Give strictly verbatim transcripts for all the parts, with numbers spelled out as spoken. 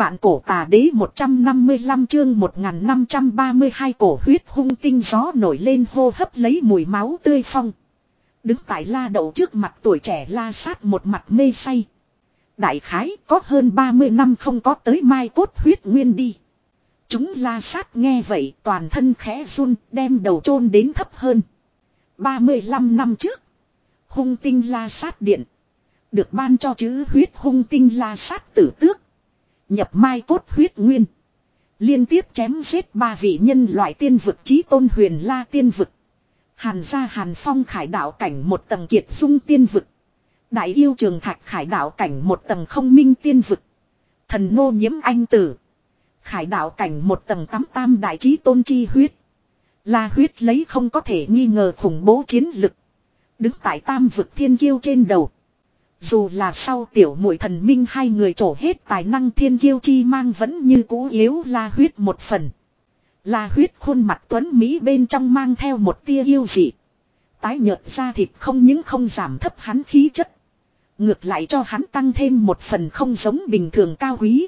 Vạn cổ tà đế một trăm năm mươi lăm chương một nghìn năm trăm ba mươi hai cổ huyết hung tinh gió nổi lên hô hấp lấy mùi máu tươi phong. Đứng tại La Đậu trước mặt tuổi trẻ La Sát một mặt mê say. Đại khái có hơn ba mươi năm không có tới mai cốt huyết nguyên đi. Chúng La Sát nghe vậy toàn thân khẽ run đem đầu chôn đến thấp hơn. ba mươi lăm năm trước. Hung tinh La Sát điện. Được ban cho chữ huyết hung tinh La Sát tử tước. Nhập mai cốt huyết nguyên. Liên tiếp chém giết ba vị nhân loại tiên vực chí tôn huyền La tiên vực. Hàn gia Hàn Phong khải đạo cảnh một tầng kiệt dung tiên vực. Đại yêu trường thạch khải đạo cảnh một tầng không minh tiên vực. Thần nô nhiễm anh tử. Khải đạo cảnh một tầng tám tam đại chí tôn chi huyết. La huyết lấy không có thể nghi ngờ khủng bố chiến lực. Đứng tại tam vực thiên kiêu trên đầu. Dù là sau tiểu muội thần minh hai người trổ hết tài năng thiên kiêu chi mang vẫn như cũ yếu La huyết một phần. La huyết khuôn mặt tuấn Mỹ bên trong mang theo một tia yêu dị. Tái nhợt da thịt không những không giảm thấp hắn khí chất. Ngược lại cho hắn tăng thêm một phần không giống bình thường cao quý.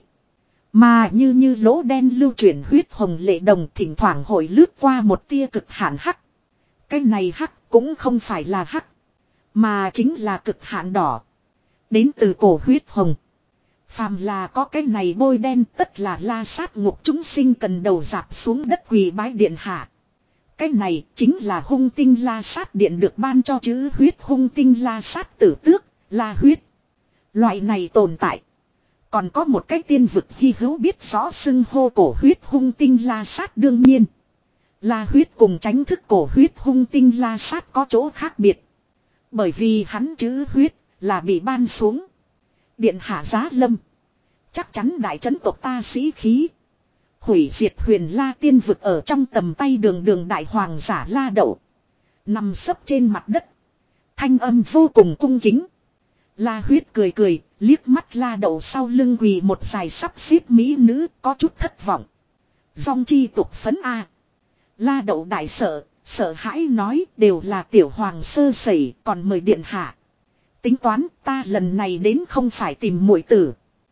Mà như như lỗ đen lưu chuyển huyết hồng lệ đồng thỉnh thoảng hội lướt qua một tia cực hạn hắc. Cái này hắc cũng không phải là hắc. Mà chính là cực hạn đỏ. Đến từ cổ huyết hồng. Phàm là có cái này bôi đen tất là La Sát ngục chúng sinh cần đầu dạp xuống đất quỳ bái điện hạ. Cái này chính là hung tinh La Sát điện được ban cho chữ huyết hung tinh La Sát tử tước, La huyết. Loại này tồn tại. Còn có một cái tiên vực hy hữu biết rõ xưng hô cổ huyết hung tinh La Sát đương nhiên. La huyết cùng tránh thức cổ huyết hung tinh La Sát có chỗ khác biệt. Bởi vì hắn chữ huyết là bị ban xuống. Điện hạ giá lâm. Chắc chắn đại trấn tộc ta sĩ khí. Hủy diệt huyền La tiên vực ở trong tầm tay đường đường đại hoàng giả La Đậu. Nằm sấp trên mặt đất. Thanh âm vô cùng cung kính. La huyết cười cười, liếc mắt La Đậu sau lưng quỳ một dài sắp xếp mỹ nữ có chút thất vọng. Dòng chi tục phấn a. La Đậu đại sợ, sợ hãi nói đều là tiểu hoàng sơ sẩy còn mời điện hạ. Tính toán ta lần này đến không phải tìm muội tử.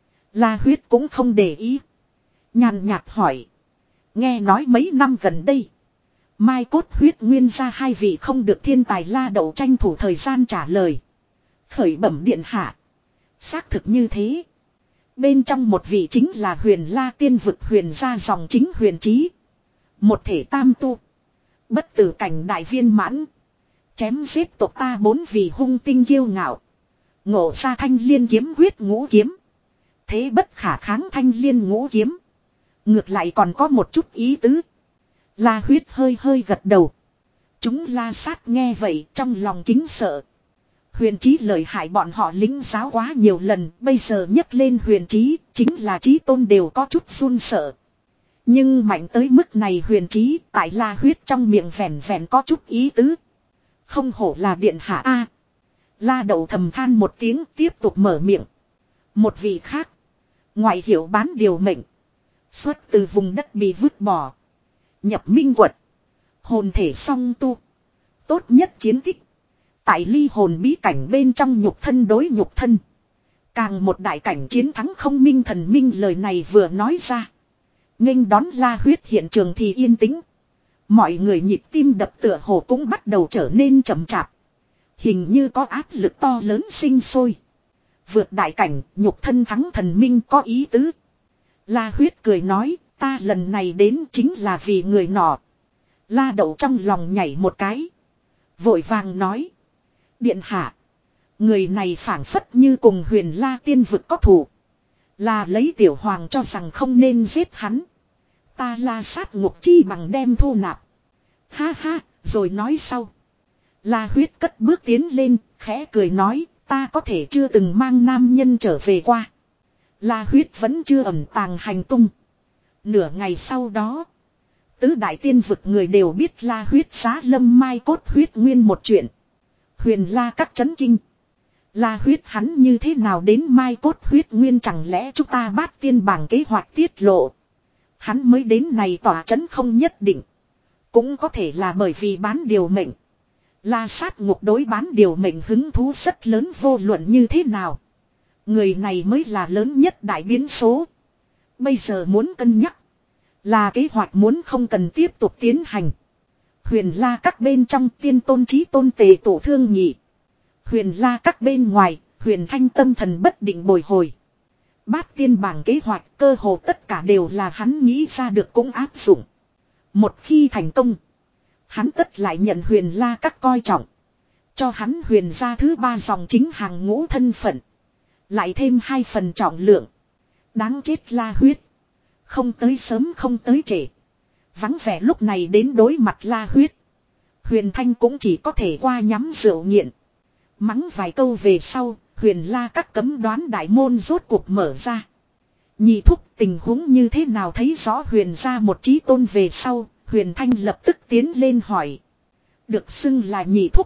La huyết cũng không để ý. Nhàn nhạt hỏi. Nghe nói mấy năm gần đây. Mai cốt huyết nguyên ra hai vị không được thiên tài La Đậu tranh thủ thời gian trả lời. Khởi bẩm điện hạ. Xác thực như thế. Bên trong một vị chính là huyền La tiên vực huyền gia dòng chính huyền trí. Một thể tam tu. Bất tử cảnh đại viên mãn. Chém giết tộc ta bốn vị hung tinh kiêu ngạo. Ngộ ra thanh liên kiếm huyết ngũ kiếm. Thế bất khả kháng thanh liên ngũ kiếm. Ngược lại còn có một chút ý tứ. La huyết hơi hơi gật đầu. Chúng La Sát nghe vậy trong lòng kính sợ. Huyền trí lợi hại bọn họ lính giáo quá nhiều lần. Bây giờ nhấc lên huyền trí. Chính là trí tôn đều có chút run sợ. Nhưng mạnh tới mức này huyền trí. Tại La huyết trong miệng vẻn vẻn có chút ý tứ. Không hổ là điện hạ A. La Đậu thầm than một tiếng tiếp tục mở miệng. Một vị khác. Ngoại hiệu bán điều mệnh. Xuất từ vùng đất bị vứt bỏ. Nhập minh quật. Hồn thể song tu. Tốt nhất chiến tích. Tại ly hồn bí cảnh bên trong nhục thân đối nhục thân. Càng một đại cảnh chiến thắng không minh thần minh lời này vừa nói ra. Nghênh đón La huyết hiện trường thì yên tĩnh. Mọi người nhịp tim đập tựa hồ cũng bắt đầu trở nên chậm chạp. Hình như có áp lực to lớn sinh sôi. Vượt đại cảnh nhục thân thắng thần minh có ý tứ. La huyết cười nói ta lần này đến chính là vì người nọ. La Đậu trong lòng nhảy một cái. Vội vàng nói. Điện hạ. Người này phảng phất như cùng huyền La tiên vực có thù. Là lấy tiểu hoàng cho rằng không nên giết hắn. Ta La Sát ngục chi bằng đem thu nạp. Ha ha rồi nói sau. La huyết cất bước tiến lên khẽ cười nói. Ta có thể chưa từng mang nam nhân trở về qua. La huyết vẫn chưa ẩn tàng hành tung. Nửa ngày sau đó. Tứ đại tiên vực người đều biết La huyết giá lâm mai cốt huyết nguyên một chuyện. Huyền La các chấn kinh. La huyết hắn như thế nào đến mai cốt huyết nguyên chẳng lẽ chúng ta bát tiên bảng kế hoạch tiết lộ. Hắn mới đến này tỏa chấn không nhất định. Cũng có thể là bởi vì bán điều mệnh. La Sát ngục đối bán điều mệnh hứng thú rất lớn vô luận như thế nào. Người này mới là lớn nhất đại biến số. Bây giờ muốn cân nhắc. Là kế hoạch muốn không cần tiếp tục tiến hành. Huyền la các bên trong tiên tôn chí tôn tề tổ thương nghị. Huyền la các bên ngoài, huyền thanh tâm thần bất định bồi hồi. Bát tiên bảng kế hoạch cơ hồ tất cả đều là hắn nghĩ ra được cũng áp dụng. Một khi thành công, hắn tất lại nhận huyền la các coi trọng. Cho hắn huyền ra thứ ba dòng chính hàng ngũ thân phận. Lại thêm hai phần trọng lượng. Đáng chết la huyết. Không tới sớm không tới trễ. Vắng vẻ lúc này đến đối mặt la huyết. Huyền thanh cũng chỉ có thể qua nhắm rượu nghiện. Mắng vài câu về sau, huyền la các cấm đoán đại môn rốt cuộc mở ra. Nhị thúc tình huống như thế nào thấy rõ huyền ra một chí tôn về sau, huyền thanh lập tức tiến lên hỏi. Được xưng là nhị thúc.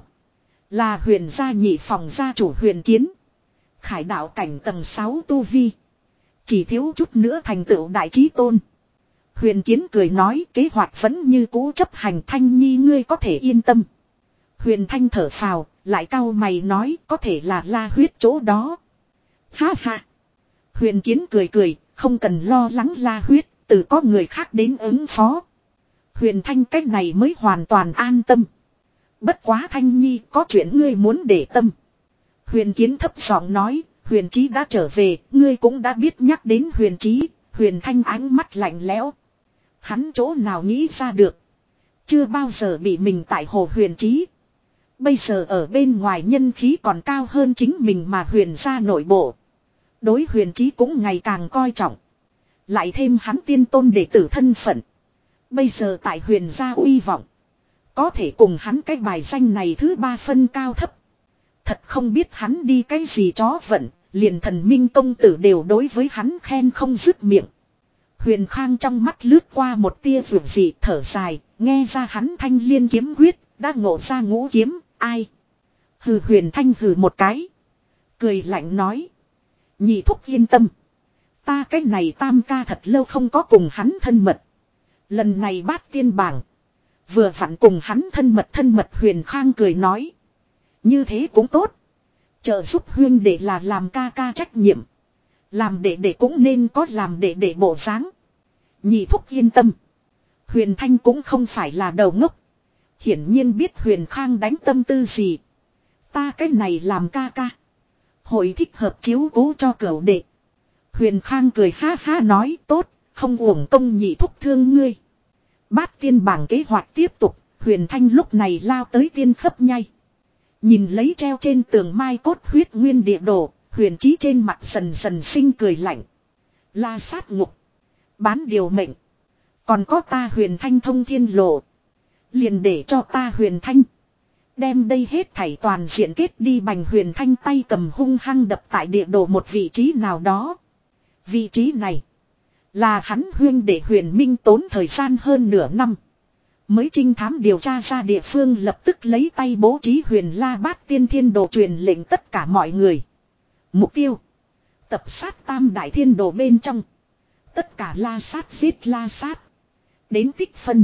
Là huyền gia nhị phòng gia chủ huyền kiến. Khải đạo cảnh tầng sáu tu vi. Chỉ thiếu chút nữa thành tựu đại chí tôn. Huyền kiến cười nói kế hoạch vẫn như cũ chấp hành Thanh nhi ngươi có thể yên tâm. Huyền thanh thở phào, lại cau mày nói có thể là la huyết chỗ đó. Ha ha. Huyền kiến cười cười, không cần lo lắng la huyết, từ có người khác đến ứng phó. Huyền thanh cách này mới hoàn toàn an tâm. Bất quá Thanh nhi có chuyện ngươi muốn để tâm. Huyền kiến thấp giọng nói, huyền chí đã trở về, ngươi cũng đã biết nhắc đến huyền chí. Huyền thanh ánh mắt lạnh lẽo. Hắn chỗ nào nghĩ ra được. Chưa bao giờ bị mình tại hồ huyền chí. Bây giờ ở bên ngoài nhân khí còn cao hơn chính mình mà huyền ra nội bộ. Đối huyền chí cũng ngày càng coi trọng. Lại thêm hắn tiên tôn đệ tử thân phận. Bây giờ tại huyền gia uy vọng. Có thể cùng hắn cái bài danh này thứ ba phân cao thấp. Thật không biết hắn đi cái gì chó vận. Liền thần minh công tử đều đối với hắn khen không dứt miệng. Huyền Khang trong mắt lướt qua một tia vượt dị thở dài. Nghe ra hắn thanh liên kiếm quyết. Đã ngộ ra ngũ kiếm. Ai? Hừ huyền thanh hừ một cái. Cười lạnh nói. Nhị thúc yên tâm. Ta cái này tam ca thật lâu không có cùng hắn thân mật. Lần này bát tiên bảng. Vừa vặn cùng hắn thân mật thân mật Huyền Khang cười nói. Như thế cũng tốt. Trợ giúp huyên để là làm ca ca trách nhiệm. Làm đệ đệ cũng nên có làm đệ đệ bộ dáng. Nhị thúc yên tâm. Huyền Thanh cũng không phải là đầu ngốc. Hiển nhiên biết Huyền Khang đánh tâm tư gì. Ta cái này làm ca ca. Hội thích hợp chiếu cố cho cửu đệ. Huyền Khang cười ha ha nói tốt. Không uổng công nhị thúc thương ngươi. Bát tiên bảng kế hoạch tiếp tục. Huyền Thanh lúc này lao tới tiên khấp nhai. Nhìn lấy treo trên tường mai cốt huyết nguyên địa đồ. Huyền chí trên mặt dần dần sinh cười lạnh. La sát ngục. Bán điều mệnh. Còn có ta Huyền Thanh thông thiên lộ. Liền để cho ta Huyền Thanh. Đem đây hết thảy toàn diện kết đi Bành Huyền Thanh tay cầm hung hăng đập tại địa đồ một vị trí nào đó. Vị trí này. Là hắn huyên để Huyền Minh tốn thời gian hơn nửa năm. Mới trinh thám điều tra ra địa phương lập tức lấy tay bố trí Huyền La Bát Tiên Thiên Đồ truyền lệnh tất cả mọi người. Mục tiêu. Tập sát tam đại thiên đồ bên trong. Tất cả la sát giết la sát. Đến tích phân.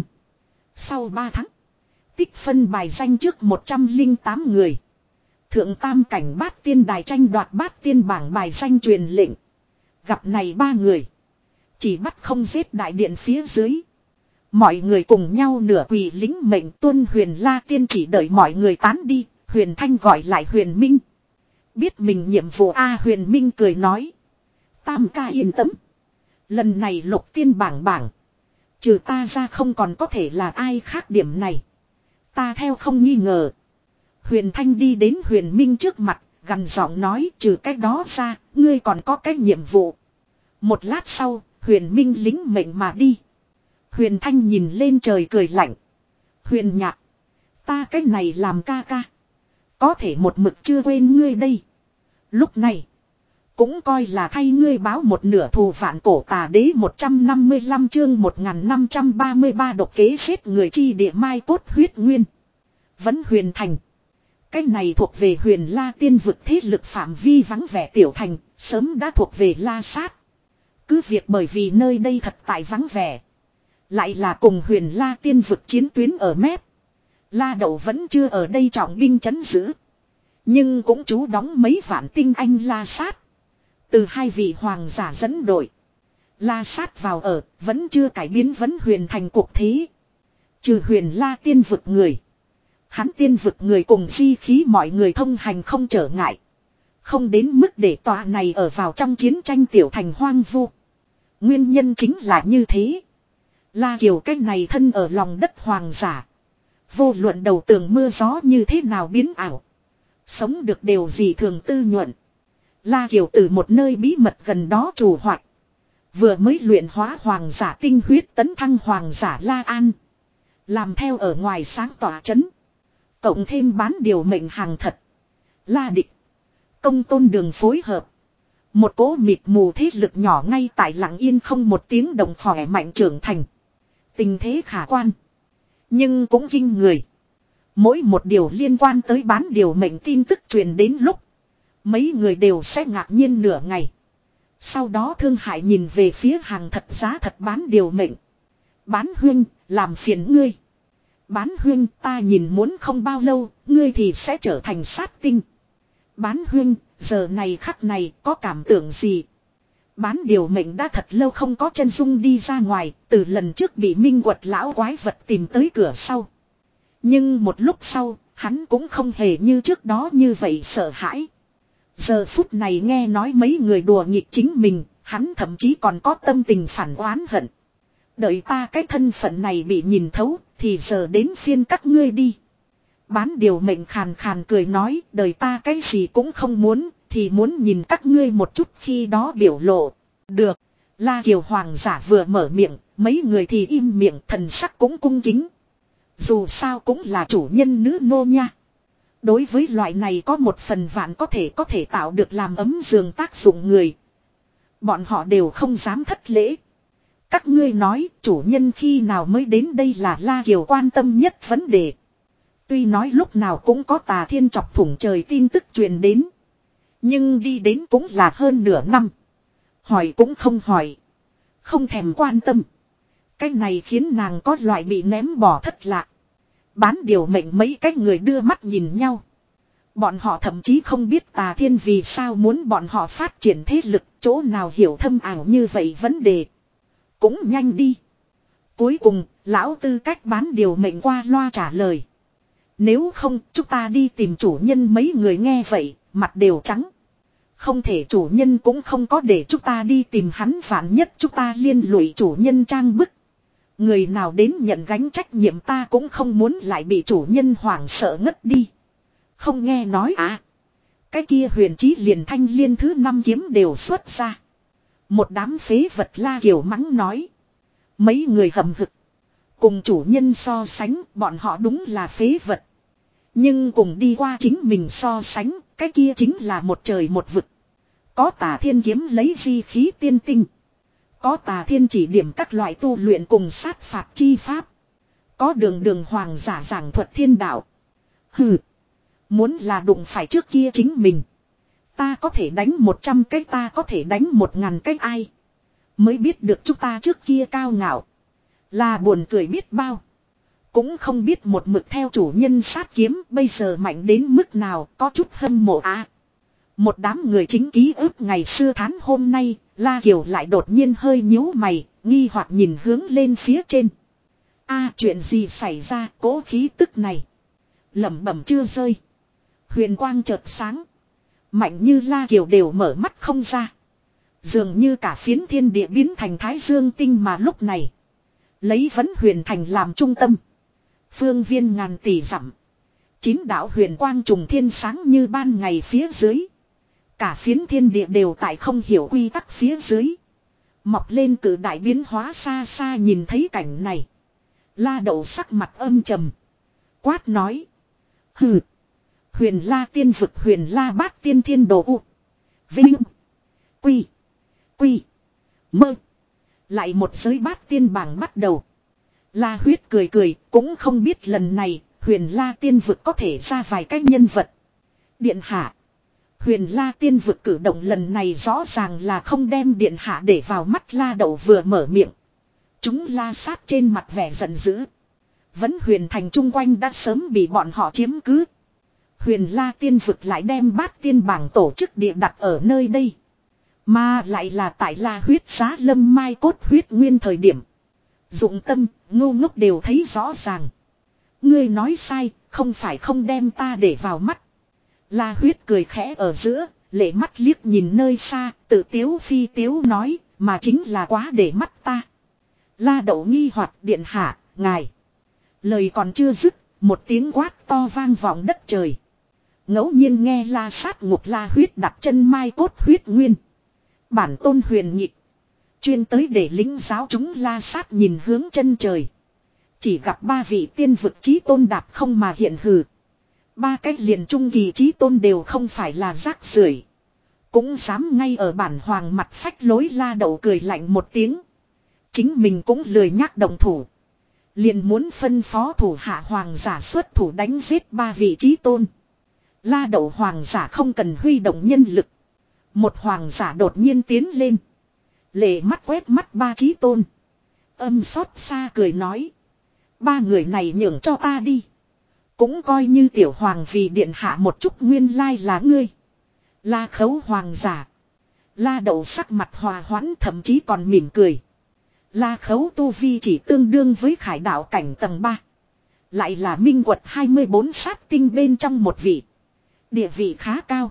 Sau ba tháng. Tích phân bài danh trước một trăm lẻ tám người. Thượng tam cảnh bát tiên đài tranh đoạt bát tiên bảng bài danh truyền lệnh. Gặp này ba người. Chỉ bắt không giết đại điện phía dưới. Mọi người cùng nhau nửa quỳ lính mệnh tuân Huyền La Tiên chỉ đợi mọi người tán đi. Huyền Thanh gọi lại Huyền Minh. Biết mình nhiệm vụ A Huyền Minh cười nói. Tam ca yên tâm. Lần này lục tiên bảng bảng. Trừ ta ra không còn có thể là ai khác điểm này. Ta theo không nghi ngờ. Huyền Thanh đi đến Huyền Minh trước mặt. Gằn giọng nói trừ cái đó ra. Ngươi còn có cái nhiệm vụ. Một lát sau Huyền Minh lính mệnh mà đi. Huyền Thanh nhìn lên trời cười lạnh. Huyền Nhạc. Ta cái này làm ca ca. Có thể một mực chưa quên ngươi đây. Lúc này. Cũng coi là thay ngươi báo một nửa thù vạn cổ tà đế một trăm năm mươi lăm chương một nghìn năm trăm ba mươi ba độc kế giết người chi địa mai cốt huyết nguyên. Vẫn Huyền Thành. Cái này thuộc về Huyền La Tiên vực thế lực phạm vi vắng vẻ tiểu thành. Sớm đã thuộc về La Sát. Cứ việc bởi vì nơi đây thật tại vắng vẻ. Lại là cùng Huyền La Tiên vực chiến tuyến ở mép. La Đậu vẫn chưa ở đây trọng binh chấn giữ. Nhưng cũng chú đóng mấy vạn tinh anh La Sát. Từ hai vị hoàng giả dẫn đội. La sát vào ở, vẫn chưa cải biến vấn huyền thành cuộc thế. Trừ huyền la tiên vực người. Hắn tiên vực người cùng di khí mọi người thông hành không trở ngại. Không đến mức để tòa này ở vào trong chiến tranh tiểu thành hoang vu. Nguyên nhân chính là như thế. La Kiều cái này thân ở lòng đất hoàng giả. Vô luận đầu tường mưa gió như thế nào biến ảo. Sống được đều gì thường tư nhuận. La Kiều từ một nơi bí mật gần đó trù hoạt. Vừa mới luyện hóa hoàng giả tinh huyết tấn thăng hoàng giả La An. Làm theo ở ngoài sáng tỏa chấn. Cộng thêm bán điều mệnh hàng thật. La địch. Công tôn đường phối hợp. Một cỗ mịt mù thế lực nhỏ ngay tại lặng yên không một tiếng động khỏe mạnh trưởng thành. Tình thế khả quan. Nhưng cũng kinh người. Mỗi một điều liên quan tới bán điều mệnh tin tức truyền đến lúc. Mấy người đều sẽ ngạc nhiên nửa ngày. Sau đó thương hại nhìn về phía hàng thật giá thật bán điều mệnh. Bán huyên, làm phiền ngươi. Bán huyên, ta nhìn muốn không bao lâu, ngươi thì sẽ trở thành sát tinh. Bán huyên, giờ này khắc này có cảm tưởng gì? Bán điều mệnh đã thật lâu không có chân dung đi ra ngoài, từ lần trước bị minh quật lão quái vật tìm tới cửa sau. Nhưng một lúc sau, hắn cũng không hề như trước đó như vậy sợ hãi. Giờ phút này nghe nói mấy người đùa nghịch chính mình, hắn thậm chí còn có tâm tình phản oán hận. Đợi ta cái thân phận này bị nhìn thấu, thì giờ đến phiên các ngươi đi. Bán điều mệnh khàn khàn cười nói, đời ta cái gì cũng không muốn, thì muốn nhìn các ngươi một chút khi đó biểu lộ. Được, La Kiều hoàng giả vừa mở miệng, mấy người thì im miệng, thần sắc cũng cung kính. Dù sao cũng là chủ nhân nữ nô nha. Đối với loại này có một phần vạn có thể có thể tạo được làm ấm giường tác dụng người. Bọn họ đều không dám thất lễ. Các ngươi nói chủ nhân khi nào mới đến đây là La Kiều quan tâm nhất vấn đề. Tuy nói lúc nào cũng có tà thiên chọc thủng trời tin tức truyền đến. Nhưng đi đến cũng là hơn nửa năm. Hỏi cũng không hỏi. Không thèm quan tâm. Cái này khiến nàng có loại bị ném bỏ thất lạc. Bán điều mệnh mấy cái người đưa mắt nhìn nhau. Bọn họ thậm chí không biết tà thiên vì sao muốn bọn họ phát triển thế lực, chỗ nào hiểu thâm ảo như vậy vấn đề. Cũng nhanh đi. Cuối cùng, lão tư cách bán điều mệnh qua loa trả lời. Nếu không, chúng ta đi tìm chủ nhân. Mấy người nghe vậy, mặt đều trắng. Không thể, chủ nhân cũng không có để chúng ta đi tìm hắn, vạn nhất chúng ta liên lụy chủ nhân trang bức. Người nào đến nhận gánh trách nhiệm, ta cũng không muốn lại bị chủ nhân hoảng sợ ngất đi. Không nghe nói à. Cái kia huyền chí liền thanh liên thứ năm kiếm đều xuất ra. Một đám phế vật, La Kiều mắng nói. Mấy người hầm hực. Cùng chủ nhân so sánh, bọn họ đúng là phế vật. Nhưng cùng đi qua chính mình so sánh, cái kia chính là một trời một vực. Có tà thiên kiếm lấy di khí tiên tinh. Có tà thiên chỉ điểm các loại tu luyện cùng sát phạt chi pháp. Có đường đường hoàng giả giảng thuật thiên đạo. Hừ. Muốn là đụng phải trước kia chính mình. Ta có thể đánh một trăm cái, ta có thể đánh một ngàn cái, ai. Mới biết được chúng ta trước kia cao ngạo. Là buồn cười biết bao. Cũng không biết một mực theo chủ nhân sát kiếm bây giờ mạnh đến mức nào, có chút hâm mộ à. Một đám người chính ký ức ngày xưa thán hôm nay, La Kiều lại đột nhiên hơi nhíu mày, nghi hoặc nhìn hướng lên phía trên. A à, chuyện gì xảy ra, cố khí tức này. Lẩm bẩm chưa rơi. Huyền quang chợt sáng. Mạnh như La Kiều đều mở mắt không ra. Dường như cả phiến thiên địa biến thành thái dương tinh, mà lúc này. Lấy vấn huyền thành làm trung tâm. Phương viên ngàn tỷ dặm. Chín đạo huyền quang trùng thiên sáng như ban ngày phía dưới. Cả phiến thiên địa đều tại không hiểu quy tắc phía dưới. Mọc lên cử đại biến hóa, xa xa nhìn thấy cảnh này. La Đậu sắc mặt âm trầm. Quát nói. Hừ. Huyền La tiên vực, huyền La bát tiên thiên đồ u. Vinh. Quy. Quy. Mơ. Lại một giới bát tiên bảng bắt đầu. La Huyết cười cười, cũng không biết lần này huyền La tiên vực có thể ra vài cái nhân vật. Điện hạ. Huyền La tiên vực cử động lần này rõ ràng là không đem điện hạ để vào mắt. La Đậu vừa mở miệng. Chúng la sát trên mặt vẻ giận dữ. Vẫn huyền thành chung quanh đã sớm bị bọn họ chiếm cứ. Huyền La tiên vực lại đem bát tiên bảng tổ chức địa đặt ở nơi đây. Mà lại là tại La Huyết Giá Lâm mai cốt huyết nguyên thời điểm. Dụng tâm, ngu ngốc đều thấy rõ ràng. Ngươi nói sai, không phải không đem ta để vào mắt. La Huyết cười khẽ ở giữa, lệ mắt liếc nhìn nơi xa, tự tiếu phi tiếu nói, mà chính là quá để mắt ta. La Đậu nghi hoặc điện hạ, ngài. Lời còn chưa dứt, một tiếng quát to vang vọng đất trời. Ngẫu nhiên nghe La Sát ngục La Huyết đặt chân mai cốt huyết nguyên. Bản tôn huyền nhịp. Chuyên tới để lính giáo chúng La Sát nhìn hướng chân trời. Chỉ gặp ba vị tiên vực chí tôn đạp không mà hiện hừ. Ba cách liền trung kỳ chí tôn đều không phải là rác rưởi, cũng dám ngay ở bản hoàng mặt phách lối. La Đậu cười lạnh một tiếng. Chính mình cũng lười nhắc động thủ. Liền muốn phân phó thủ hạ hoàng giả xuất thủ đánh giết ba vị chí tôn. La Đậu hoàng giả không cần huy động nhân lực. Một hoàng giả đột nhiên tiến lên. Lệ mắt quét mắt ba chí tôn. Âm xót xa cười nói. Ba người này nhường cho ta đi. Cũng coi như tiểu hoàng vì điện hạ một chút nguyên lai là ngươi. La Khấu hoàng giả. La Đậu sắc mặt hòa hoãn thậm chí còn mỉm cười. La Khấu tu vi chỉ tương đương với khải đạo cảnh tầng ba. Lại là minh quật hai mươi bốn sát tinh bên trong một vị. Địa vị khá cao.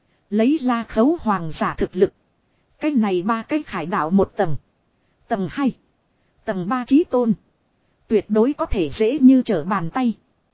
Lấy La Khấu hoàng giả thực lực. Cái này ba cái khải đạo một tầng. Tầng hai. Tầng ba chí tôn. Tuyệt đối có thể dễ như trở bàn tay.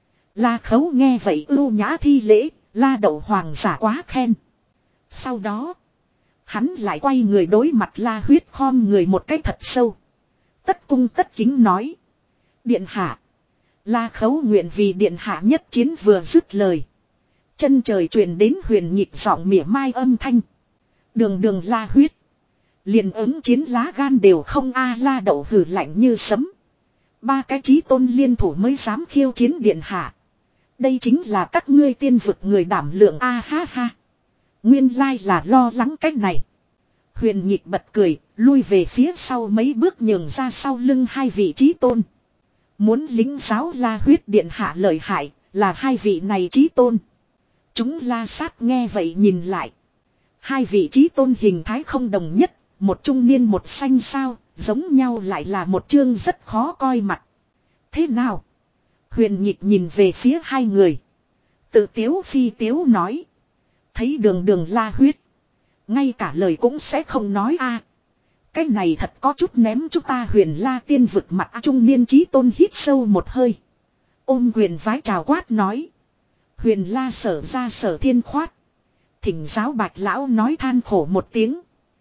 La Khấu nghe vậy ưu nhã thi lễ. La Đậu hoàng giả quá khen. Sau đó. Hắn lại quay người đối mặt La Huyết khom người một cái thật sâu. Tất cung tất kính nói. Điện hạ. La Khấu nguyện vì điện hạ nhất chiến vừa dứt lời. Chân trời truyền đến huyền nhịp giọng mỉa mai âm thanh. Đường đường La Huyết. Liền ứng chiến lá gan đều không a. La Đậu hử lạnh như sấm. Ba cái chí tôn liên thủ mới dám khiêu chiến điện hạ. Đây chính là các ngươi tiên vực người đảm lượng a. Ha ha. Nguyên lai là lo lắng cách này. Huyền nhịp bật cười, lui về phía sau mấy bước nhường ra sau lưng hai vị chí tôn. Muốn lính giáo La Huyết điện hạ lợi hại, là hai vị này chí tôn. Chúng La Sát nghe vậy nhìn lại. Hai vị chí tôn hình thái không đồng nhất, một trung niên một xanh sao, giống nhau lại là một chương rất khó coi mặt. Thế nào? Huyền nhịp nhìn về phía hai người. Tự tiếu phi tiếu nói. Thấy đường đường La Huyết. Ngay cả lời cũng sẽ không nói a. Cái này thật có chút ném chúng ta Huyền La tiên vực mặt. Trung niên chí tôn hít sâu một hơi. Ôm quyền vái chào quát nói. Huyền La sở ra sở thiên khoát. Thỉnh giáo bạch lão nói than khổ một tiếng.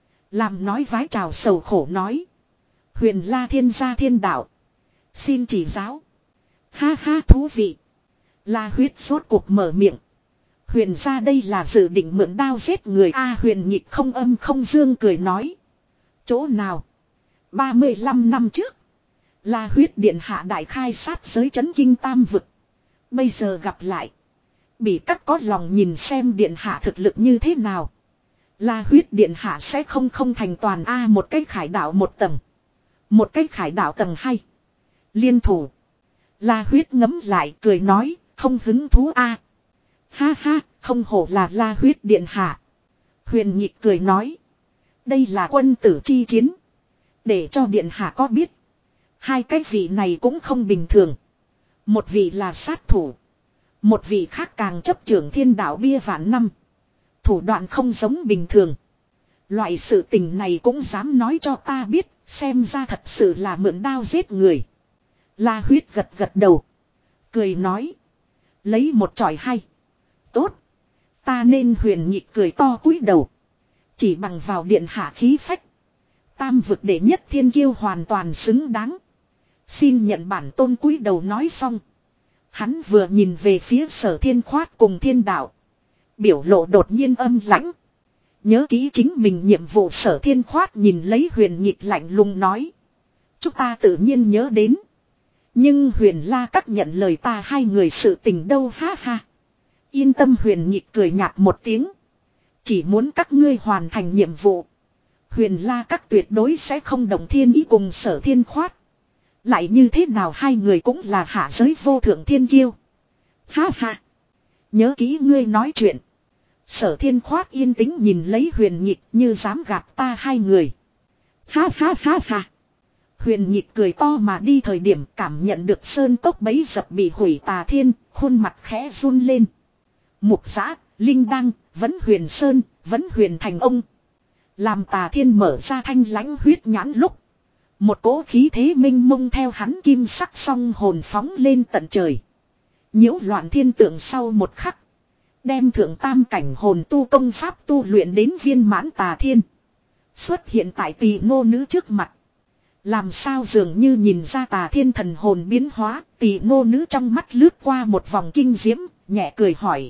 Làm nói vái chào sầu khổ nói. Huyền La thiên gia thiên đạo. Xin chỉ giáo. Ha ha thú vị. La Huyết rốt cuộc mở miệng. Huyền gia đây là dự định mượn đao giết người a. À, huyền nhịp không âm không dương cười nói. Chỗ nào? ba mươi lăm năm trước. La Huyết điện hạ đại khai sát giới chấn kinh tam vực. Bây giờ gặp lại. Bị các có lòng nhìn xem điện hạ thực lực như thế nào. La Huyết điện hạ sẽ không không thành toàn a. À, một cái khải đạo một tầng. Một cái khải đạo tầng hai. Liên thủ. La Huyết ngấm lại cười nói. Không hứng thú a. À. Ha ha, không hổ là La Huyết điện hạ. Huyền nhịp cười nói. Đây là quân tử chi chiến. Để cho điện hạ có biết. Hai cái vị này cũng không bình thường. Một vị là sát thủ. Một vị khác càng chấp trưởng thiên đạo bia vạn năm. Thủ đoạn không giống bình thường. Loại sự tình này cũng dám nói cho ta biết. Xem ra thật sự là mượn đao giết người. La Huyết gật gật đầu. Cười nói. Lấy một chọi hay. Tốt. Ta nên huyền nhịp cười to cúi đầu. Chỉ bằng vào điện hạ khí phách. Tam vực đệ nhất thiên kiêu hoàn toàn xứng đáng. Xin nhận bản tôn cúi đầu nói xong. Hắn vừa nhìn về phía Sở Thiên Khoát cùng thiên đạo. Biểu lộ đột nhiên âm lãnh. Nhớ kỹ chính mình nhiệm vụ. Sở Thiên Khoát nhìn lấy huyền nhịp lạnh lùng nói. Chúng ta tự nhiên nhớ đến. Nhưng huyền la các nhận lời ta hai người sự tình đâu ha ha. Yên tâm huyền nhịp cười nhạt một tiếng. Chỉ muốn các ngươi hoàn thành nhiệm vụ. Huyền la các tuyệt đối sẽ không đồng thiên ý cùng Sở Thiên Khoát. Lại như thế nào hai người cũng là hạ giới vô thượng thiên kiêu. Ha ha. Nhớ kỹ ngươi nói chuyện. Sở Thiên Khoát yên tĩnh nhìn lấy Huyền Nhịp như dám gạt ta hai người. Ha ha ha ha. Huyền Nhịp cười to mà đi thời điểm cảm nhận được sơn cốc bấy dập bị hủy. Tà Thiên khuôn mặt khẽ run lên. Mục Giã, Linh Đăng, vẫn Huyền Sơn, vẫn Huyền Thành ông. Làm Tà Thiên mở ra thanh lãnh huyết nhãn lúc. Một cỗ khí thế minh mông theo hắn kim sắc song hồn phóng lên tận trời. Nhiễu loạn thiên tượng sau một khắc. Đem thượng tam cảnh hồn tu công pháp tu luyện đến viên mãn. Tà Thiên xuất hiện tại Tỳ Nô Nữ trước mặt. Làm sao dường như nhìn ra Tà Thiên thần hồn biến hóa. Tỳ Nô Nữ trong mắt lướt qua một vòng kinh diễm, nhẹ cười hỏi.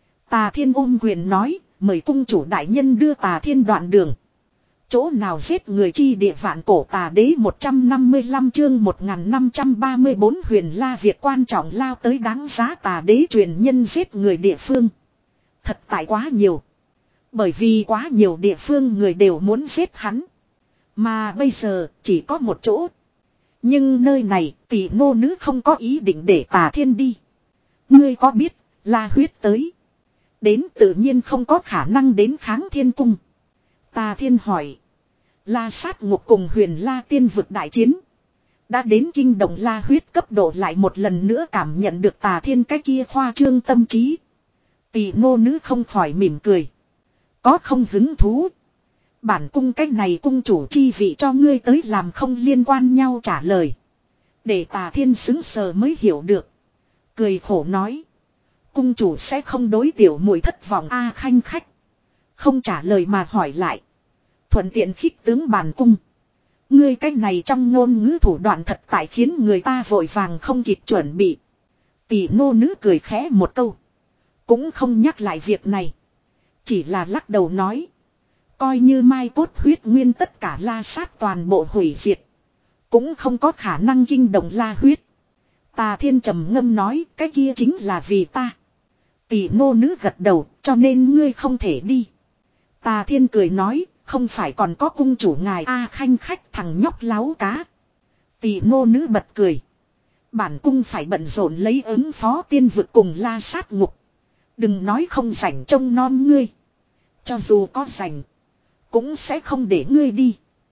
Tà Thiên ôm quyền nói, mời cung chủ đại nhân đưa Tà Thiên đoạn đường. Chỗ nào giết người chi địa vạn cổ tà đế một trăm năm mươi lăm chương một nghìn năm trăm ba mươi bốn Huyền La việc quan trọng lao tới đáng giá. Tà đế truyền nhân giết người địa phương. Thật tại quá nhiều. Bởi vì quá nhiều địa phương người đều muốn giết hắn. Mà bây giờ chỉ có một chỗ. Nhưng nơi này Tỳ Nô Nữ không có ý định để Tà Thiên đi. Ngươi có biết La Huyết tới. Đến tự nhiên không có khả năng đến kháng thiên cung. Tà Thiên hỏi. La sát ngục cùng Huyền La tiên vực đại chiến. Đã đến kinh động La Huyết cấp độ lại một lần nữa cảm nhận được Tà Thiên cái kia khoa trương tâm trí. Tỳ Nô Nữ không khỏi mỉm cười. Có không hứng thú. Bản cung cách này cung chủ chi vị cho ngươi tới làm không liên quan nhau trả lời. Để Tà Thiên xứng sờ mới hiểu được. Cười khổ nói. Cung chủ sẽ không đối tiểu muội thất vọng a. Khanh khách. Không trả lời mà hỏi lại. Thuận tiện khích tướng bản cung. Ngươi cách này trong ngôn ngữ thủ đoạn thật tại khiến người ta vội vàng không kịp chuẩn bị. Tỳ Nô Nữ cười khẽ một câu. Cũng không nhắc lại việc này. Chỉ là lắc đầu nói. Coi như mai cốt huyết nguyên tất cả La sát toàn bộ hủy diệt. Cũng không có khả năng kinh động La Huyết. Tà Thiên trầm ngâm nói. Cái kia chính là vì ta. Tỳ Nô Nữ gật đầu. Cho nên ngươi không thể đi. Tà Thiên cười nói. Không phải còn có cung chủ ngài a. Khanh khách thằng nhóc láo cá. Tỳ Nô Nữ bật cười. Bản cung phải bận rộn lấy ứng phó tiên vực cùng La sát ngục. Đừng nói không rảnh trông non ngươi. Cho dù có rảnh. Cũng sẽ không để ngươi đi.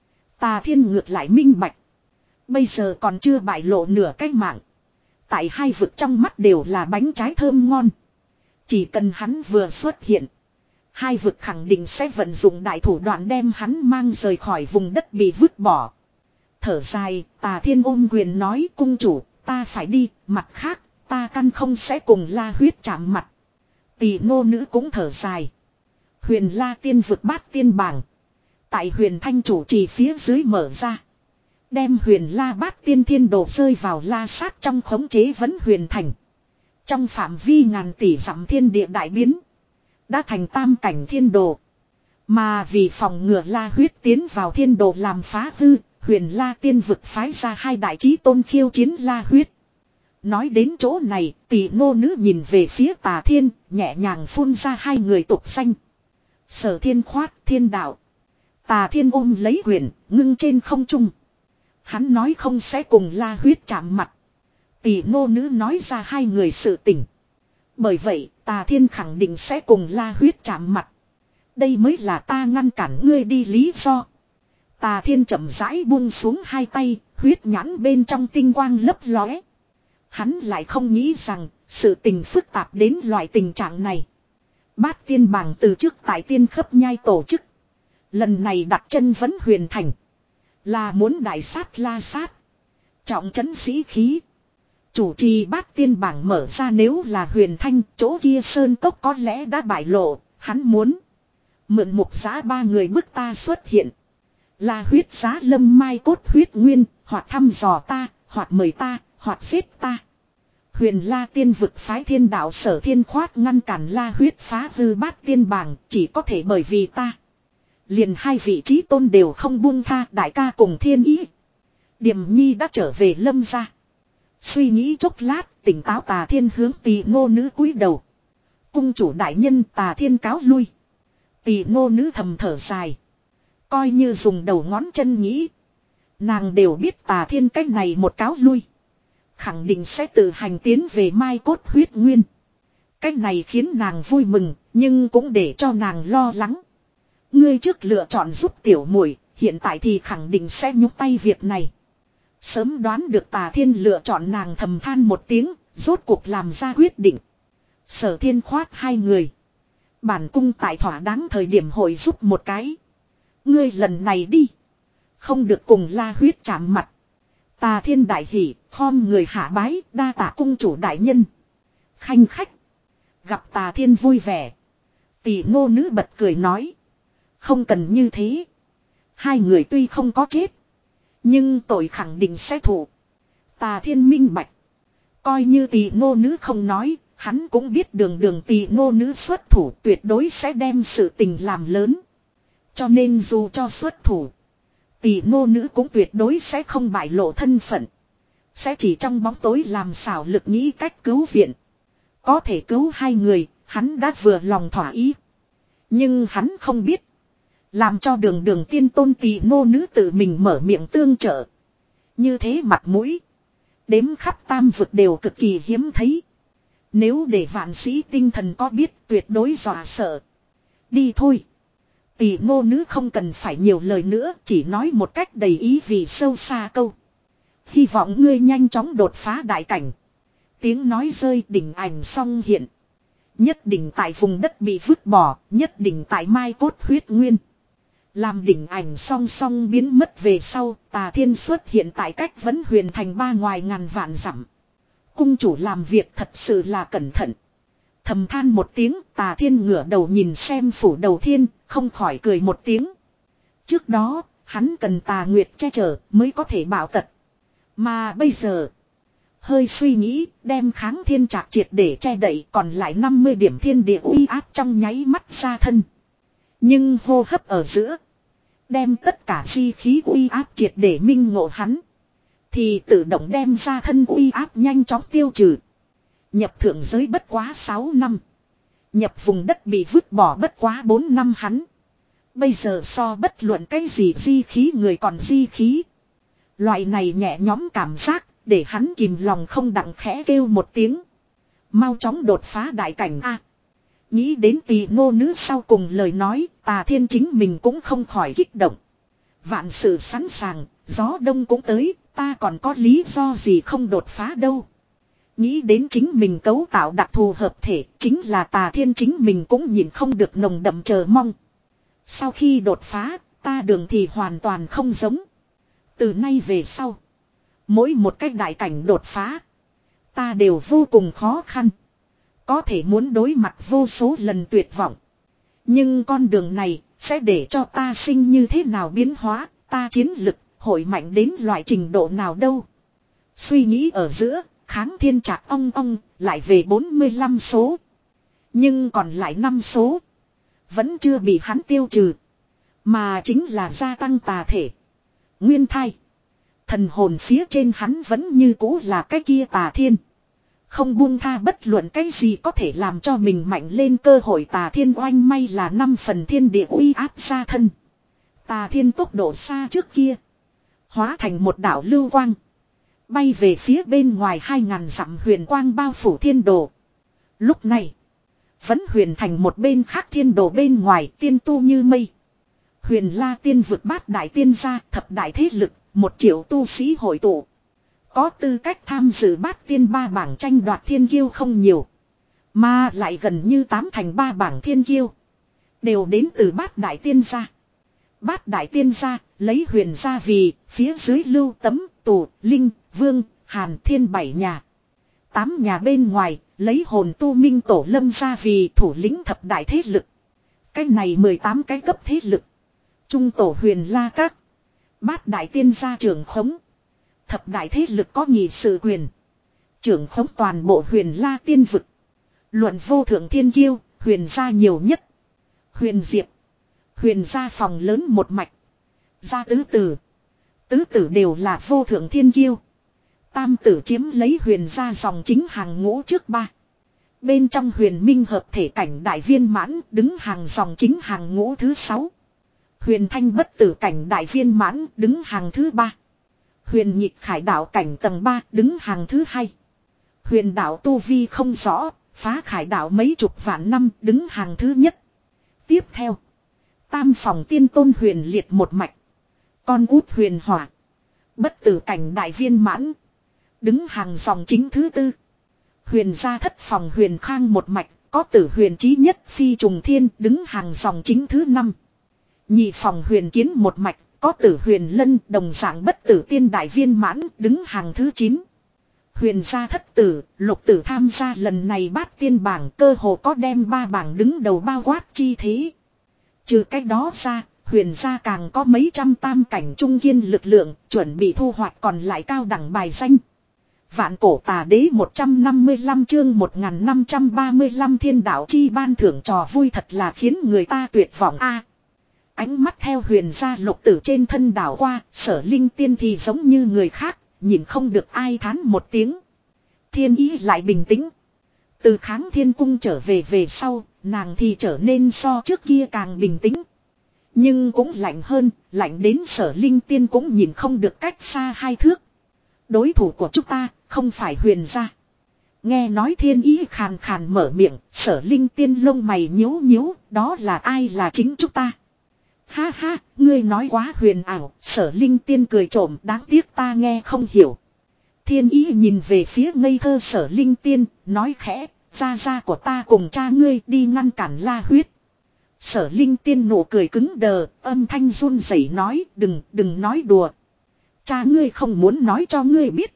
Tà Thiên ngược lại minh bạch. Bây giờ còn chưa bại lộ nửa cái mạng. Tại hai vực trong mắt đều là bánh trái thơm ngon. Chỉ cần hắn vừa xuất hiện. Hai vực khẳng định sẽ vận dụng đại thủ đoạn đem hắn mang rời khỏi vùng đất bị vứt bỏ. Thở dài, Tà Thiên ôm quyền nói cung chủ, ta phải đi, mặt khác, ta căn không sẽ cùng La Huyết chạm mặt. Tỳ Nô Nữ cũng thở dài. Huyền La tiên vực bát tiên bảng. Tại Huyền Thanh chủ trì phía dưới mở ra. Đem Huyền La bát tiên thiên đồ rơi vào La sát trong khống chế vẫn Huyền Thành. Trong phạm vi ngàn tỷ dặm thiên địa đại biến. Đã thành tam cảnh thiên đồ. Mà vì phòng ngừa La Huyết tiến vào thiên đồ làm phá hư. Huyền La tiên vực phái ra hai đại chí tôn khiêu chiến La Huyết. Nói đến chỗ này, Tỳ Nô Nữ nhìn về phía Tà Thiên, nhẹ nhàng phun ra hai người tục danh. Sở Thiên Khoát, Thiên Đạo. Tà Thiên ôm lấy quyền, ngưng trên không trung. Hắn nói không sẽ cùng La Huyết chạm mặt. Tỳ Nô Nữ nói ra hai người sự tình. Bởi vậy, Tà Thiên khẳng định sẽ cùng La Huyết chạm mặt. Đây mới là ta ngăn cản ngươi đi lý do. Tà Thiên chậm rãi buông xuống hai tay, huyết nhãn bên trong tinh quang lấp lóe. Hắn lại không nghĩ rằng, sự tình phức tạp đến loại tình trạng này. Bát tiên bảng từ trước tại tiên khấp nhai tổ chức. Lần này đặt chân vẫn Huyền Thành. Là muốn đại sát La sát. Trọng trấn sĩ khí. Chủ trì bát tiên bảng mở ra nếu là Huyền Thanh, chỗ kia sơn cốc có lẽ đã bại lộ. Hắn muốn mượn Mục Giã ba người bức ta xuất hiện. Là huyết giá lâm mai cốt huyết nguyên, hoặc thăm dò ta, hoặc mời ta, hoặc giết ta. Huyền La tiên vực phái Thiên Đạo Sở Thiên Khoát ngăn cản La Huyết phá hư bát tiên bảng, chỉ có thể bởi vì ta. Liền hai vị trí tôn đều không buông tha, đại ca cùng Thiên Ý. Điềm Nhi đã trở về lâm gia. Suy nghĩ chốc lát, tỉnh táo Tà Thiên hướng Tỳ Nô Nữ cúi đầu. Cung chủ đại nhân, Tà Thiên cáo lui. Tỳ Nô Nữ thầm thở dài. Coi như dùng đầu ngón chân nghĩ. Nàng đều biết Tà Thiên cách này một cáo lui. Khẳng định sẽ tự hành tiến về mai cốt huyết nguyên. Cách này khiến nàng vui mừng, Nhưng cũng để cho nàng lo lắng. Ngươi trước lựa chọn giúp tiểu muội, hiện tại thì khẳng định sẽ nhúc tay việc này. Sớm đoán được Tà Thiên lựa chọn nàng, thầm than một tiếng, rốt cuộc làm ra quyết định. Sở Thiên khoát hai người. Bản cung tại thỏa đáng thời điểm hội giúp một cái. Ngươi lần này đi. Không được cùng La Huyết chạm mặt. Tà Thiên đại hỉ, khom người hạ bái, đa tạ cung chủ đại nhân. Khanh khách. Gặp Tà Thiên vui vẻ. Tỷ ngô nữ bật cười nói. Không cần như thế. Hai người tuy không có chết. Nhưng tội khẳng định sẽ thụ. Tà Thiên minh bạch. Coi như tỷ ngô nữ không nói. Hắn cũng biết đường đường tỷ ngô nữ xuất thủ tuyệt đối sẽ đem sự tình làm lớn. Cho nên dù cho xuất thủ. Tỷ ngô nữ cũng tuyệt đối sẽ không bại lộ thân phận. Sẽ chỉ trong bóng tối làm xảo lực nghĩ cách cứu viện. Có thể cứu hai người, hắn đã vừa lòng thỏa ý. Nhưng hắn không biết. Làm cho đường đường tiên tôn tỷ ngô nữ tự mình mở miệng tương trợ. Như thế mặt mũi. Đếm khắp tam vực đều cực kỳ hiếm thấy. Nếu để vạn sĩ tinh thần có biết tuyệt đối dọa sợ. Đi thôi. Tỷ ngô nữ không cần phải nhiều lời nữa, chỉ nói một cách đầy ý vì sâu xa câu. Hy vọng ngươi nhanh chóng đột phá đại cảnh. Tiếng nói rơi, đỉnh ảnh song hiện. Nhất định tại vùng đất bị vứt bỏ, nhất định tại mai cốt huyết nguyên. Làm đỉnh ảnh song song biến mất về sau, Tà Thiên xuất hiện tại cách Vấn Huyền thành ba ngoài ngàn vạn dặm. Cung chủ làm việc thật sự là cẩn thận. Thầm than một tiếng, Tà Thiên ngửa đầu nhìn xem phủ đầu thiên, không khỏi cười một tiếng. Trước đó, hắn cần Tà Nguyệt che chở mới có thể bảo tật. Mà bây giờ, hơi suy nghĩ, đem kháng thiên trạc triệt để che đậy, còn lại năm mươi điểm thiên địa uy áp trong nháy mắt ra thân. Nhưng hô hấp ở giữa, đem tất cả chi khí uy áp triệt để minh ngộ hắn. Thì tự động đem ra thân uy áp nhanh chóng tiêu trừ. Nhập thượng giới bất quá sáu năm. Nhập vùng đất bị vứt bỏ bất quá bốn năm hắn. Bây giờ so bất luận cái gì di khí người còn di khí. Loại này nhẹ nhóm cảm giác để hắn kìm lòng không đặng khẽ kêu một tiếng. Mau chóng đột phá đại cảnh a. Nghĩ đến tỷ ngô nữ sau cùng lời nói, Tà Thiên chính mình cũng không khỏi kích động. Vạn sự sẵn sàng, gió đông cũng tới, ta còn có lý do gì không đột phá đâu. Nghĩ đến chính mình cấu tạo đặc thù hợp thể, chính là Tà Thiên chính mình cũng nhìn không được nồng đậm chờ mong. Sau khi đột phá, ta đường thì hoàn toàn không giống. Từ nay về sau, mỗi một cách đại cảnh đột phá, ta đều vô cùng khó khăn. Có thể muốn đối mặt vô số lần tuyệt vọng. Nhưng con đường này sẽ để cho ta sinh như thế nào biến hóa, ta chiến lực hội mạnh đến loại trình độ nào đâu. Suy nghĩ ở giữa, kháng thiên trạc ong ong lại về bốn mươi lăm số. Nhưng còn lại năm số vẫn chưa bị hắn tiêu trừ. Mà chính là gia tăng tà thể, nguyên thai, thần hồn phía trên hắn vẫn như cũ là cái kia Tà Thiên. Không buông tha bất luận cái gì có thể làm cho mình mạnh lên cơ hội. Tà Thiên oanh may là năm phần thiên địa uy áp ra thân. Tà Thiên tốc độ xa trước kia, hóa thành một đạo lưu quang, bay về phía bên ngoài hai ngàn dặm huyền quang bao phủ thiên đồ. Lúc này, vẫn huyền thành một bên khác thiên đồ bên ngoài tiên tu như mây. Huyền La tiên vực bát đại tiên gia, thập đại thế lực, một triệu tu sĩ hội tụ. Có tư cách tham dự bát tiên ba bảng tranh đoạt thiên kiêu không nhiều. Mà lại gần như tám thành ba bảng thiên kiêu đều đến từ bát đại tiên gia. Bát đại tiên gia lấy huyền gia vì phía dưới lưu tấm, tù, linh, vương, hàn thiên bảy nhà. Tám nhà bên ngoài lấy hồn tu minh tổ lâm gia vì thủ lĩnh thập đại thế lực. Cái này mười tám cái cấp thế lực. Trung tổ huyền La các, bát đại tiên gia trưởng khống. Thập đại thế lực có nghị sự quyền, trưởng khống toàn bộ huyền La tiên vực. Luận vô thượng thiên kiêu, huyền gia nhiều nhất. Huyền Diệp, huyền gia phòng lớn một mạch. Gia tứ tử, tứ tử đều là vô thượng thiên kiêu. Tam tử chiếm lấy huyền gia dòng chính hàng ngũ trước ba. Bên trong huyền minh hợp thể cảnh đại viên mãn đứng hàng dòng chính hàng ngũ thứ sáu. Huyền thanh bất tử cảnh đại viên mãn đứng hàng thứ ba. Huyền nhịp khải đạo cảnh tầng ba đứng hàng thứ hai. Huyền đạo tu vi không rõ, Phá khải đạo mấy chục vạn năm đứng hàng thứ nhất. Tiếp theo. Tam phòng tiên tôn huyền liệt một mạch. Con út huyền hỏa. Bất tử cảnh đại viên mãn. Đứng hàng dòng chính thứ tư. Huyền gia thất phòng huyền khang một mạch. Có tử huyền chí nhất phi trùng thiên đứng hàng dòng chính thứ năm. Nhị phòng huyền kiến một mạch. Có tử huyền lân đồng dạng bất tử tiên đại viên mãn đứng hàng thứ chín. Huyền gia thất tử, lục tử tham gia lần này bát tiên bảng cơ hồ có đem ba bảng đứng đầu bao quát chi thế. Trừ cách đó ra, huyền gia càng có mấy trăm tam cảnh trung kiên lực lượng, chuẩn bị thu hoạch còn lại cao đẳng bài danh. Vạn cổ tà đế một trăm năm mươi lăm chương một nghìn năm trăm ba mươi lăm thiên đạo chi ban thưởng trò vui thật là khiến người ta tuyệt vọng a. Ánh mắt theo huyền gia lục tử trên thân đảo qua, Sở Linh Tiên thì giống như người khác, nhìn không được ai thán một tiếng. Thiên ý lại bình tĩnh. Từ Kháng Thiên Cung trở về về sau, nàng thì trở nên so trước kia càng bình tĩnh. Nhưng cũng lạnh hơn, lạnh đến Sở Linh Tiên cũng nhìn không được cách xa hai thước. Đối thủ của chúng ta, không phải huyền gia. Nghe nói thiên ý khàn khàn mở miệng, Sở Linh Tiên lông mày nhíu nhíu, đó là ai là chính chúng ta. Ha ha, ngươi nói quá huyền ảo, Sở Linh Tiên cười trộm đáng tiếc ta nghe không hiểu. Thiên ý nhìn về phía ngây thơ Sở Linh Tiên, nói khẽ, gia gia của ta cùng cha ngươi đi ngăn cản La Huyết. Sở Linh Tiên nụ cười cứng đờ, âm thanh run rẩy nói, đừng, đừng nói đùa. Cha ngươi không muốn nói cho ngươi biết.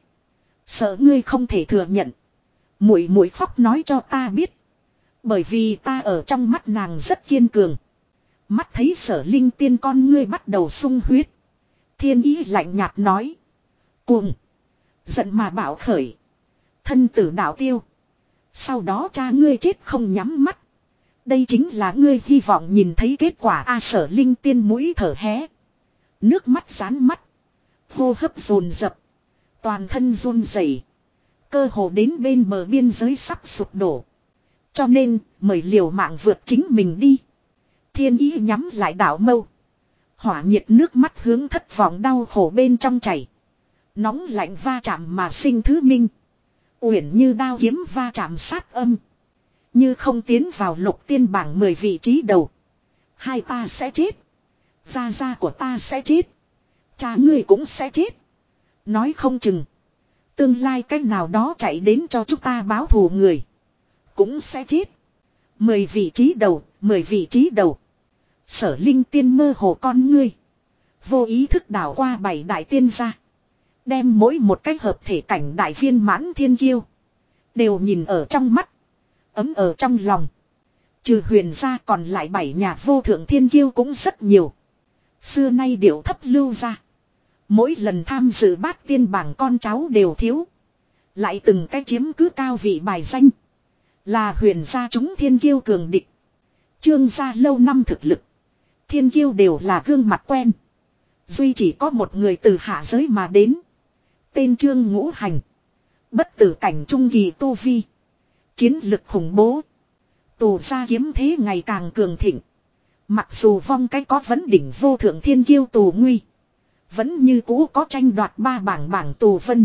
Sợ ngươi không thể thừa nhận. Muội muội khóc nói cho ta biết. Bởi vì ta ở trong mắt nàng rất kiên cường. Mắt thấy Sở Linh Tiên con ngươi bắt đầu sung huyết. Thiên ý lạnh nhạt nói. Cuồng. Giận mà bảo khởi. Thân tử đạo tiêu. Sau đó cha ngươi chết không nhắm mắt. Đây chính là ngươi hy vọng nhìn thấy kết quả a. Sở Linh Tiên mũi thở hé. Nước mắt dán mắt. Hô hấp dồn dập. Toàn thân run rẩy. Cơ hồ đến bên bờ biên giới sắp sụp đổ. Cho nên mời liều mạng vượt chính mình đi. Thiên ý nhắm lại đảo mâu. Hỏa nhiệt nước mắt hướng thất vọng đau khổ bên trong chảy. Nóng lạnh va chạm mà sinh thứ minh. Uyển như đao kiếm va chạm sát âm. Như không tiến vào lục tiên bảng mười vị trí đầu. Hai ta sẽ chết. Gia gia của ta sẽ chết. Cha ngươi cũng sẽ chết. Nói không chừng. Tương lai cách nào đó chạy đến cho chúng ta báo thù người. Cũng sẽ chết. Mười vị trí đầu, mười vị trí đầu. Sở Linh Tiên mơ hồ con ngươi. Vô ý thức đảo qua bảy đại tiên gia. Đem mỗi một cách hợp thể cảnh đại viên mãn thiên kiêu. Đều nhìn ở trong mắt. Ấm ở trong lòng. Trừ huyền gia còn lại bảy nhà vô thượng thiên kiêu cũng rất nhiều. Xưa nay điệu thấp lưu ra. Mỗi lần tham dự bát tiên bảng con cháu đều thiếu. Lại từng cái chiếm cứ cao vị bài danh. Là huyền gia chúng thiên kiêu cường địch. Trương gia lâu năm thực lực. Thiên kiêu đều là gương mặt quen. Duy chỉ có một người từ hạ giới mà đến. Tên Trương Ngũ Hành. Bất tử cảnh trung kỳ tu vi. Chiến lực khủng bố. Tù gia kiếm thế ngày càng cường thịnh. Mặc dù vong cái có vấn đỉnh vô thượng thiên kiêu tù nguy. Vẫn như cũ có tranh đoạt ba bảng bảng tù vân.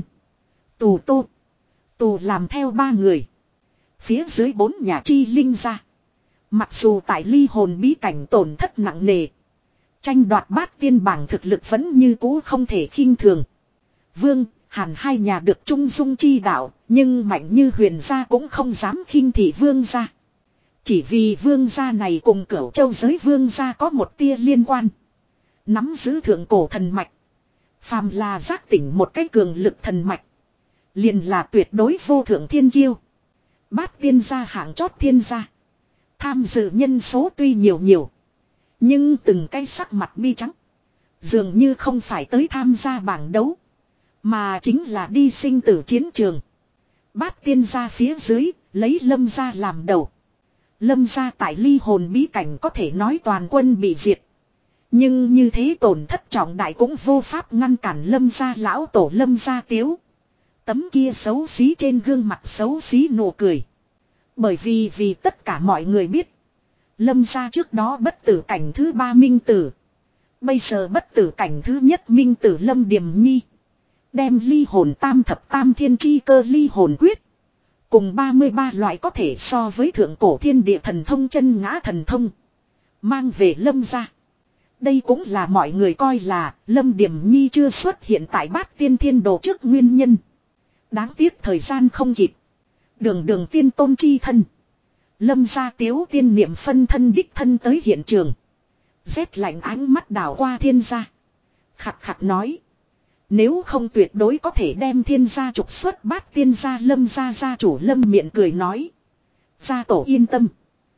Tù tô. Tù làm theo ba người. Phía dưới bốn nhà chi linh gia. Mặc dù tại ly hồn bí cảnh tổn thất nặng nề. Tranh đoạt bát tiên bảng thực lực vẫn như cũ không thể khinh thường. Vương, Hàn hai nhà được trung dung chi đạo. Nhưng mạnh như huyền gia cũng không dám khinh thị vương gia. Chỉ vì vương gia này cùng Cửu Châu giới vương gia có một tia liên quan. Nắm giữ thượng cổ thần mạch. Phàm là giác tỉnh một cái cường lực thần mạch. Liền là tuyệt đối vô thượng thiên kiêu. Bát tiên gia hạng chót thiên gia. Tham dự nhân số tuy nhiều nhiều. Nhưng từng cái sắc mặt bi trắng. Dường như không phải tới tham gia bảng đấu. Mà chính là đi sinh tử chiến trường. Bát tiên gia phía dưới, lấy Lâm gia làm đầu. Lâm gia tại ly hồn bí cảnh có thể nói toàn quân bị diệt. Nhưng như thế tổn thất trọng đại cũng vô pháp ngăn cản Lâm gia lão tổ Lâm gia Tiếu. Tấm kia xấu xí trên gương mặt xấu xí nụ cười. Bởi vì vì tất cả mọi người biết. Lâm gia trước đó bất tử cảnh thứ ba minh tử. Bây giờ bất tử cảnh thứ nhất minh tử Lâm Điềm Nhi. Đem ly hồn tam thập tam thiên chi cơ ly hồn quyết. cùng ba mươi ba loại có thể so với thượng cổ thiên địa thần thông chân ngã thần thông. Mang về Lâm gia. Đây cũng là mọi người coi là Lâm Điểm Nhi chưa xuất hiện tại Bát Tiên Thiên Đồ trước nguyên nhân. Đáng tiếc thời gian không kịp. Đường đường tiên tôn chi thân. Lâm gia Tiếu tiên niệm phân thân đích thân tới hiện trường. Rét lạnh ánh mắt đảo qua thiên gia. Khặt khặt nói. Nếu không tuyệt đối có thể đem thiên gia trục xuất Bát Tiên gia. Lâm gia gia chủ Lâm miệng cười nói. Gia tổ yên tâm.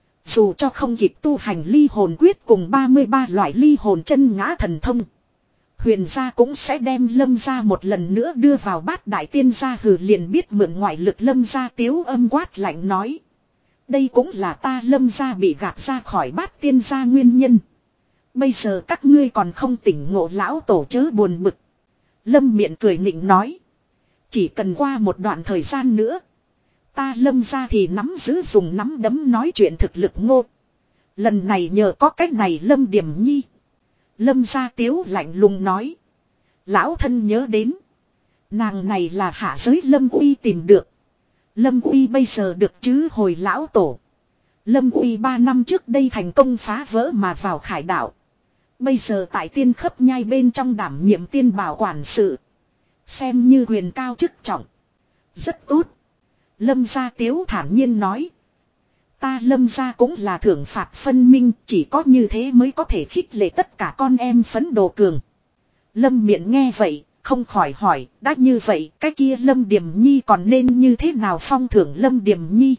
Dù cho không kịp tu hành ly hồn quyết cùng ba mươi ba loại ly hồn chân ngã thần thông. Huyền gia cũng sẽ đem Lâm gia một lần nữa đưa vào Bát Đại Tiên gia. Hừ, liền biết mượn ngoại lực. Lâm gia Tiếu âm quát lạnh nói. Đây cũng là ta Lâm gia bị gạt ra khỏi Bát Tiên gia nguyên nhân. Bây giờ các ngươi còn không tỉnh ngộ, lão tổ chớ buồn bực. Lâm miệng cười nịnh nói. Chỉ cần qua một đoạn thời gian nữa. Ta Lâm gia thì nắm giữ dùng nắm đấm nói chuyện thực lực ngô. Lần này nhờ có cách này Lâm Điểm Nhi. Lâm gia Tiếu lạnh lùng nói. Lão thân nhớ đến. Nàng này là hạ giới Lâm Uy tìm được. Lâm Uy bây giờ được chứ hồi lão tổ. Lâm Uy ba năm trước đây thành công phá vỡ mà vào Khải đạo. Bây giờ tại Tiên Khấp Nhai bên trong đảm nhiệm tiên bảo quản sự. Xem như quyền cao chức trọng. Rất tốt. Lâm gia Tiếu thản nhiên nói. Ta Lâm gia cũng là thưởng phạt phân minh. Chỉ có như thế mới có thể khích lệ tất cả con em phấn đồ cường. Lâm miệng nghe vậy. Không khỏi hỏi. Đã như vậy cái kia Lâm Điểm Nhi còn nên như thế nào phong thưởng Lâm Điểm Nhi.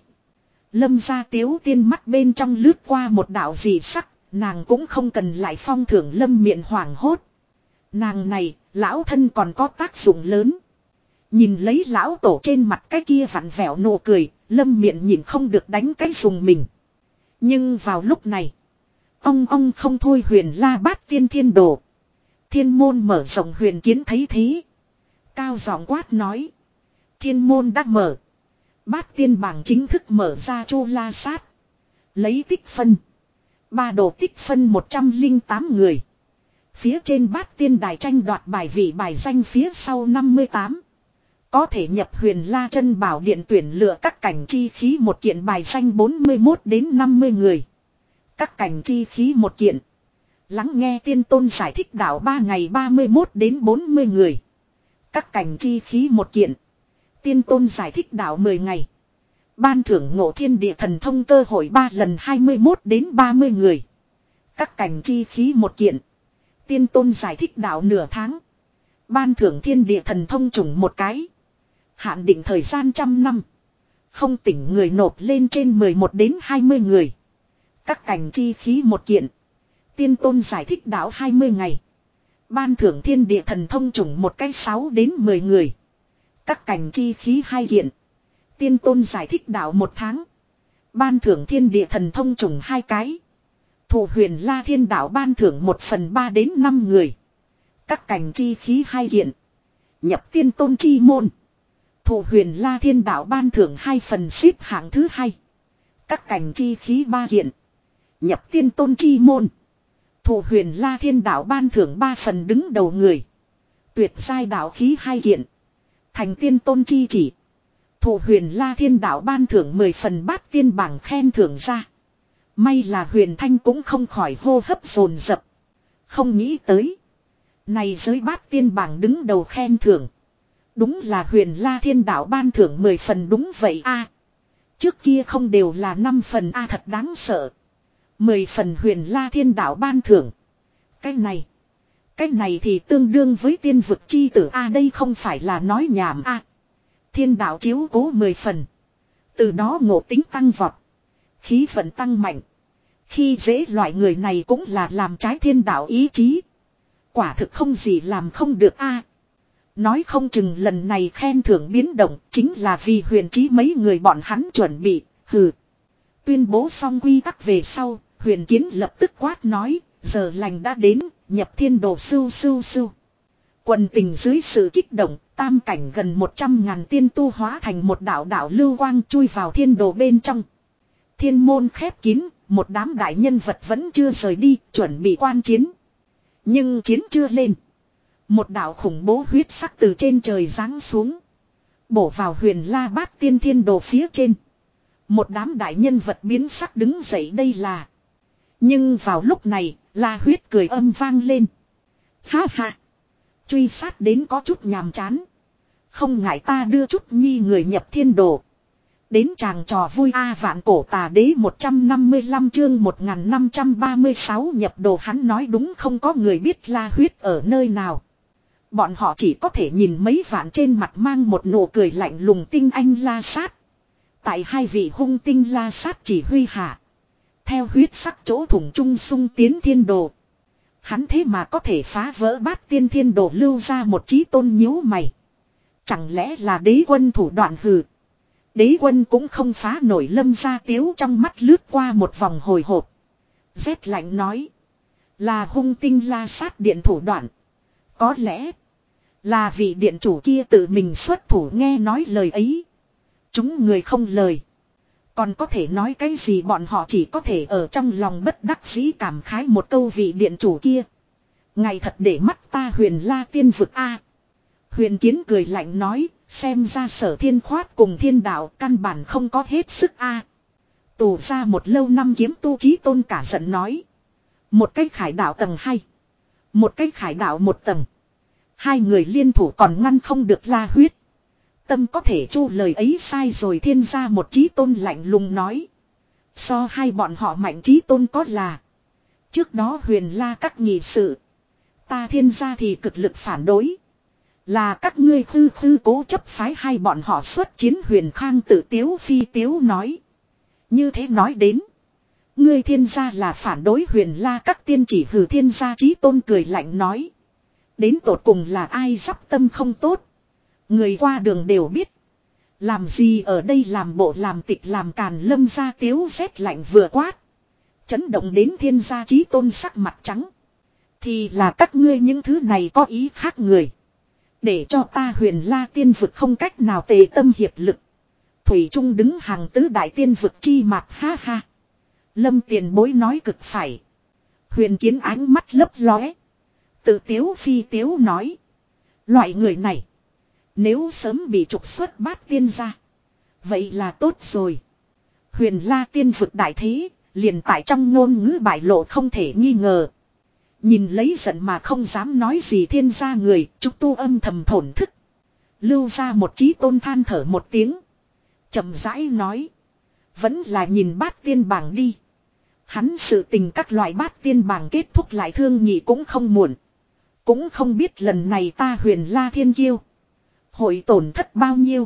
Lâm gia Tiếu tiên mắt bên trong lướt qua một đạo dị sắc. Nàng cũng không cần lại phong thưởng Lâm miệng hoảng hốt. Nàng này lão thân còn có tác dụng lớn. Nhìn lấy lão tổ trên mặt cái kia vặn vẹo nụ cười. Lâm miệng nhìn không được đánh cái dùng mình. Nhưng vào lúc này. Ong ong không thôi huyền la Bát Tiên Thiên Đồ. Thiên môn mở rộng huyền kiến thấy thế. Cao giọng quát nói. Thiên môn đã mở. Bát tiên bảng chính thức mở ra chu la sát. Lấy tích phân. Ba đồ tích phân một trăm lẻ tám người. Phía trên bát tiên đài tranh đoạt bài vị bài danh phía sau năm mươi tám. Có thể nhập huyền la chân bảo điện tuyển lựa các cảnh chi khí một kiện bài danh bốn mươi mốt đến năm mươi người. Các cảnh chi khí một kiện. Lắng nghe tiên tôn giải thích đạo ba ngày ba mươi mốt đến bốn mươi người. Các cảnh chi khí một kiện. Tiên tôn giải thích đạo mười ngày. Ban thưởng ngộ thiên địa thần thông cơ hội ba lần hai mươi mốt đến ba mươi người. Các cảnh chi khí một kiện. Tiên tôn giải thích đạo nửa tháng. Ban thưởng thiên địa thần thông trùng một cái. Hạn định thời gian trăm năm. Không tỉnh người nộp lên trên mười một đến hai mươi người. Các cảnh chi khí một kiện. Tiên tôn giải thích đạo hai mươi ngày. Ban thưởng thiên địa thần thông trùng một cái sáu đến mười người. Các cảnh chi khí hai kiện. Tiên tôn giải thích đạo một tháng. Ban thưởng thiên địa thần thông trùng hai cái. Thủ huyền la thiên đạo ban thưởng một phần ba đến năm người. Các cảnh chi khí hai kiện. Nhập tiên tôn chi môn. Thủ huyền la thiên đạo ban thưởng hai phần xếp hạng thứ hai. Các cảnh chi khí ba kiện. Nhập tiên tôn chi môn. Thủ huyền la thiên đạo ban thưởng ba phần đứng đầu người. Tuyệt giai đạo khí hai kiện. Thành tiên tôn chi chỉ. Thủ huyền la thiên đạo ban thưởng mười phần bát tiên bảng khen thưởng ra. May là huyền thanh cũng không khỏi hô hấp dồn dập. Không nghĩ tới. Này giới bát tiên bảng đứng đầu khen thưởng. Đúng là huyền la thiên đạo ban thưởng mười phần đúng vậy a. Trước kia không đều là năm phần a, thật đáng sợ. mười phần huyền la thiên đạo ban thưởng. Cái này. Cái này thì tương đương với tiên vực chi tử a, đây không phải là nói nhảm a. Thiên đạo chiếu cố mười phần. Từ đó ngộ tính tăng vọt. Khí vận tăng mạnh. Khi dễ loại người này cũng là làm trái thiên đạo ý chí. Quả thực không gì làm không được a. Nói không chừng lần này khen thưởng biến động chính là vì huyền trí mấy người bọn hắn chuẩn bị. Hừ. Tuyên bố xong quy tắc về sau, huyền kiến lập tức quát nói, giờ lành đã đến, nhập thiên đồ sưu sưu sưu. Quần tình dưới sự kích động, tam cảnh gần một trăm ngàn tiên tu hóa thành một đạo đạo lưu quang chui vào thiên đồ bên trong. Thiên môn khép kín, một đám đại nhân vật vẫn chưa rời đi, chuẩn bị quan chiến. Nhưng chiến chưa lên. Một đạo khủng bố huyết sắc từ trên trời giáng xuống. Bổ vào huyền la bát tiên thiên đồ phía trên. Một đám đại nhân vật biến sắc đứng dậy đây là. Nhưng vào lúc này, la huyết cười âm vang lên. Ha ha. Truy sát đến có chút nhàm chán. Không ngại ta đưa chút nhi người nhập thiên đồ. Đến chàng trò vui a vạn cổ tà đế một trăm năm mươi lăm chương một nghìn năm trăm ba mươi sáu nhập đồ hắn nói đúng không có người biết la huyết ở nơi nào. Bọn họ chỉ có thể nhìn mấy vạn trên mặt mang một nụ cười lạnh lùng tinh anh la sát. Tại hai vị hung tinh la sát chỉ huy hạ. Theo huyết sắc chỗ thủng trung sung tiến thiên đồ. Hắn thế mà có thể phá vỡ bát tiên thiên đồ lưu ra một chí tôn nhíu mày. Chẳng lẽ là đế quân thủ đoạn hừ. Đế quân cũng không phá nổi lâm gia tiếu trong mắt lướt qua một vòng hồi hộp. Rét lạnh nói. Là hung tinh la sát điện thủ đoạn. Có lẽ là vị điện chủ kia tự mình xuất thủ nghe nói lời ấy. Chúng người không lời. Còn có thể nói cái gì bọn họ chỉ có thể ở trong lòng bất đắc dĩ cảm khái một câu vị điện chủ kia. Ngày thật để mắt ta huyền la tiên vực a. Huyền kiến cười lạnh nói, xem ra sở thiên khoát cùng thiên đạo căn bản không có hết sức a. Tù ra một lâu năm kiếm tu chí tôn cả giận nói. Một cái khải đạo tầng hai. Một cái khải đạo một tầng. Hai người liên thủ còn ngăn không được la huyết. Tâm có thể chu lời ấy sai rồi thiên gia một chí tôn lạnh lùng nói. So hai bọn họ mạnh chí tôn có là. Trước đó huyền la các nghị sự. Ta thiên gia thì cực lực phản đối. Là các ngươi khư khư cố chấp phái hai bọn họ xuất chiến huyền khang tự tiếu phi tiếu nói. Như thế nói đến. Ngươi thiên gia là phản đối huyền la các tiên chỉ hừ thiên gia chí tôn cười lạnh nói. Đến tột cùng là ai sắp tâm không tốt. Người qua đường đều biết. Làm gì ở đây làm bộ làm tịch làm càn lâm gia tiếu rét lạnh vừa quát. Chấn động đến thiên gia chí tôn sắc mặt trắng. Thì là các ngươi những thứ này có ý khác người. Để cho ta huyền la tiên vực không cách nào tề tâm hiệp lực. Thủy Trung đứng hàng tứ đại tiên vực chi mặt ha ha. Lâm tiền bối nói cực phải. Huyền kiến ánh mắt lấp lóe. Tự tiếu phi tiếu nói. Loại người này. Nếu sớm bị trục xuất bát tiên ra. Vậy là tốt rồi. Huyền la tiên vực đại thế. Liền tại trong ngôn ngữ bại lộ không thể nghi ngờ. Nhìn lấy giận mà không dám nói gì thiên gia người. Trúc tu âm thầm thổn thức. Lưu ra một chí tôn than thở một tiếng. Chậm rãi nói. Vẫn là nhìn bát tiên bảng đi. Hắn sự tình các loại bát tiên bảng kết thúc lại thương nhị cũng không muộn. Cũng không biết lần này ta huyền la thiên kiêu. Hội tổn thất bao nhiêu.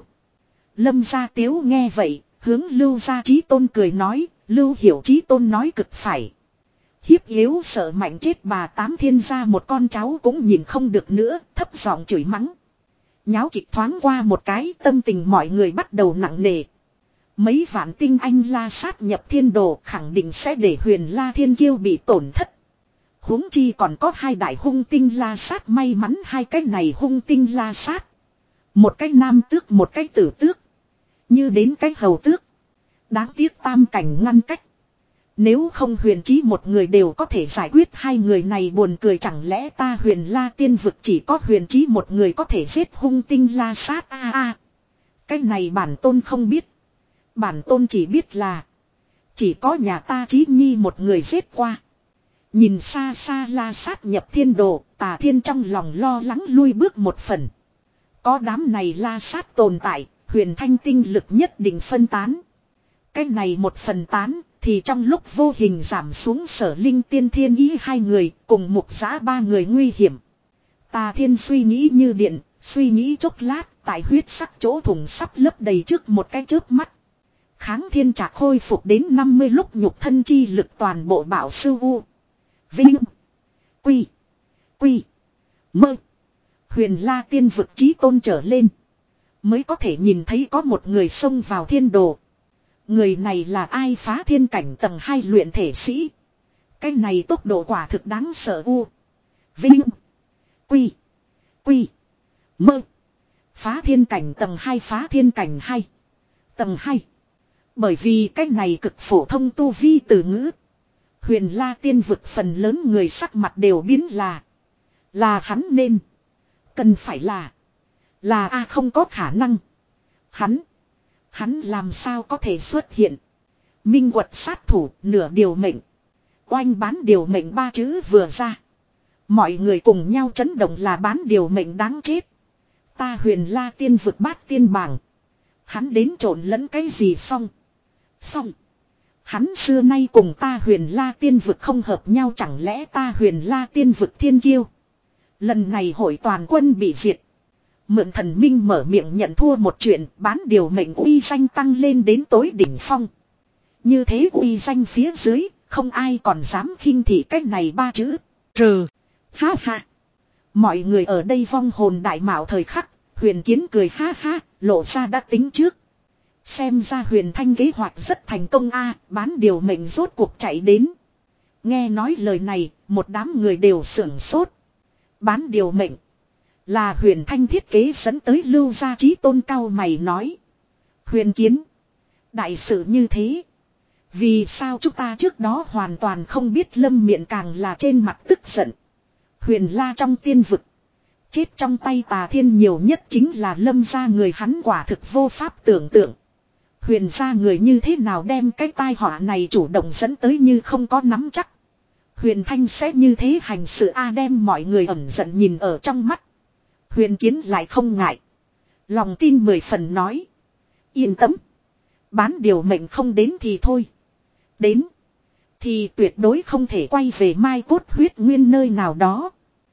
Lâm gia tiếu nghe vậy. Hướng lưu gia chí tôn cười nói. Lưu hiểu chí tôn nói cực phải. Hiếp yếu sợ mạnh chết bà tám thiên gia một con cháu cũng nhìn không được nữa. Thấp giọng chửi mắng. Nháo kịch thoáng qua một cái tâm tình mọi người bắt đầu nặng nề. Mấy vạn tinh anh la sát nhập thiên đồ khẳng định sẽ để huyền la thiên kiêu bị tổn thất. Huống chi còn có hai đại hung tinh la sát may mắn hai cái này hung tinh la sát. Một cái nam tước một cái tử tước. Như đến cái hầu tước. Đáng tiếc tam cảnh ngăn cách. Nếu không huyền chí một người đều có thể giải quyết hai người này buồn cười chẳng lẽ ta huyền la tiên vực chỉ có huyền chí một người có thể giết hung tinh la sát a a. Cái này bản tôn không biết. Bản tôn chỉ biết là. Chỉ có nhà ta chí nhi một người giết qua. Nhìn xa xa la sát nhập thiên đồ. Tà thiên trong lòng lo lắng lui bước một phần. Có đám này la sát tồn tại. Huyền thanh tinh lực nhất định phân tán. Cái này một phần tán. Thì trong lúc vô hình giảm xuống sở linh tiên thiên ý hai người. Cùng mục giã ba người nguy hiểm. Tà thiên suy nghĩ như điện. Suy nghĩ chốc lát. Tại huyết sắc chỗ thủng sắp lấp đầy trước một cái chớp mắt. Kháng thiên trạc khôi phục đến năm mươi lúc nhục thân chi lực toàn bộ bảo sư u. Vinh. Quy. Quy. Mơ. Huyền la tiên vực chí tôn trở lên. Mới có thể nhìn thấy có một người xông vào thiên đồ. Người này là ai phá thiên cảnh tầng hai luyện thể sĩ. Cái này tốc độ quả thực đáng sợ u. Vinh. Quy. Quy. Mơ. Phá thiên cảnh tầng hai phá thiên cảnh hai. Tầng hai. Bởi vì cái này cực phổ thông tu vi từ ngữ. Huyền la tiên vực phần lớn người sắc mặt đều biến là. Là hắn nên. Cần phải là. Là a không có khả năng. Hắn. Hắn làm sao có thể xuất hiện. Minh quật sát thủ nửa điều mệnh. Oanh bán điều mệnh ba chữ vừa ra. Mọi người cùng nhau chấn động là bán điều mệnh đáng chết. Ta Huyền La tiên vực bát tiên bảng. Hắn đến trộn lẫn cái gì xong. Xong. Hắn xưa nay cùng ta Huyền La tiên vực không hợp nhau, chẳng lẽ ta Huyền La tiên vực thiên kiêu. Lần này hội toàn quân bị diệt. Mượn thần minh mở miệng nhận thua một chuyện, bán điều mệnh uy danh tăng lên đến tối đỉnh phong. Như thế uy danh phía dưới, không ai còn dám khinh thị cách này ba chữ. Trừ. Ha ha. Mọi người ở đây vong hồn đại mạo thời khắc, Huyền Kiến cười ha ha, lộ ra đã tính trước. Xem ra Huyền Thanh kế hoạch rất thành công a, bán điều mệnh rốt cuộc chạy đến. Nghe nói lời này, một đám người đều sưởng sốt. Bán điều mệnh là Huyền Thanh thiết kế dẫn tới Lưu Gia Chí Tôn cao mày nói. Huyền Kiến, đại sự như thế, vì sao chúng ta trước đó hoàn toàn không biết? Lâm Miện càng là trên mặt tức giận. Huyền La trong tiên vực, chết trong tay Tà Thiên nhiều nhất chính là Lâm gia người, hắn quả thực vô pháp tưởng tượng. Huyền gia người như thế nào đem cái tai họa này chủ động dẫn tới, như không có nắm chắc Huyền Thanh sẽ như thế hành sự a, đem mọi người ẩn giận nhìn ở trong mắt. Huyền Kiến lại không ngại, lòng tin mười phần nói. Yên tâm, bán điều mệnh không đến thì thôi, đến thì tuyệt đối không thể quay về Mai Cốt Huyết Nguyên nơi nào đó.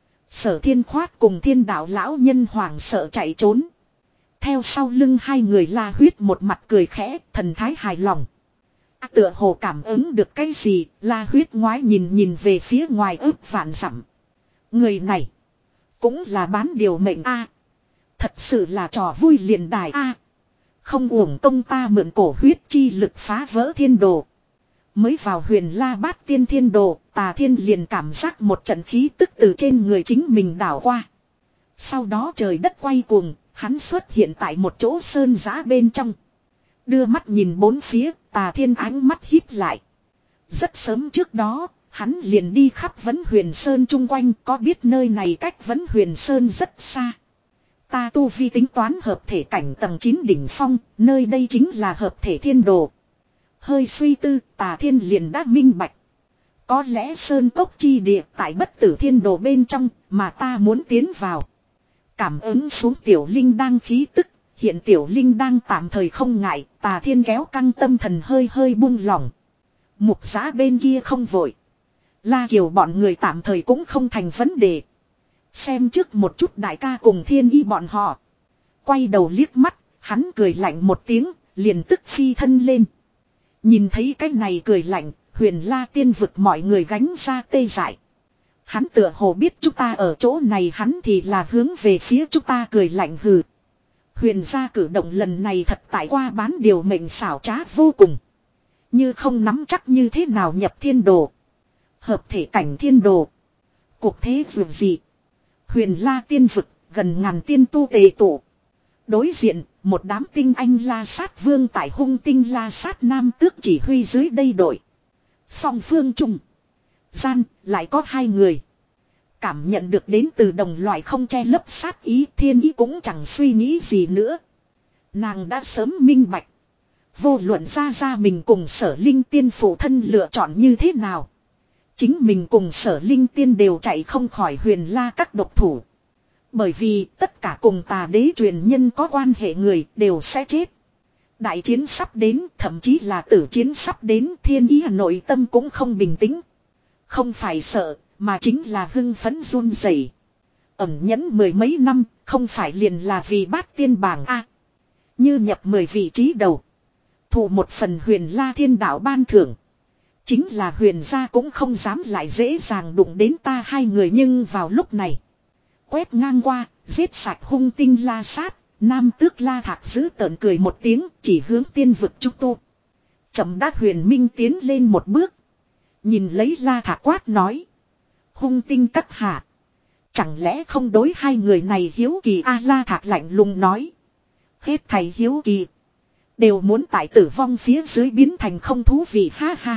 Sở Thiên Khoát cùng Thiên Đạo lão nhân hoảng sợ chạy trốn. Theo sau lưng hai người La Huyết một mặt cười khẽ, thần thái hài lòng. À, tựa hồ cảm ứng được cái gì, La Huyết ngoái nhìn nhìn về phía ngoài ước vạn dặm. Người này cũng là bán điều mệnh a, thật sự là trò vui liền đài a. Không uổng công ta mượn cổ huyết chi lực phá vỡ thiên đồ. Mới vào Huyền La bát tiên thiên đồ, Tà Thiên liền cảm giác một trận khí tức từ trên người chính mình đảo qua. Sau đó trời đất quay cuồng, hắn xuất hiện tại một chỗ sơn giã bên trong. Đưa mắt nhìn bốn phía, Tà Thiên ánh mắt híp lại. Rất sớm trước đó, hắn liền đi khắp Vấn Huyền Sơn chung quanh, có biết nơi này cách Vấn Huyền Sơn rất xa. Ta tu vi tính toán hợp thể cảnh tầng chín đỉnh phong, nơi đây chính là hợp thể thiên đồ. Hơi suy tư, Tà Thiên liền đã minh bạch. Có lẽ sơn cốc chi địa tại bất tử thiên đồ bên trong, mà ta muốn tiến vào. Cảm ứng xuống tiểu linh đang khí tức, hiện tiểu linh đang tạm thời không ngại, Tà Thiên kéo căng tâm thần hơi hơi buông lỏng. Mục Giá bên kia không vội. La Kiều bọn người tạm thời cũng không thành vấn đề. Xem trước một chút đại ca cùng Thiên Y bọn họ. Quay đầu liếc mắt, hắn cười lạnh một tiếng, liền tức phi thân lên. Nhìn thấy cái này cười lạnh, Huyền La tiên vực mọi người gánh ra tê dại. Hắn tựa hồ biết chúng ta ở chỗ này, hắn thì là hướng về phía chúng ta cười lạnh hừ. Huyền gia cử động lần này thật tại qua bán điều mệnh xảo trá vô cùng. Như không nắm chắc như thế nào nhập thiên đồ. Hợp thể cảnh thiên đồ. Cuộc thế vượt gì. Huyền La tiên vực, gần ngàn tiên tu tề tụ. Đối diện, một đám tinh anh la sát vương tại hung tinh la sát nam tước chỉ huy dưới đây đội. Song phương chung gian, lại có hai người. Cảm nhận được đến từ đồng loại không che lấp sát ý, Thiên Ý cũng chẳng suy nghĩ gì nữa. Nàng đã sớm minh bạch. Vô luận ra ra mình cùng Sở Linh Tiên phụ thân lựa chọn như thế nào, chính mình cùng Sở Linh Tiên đều chạy không khỏi Huyền La các độc thủ. Bởi vì tất cả cùng Tà đế truyền nhân có quan hệ người đều sẽ chết. Đại chiến sắp đến, thậm chí là tử chiến sắp đến, Thiên Ý nội tâm cũng không bình tĩnh. Không phải sợ, mà chính là hưng phấn run rẩy. Ẩn nhẫn mười mấy năm, không phải liền là vì bát tiên bảng a. Như nhập mười vị trí đầu, thụ một phần Huyền La thiên đạo ban thưởng. Chính là Huyền gia cũng không dám lại dễ dàng đụng đến ta hai người, nhưng vào lúc này quét ngang qua, giết sạch hung tinh la sát, nam tước La Thạc giữ tợn cười một tiếng, chỉ hướng tiên vực trúc tu. Chậm đát Huyền Minh tiến lên một bước, nhìn lấy La Thạc quát nói. Hung tinh các hạ, chẳng lẽ không đối hai người này hiếu kỳ a? La Thạc lạnh lùng nói. Hết thầy hiếu kỳ, đều muốn tại tử vong phía dưới biến thành không thú vị, ha ha.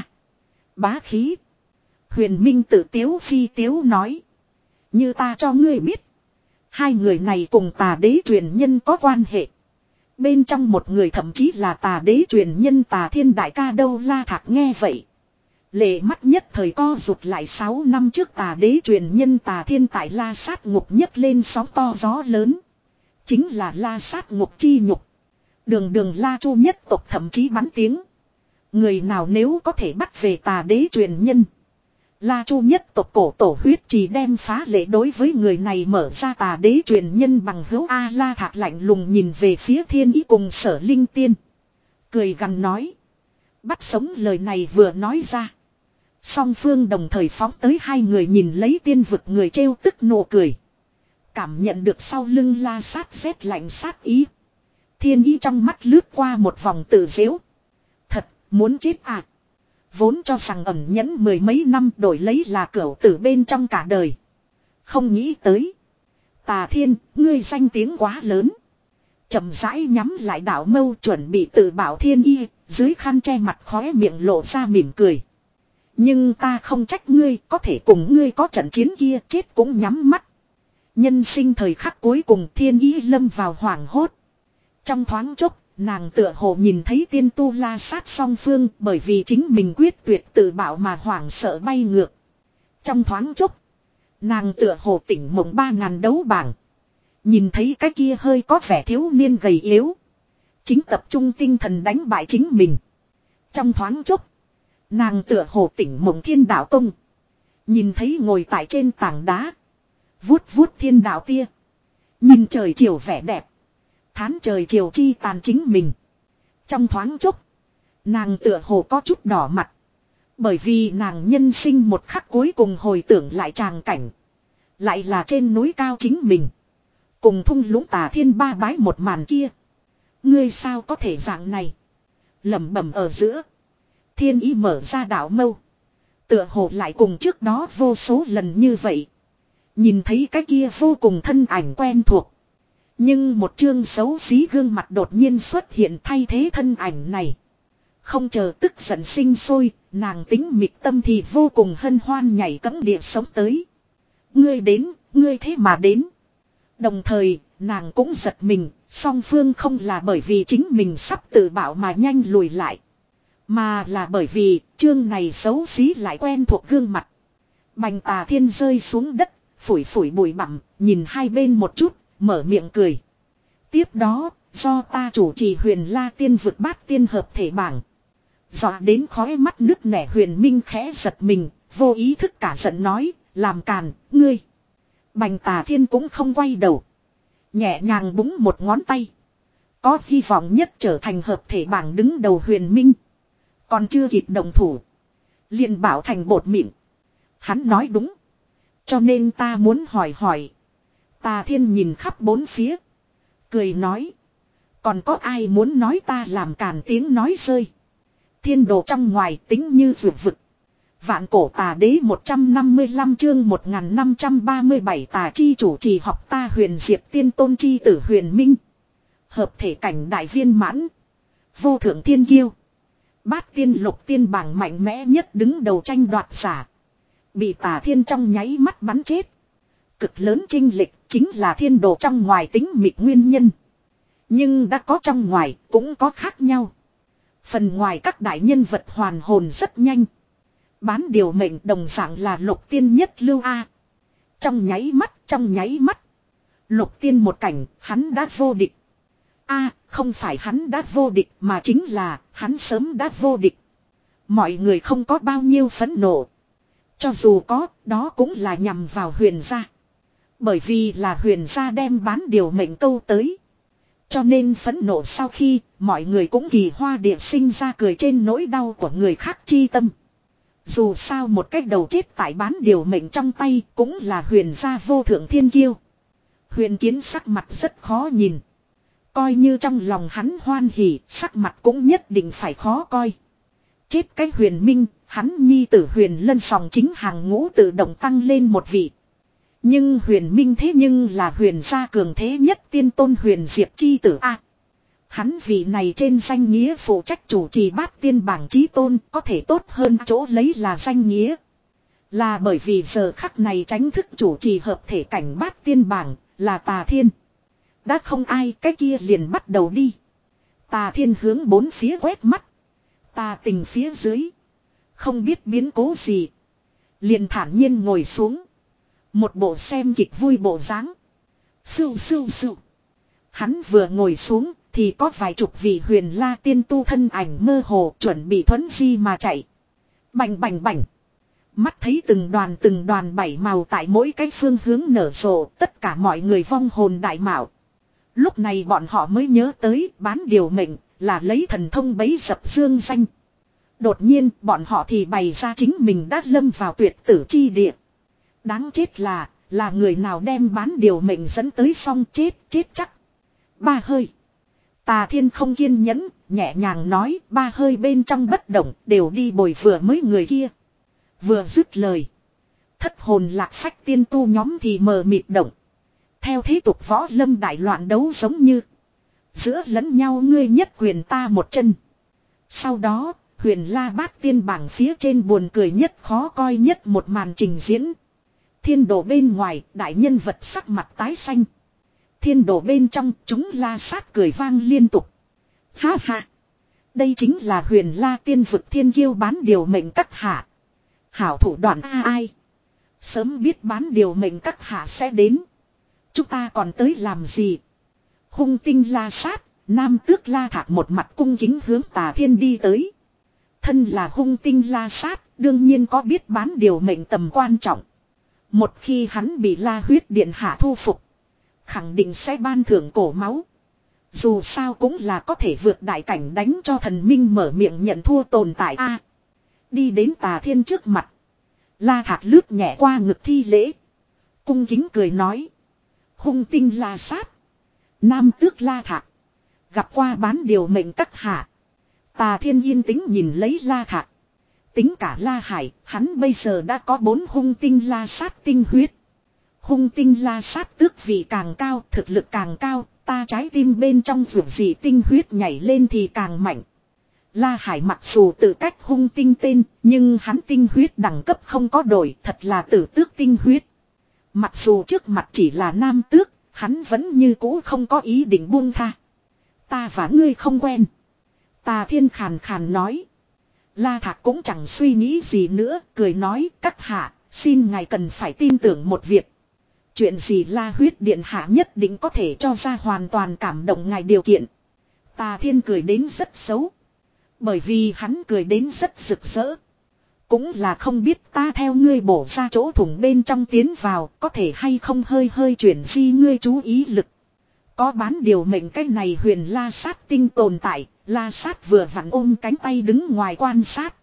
Bá khí. Huyền Minh tự tiếu phi tiếu nói. Như ta cho ngươi biết, hai người này cùng Tà đế truyền nhân có quan hệ. Bên trong một người thậm chí là tà đế truyền nhân Tà Thiên đại ca đâu. La Thạc nghe vậy, lệ mắt nhất thời co rụt lại. Sáu năm trước tà đế truyền nhân Tà Thiên tại La Sát Ngục nhấc lên sóng to gió lớn. Chính là La Sát Ngục chi nhục. Đường đường La Chu nhất tộc thậm chí bắn tiếng. Người nào nếu có thể bắt về tà đế truyền nhân, La Chu nhất tộc cổ tổ huyết chỉ đem phá lệ đối với người này mở ra tà đế truyền nhân bằng hữu. A La Thạc lạnh lùng nhìn về phía Thiên Ý cùng Sở Linh Tiên, cười gằn nói. Bắt sống lời này vừa nói ra, song phương đồng thời phóng tới hai người nhìn lấy tiên vực người trêu tức nụ cười. Cảm nhận được sau lưng La Sát rét lạnh sát ý, Thiên Ý trong mắt lướt qua một vòng tự giễu. Thật, muốn chết à? Vốn cho rằng ẩn nhẫn mười mấy năm đổi lấy là cửu tử bên trong cả đời. Không nghĩ tới. Tà Thiên, ngươi danh tiếng quá lớn. Chậm rãi nhắm lại đạo mâu chuẩn bị tự bảo Thiên Y, dưới khăn che mặt khóe miệng lộ ra mỉm cười. Nhưng ta không trách ngươi, có thể cùng ngươi có trận chiến kia chết cũng nhắm mắt. Nhân sinh thời khắc cuối cùng Thiên Y lâm vào hoảng hốt. Trong thoáng chốc, nàng tựa hồ nhìn thấy tiên tu La Sát song phương bởi vì chính mình quyết tuyệt tự bảo mà hoảng sợ bay ngược. Trong thoáng chốc, nàng tựa hồ tỉnh mộng ba ngàn đấu bảng. Nhìn thấy cái kia hơi có vẻ thiếu niên gầy yếu, chính tập trung tinh thần đánh bại chính mình. Trong thoáng chốc, nàng tựa hồ tỉnh mộng Thiên Đạo Tông. Nhìn thấy ngồi tại trên tảng đá, vuốt vuốt thiên đạo tia, nhìn trời chiều vẻ đẹp, thán trời chiều chi tàn chính mình. Trong thoáng chốc, nàng tựa hồ có chút đỏ mặt. Bởi vì nàng nhân sinh một khắc cuối cùng hồi tưởng lại tràng cảnh. Lại là trên núi cao chính mình, cùng thung lũng Tà Thiên ba bái một màn kia. Ngươi sao có thể dạng này? Lẩm bẩm ở giữa, Thiên Ý mở ra đạo mâu. Tựa hồ lại cùng trước đó vô số lần như vậy. Nhìn thấy cái kia vô cùng thân ảnh quen thuộc. Nhưng một chương xấu xí gương mặt đột nhiên xuất hiện thay thế thân ảnh này. Không chờ tức giận sinh sôi, nàng tính mịt tâm thì vô cùng hân hoan nhảy cẫng địa sống tới. Ngươi đến, ngươi thế mà đến. Đồng thời, nàng cũng giật mình, song phương không là bởi vì chính mình sắp tự bảo mà nhanh lùi lại. Mà là bởi vì, chương này xấu xí lại quen thuộc gương mặt. Bành Tà Thiên rơi xuống đất, phủi phủi bụi bặm, nhìn hai bên một chút, mở miệng cười. Tiếp đó, do ta chủ trì Huyền La Tiên vực bát tiên hợp thể bảng. Dọa đến khói mắt nước nẻ Huyền Minh khẽ giật mình, vô ý thức cả giận nói, làm càn, ngươi. Bành Tà Thiên cũng không quay đầu, nhẹ nhàng búng một ngón tay. Có hy vọng nhất trở thành hợp thể bảng đứng đầu Huyền Minh. Còn chưa kịp đồng thủ, liền bảo thành bột mịn. Hắn nói đúng, cho nên ta muốn hỏi hỏi. Tà Thiên nhìn khắp bốn phía, cười nói. Còn có ai muốn nói ta làm càn tiếng nói rơi. Thiên đồ trong ngoài tính như vượt vực. Vạn cổ tà đế một trăm năm mươi lăm chương một nghìn năm trăm ba mươi bảy tà chi chủ trì học ta Huyền Diệp tiên tôn chi tử Huyền Minh. Hợp thể cảnh đại viên mãn. Vô thượng thiên kiêu. Bát tiên lục tiên bảng mạnh mẽ nhất đứng đầu tranh đoạt giả. Bị Tà Thiên trong nháy mắt bắn chết. Cực lớn chênh lệch chính là thiên đồ trong ngoài tính mịt nguyên nhân. Nhưng đã có trong ngoài cũng có khác nhau. Phần ngoài các đại nhân vật hoàn hồn rất nhanh. Bán điều mệnh đồng dạng là lục tiên nhất lưu A. Trong nháy mắt, trong nháy mắt. Lục tiên một cảnh, hắn đã vô địch. A, không phải hắn đã vô địch mà chính là hắn sớm đã vô địch. Mọi người không có bao nhiêu phẫn nộ. Cho dù có, đó cũng là nhằm vào Huyền gia. Bởi vì là Huyền gia đem bán điều mệnh câu tới. Cho nên phẫn nộ sau khi, mọi người cũng kỳ hoa địa sinh ra cười trên nỗi đau của người khác chi tâm. Dù sao một cách đầu chết tại bán điều mệnh trong tay cũng là Huyền gia vô thượng thiên kiêu. Huyền Kiến sắc mặt rất khó nhìn. Coi như trong lòng hắn hoan hỉ, sắc mặt cũng nhất định phải khó coi. Chết cái Huyền Minh, hắn nhi tử Huyền Lân sòng chính hàng ngũ tự động tăng lên một vị. Nhưng Huyền Minh thế nhưng là Huyền gia cường thế nhất tiên tôn Huyền Diệp chi tử A. Hắn vị này trên danh nghĩa phụ trách chủ trì bát tiên bảng chí tôn có thể tốt hơn chỗ lấy là danh nghĩa. Là bởi vì giờ khắc này tránh thức chủ trì hợp thể cảnh bát tiên bảng là Tà Thiên. Đã không ai cái kia liền bắt đầu đi. Tà Thiên hướng bốn phía quét mắt. Tà Tình phía dưới. Không biết biến cố gì. Liền thản nhiên ngồi xuống. Một bộ xem kịch vui bộ dáng. Sưu sưu sưu. Hắn vừa ngồi xuống thì có vài chục vị huyền la tiên tu thân ảnh mơ hồ chuẩn bị thuấn di mà chạy. Bành bành bành. Mắt thấy từng đoàn từng đoàn bảy màu tại mỗi cái phương hướng nở rộ, tất cả mọi người vong hồn đại mạo. Lúc này bọn họ mới nhớ tới bán điều mệnh là lấy thần thông bấy dập dương danh. Đột nhiên bọn họ thì bày ra chính mình đã lâm vào tuyệt tử chi địa. Đáng chết là, là người nào đem bán điều mệnh dẫn tới xong chết, chết chắc. Ba hơi. Tà Thiên không kiên nhẫn, nhẹ nhàng nói ba hơi bên trong bất động đều đi bồi vừa mới người kia. Vừa dứt lời. Thất hồn lạc phách tiên tu nhóm thì mờ mịt động. Theo thế tục võ lâm đại loạn đấu giống như. Giữa lẫn nhau ngươi nhất quyền ta một chân. Sau đó, huyền la bát tiên bảng phía trên buồn cười nhất khó coi nhất một màn trình diễn. Thiên đồ bên ngoài, đại nhân vật sắc mặt tái xanh. Thiên đồ bên trong, chúng la sát cười vang liên tục. Ha ha! Đây chính là huyền la tiên vực thiên kiêu bán điều mệnh các hạ. Hảo thủ đoạn a ai? Sớm biết bán điều mệnh các hạ sẽ đến. Chúng ta còn tới làm gì? Hung tinh la sát, nam tước la thạc một mặt cung kính hướng Tà Thiên đi tới. Thân là hung tinh la sát, đương nhiên có biết bán điều mệnh tầm quan trọng. Một khi hắn bị la huyết điện hạ thu phục, khẳng định sẽ ban thưởng cổ máu. Dù sao cũng là có thể vượt đại cảnh đánh cho thần minh mở miệng nhận thua tồn tại a. Đi đến Tà Thiên trước mặt. La thạc lướt nhẹ qua ngực thi lễ. Cung kính cười nói. Hung tinh la sát. Nam tước la thạc. Gặp qua bán điều mệnh các hạ. Tà Thiên yên tĩnh nhìn lấy la thạc. Tính cả la hải, hắn bây giờ đã có bốn hung tinh la sát tinh huyết. Hung tinh la sát tước vị càng cao, thực lực càng cao, ta trái tim bên trong ruột gì tinh huyết nhảy lên thì càng mạnh. La Hải mặc dù tự cách hung tinh tên, nhưng hắn tinh huyết đẳng cấp không có đổi, thật là tử tước tinh huyết. Mặc dù trước mặt chỉ là nam tước, hắn vẫn như cũ không có ý định buông tha. Ta và ngươi không quen. Tà Thiên khàn khàn nói. La Thạc cũng chẳng suy nghĩ gì nữa, cười nói, các hạ, xin ngài cần phải tin tưởng một việc. Chuyện gì La huyết điện hạ nhất định có thể cho ra hoàn toàn cảm động ngài điều kiện. Tà Thiên cười đến rất xấu. Bởi vì hắn cười đến rất rực rỡ. Cũng là không biết ta theo ngươi bổ ra chỗ thủng bên trong tiến vào, có thể hay không hơi hơi chuyển di ngươi chú ý lực. Có bán điều mệnh cái này huyền la sát tinh tồn tại, la sát vừa vặn ôm cánh tay đứng ngoài quan sát.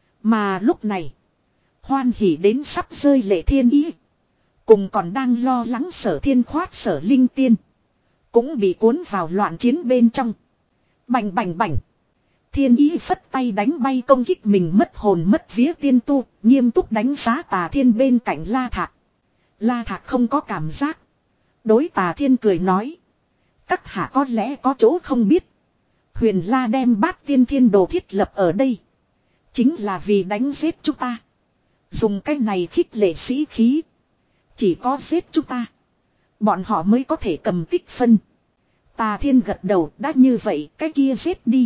Mà lúc này, hoan hỉ đến sắp rơi lệ thiên ý. Cùng còn đang lo lắng Sở Thiên khoát Sở Linh Tiên. Cũng bị cuốn vào loạn chiến bên trong. Bành bành bành. Thiên ý phất tay đánh bay công kích mình mất hồn mất vía tiên tu, nghiêm túc đánh giá Tà Thiên bên cạnh La Thạc. La Thạc không có cảm giác. Đối Tà Thiên cười nói. Các hạ có lẽ có chỗ không biết. Huyền La đem bát tiên thiên đồ thiết lập ở đây. Chính là vì đánh giết chúng ta. Dùng cái này khích lệ sĩ khí. Chỉ có giết chúng ta, bọn họ mới có thể cầm tích phân. Tà Thiên gật đầu, đã như vậy cái kia giết đi.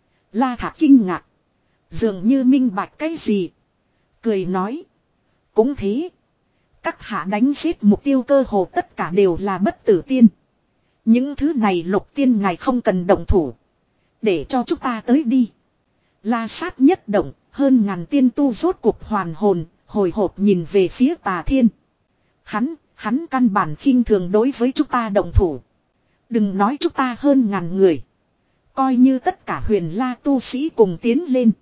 La Thạc kinh ngạc. Dường như minh bạch cái gì. Cười nói. Cũng thế. Các hạ đánh giết mục tiêu cơ hồ tất cả đều là bất tử tiên. Những thứ này lục tiên ngài không cần động thủ. Để cho chúng ta tới đi. La sát nhất động, hơn ngàn tiên tu rốt cuộc hoàn hồn, hồi hộp nhìn về phía Tà Thiên. Hắn, hắn căn bản khinh thường đối với chúng ta động thủ. Đừng nói chúng ta hơn ngàn người. Coi như tất cả huyền la tu sĩ cùng tiến lên.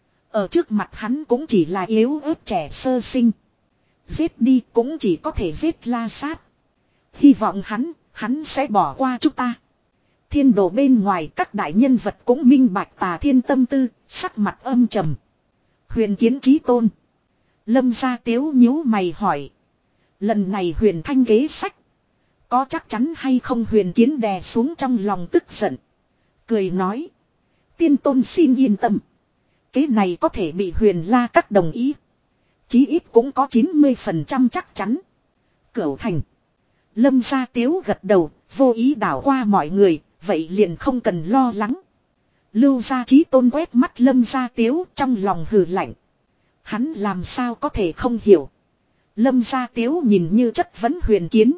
Ở trước mặt hắn cũng chỉ là yếu ớt trẻ sơ sinh. Giết đi cũng chỉ có thể giết la sát. Hy vọng hắn, hắn sẽ bỏ qua chúng ta. Thiên đồ bên ngoài các đại nhân vật cũng minh bạch Tà Thiên tâm tư, sắc mặt âm trầm. Huyền Kiến Chí Tôn. Lâm gia tiếu nhíu mày hỏi. Lần này huyền thanh kế sách. Có chắc chắn hay không Huyền Kiến đè xuống trong lòng tức giận. Cười nói. Tiên tôn xin yên tâm. Kế này có thể bị huyền la các đồng ý. Chí ít cũng có chín mươi phần trăm chắc chắn. Cửu thành. Lâm gia tiếu gật đầu, vô ý đảo qua mọi người, vậy liền không cần lo lắng. Lưu Gia Chí Tôn quét mắt Lâm Gia Tiếu trong lòng hừ lạnh. Hắn làm sao có thể không hiểu. Lâm Gia Tiếu nhìn như chất vấn Huyền Kiến.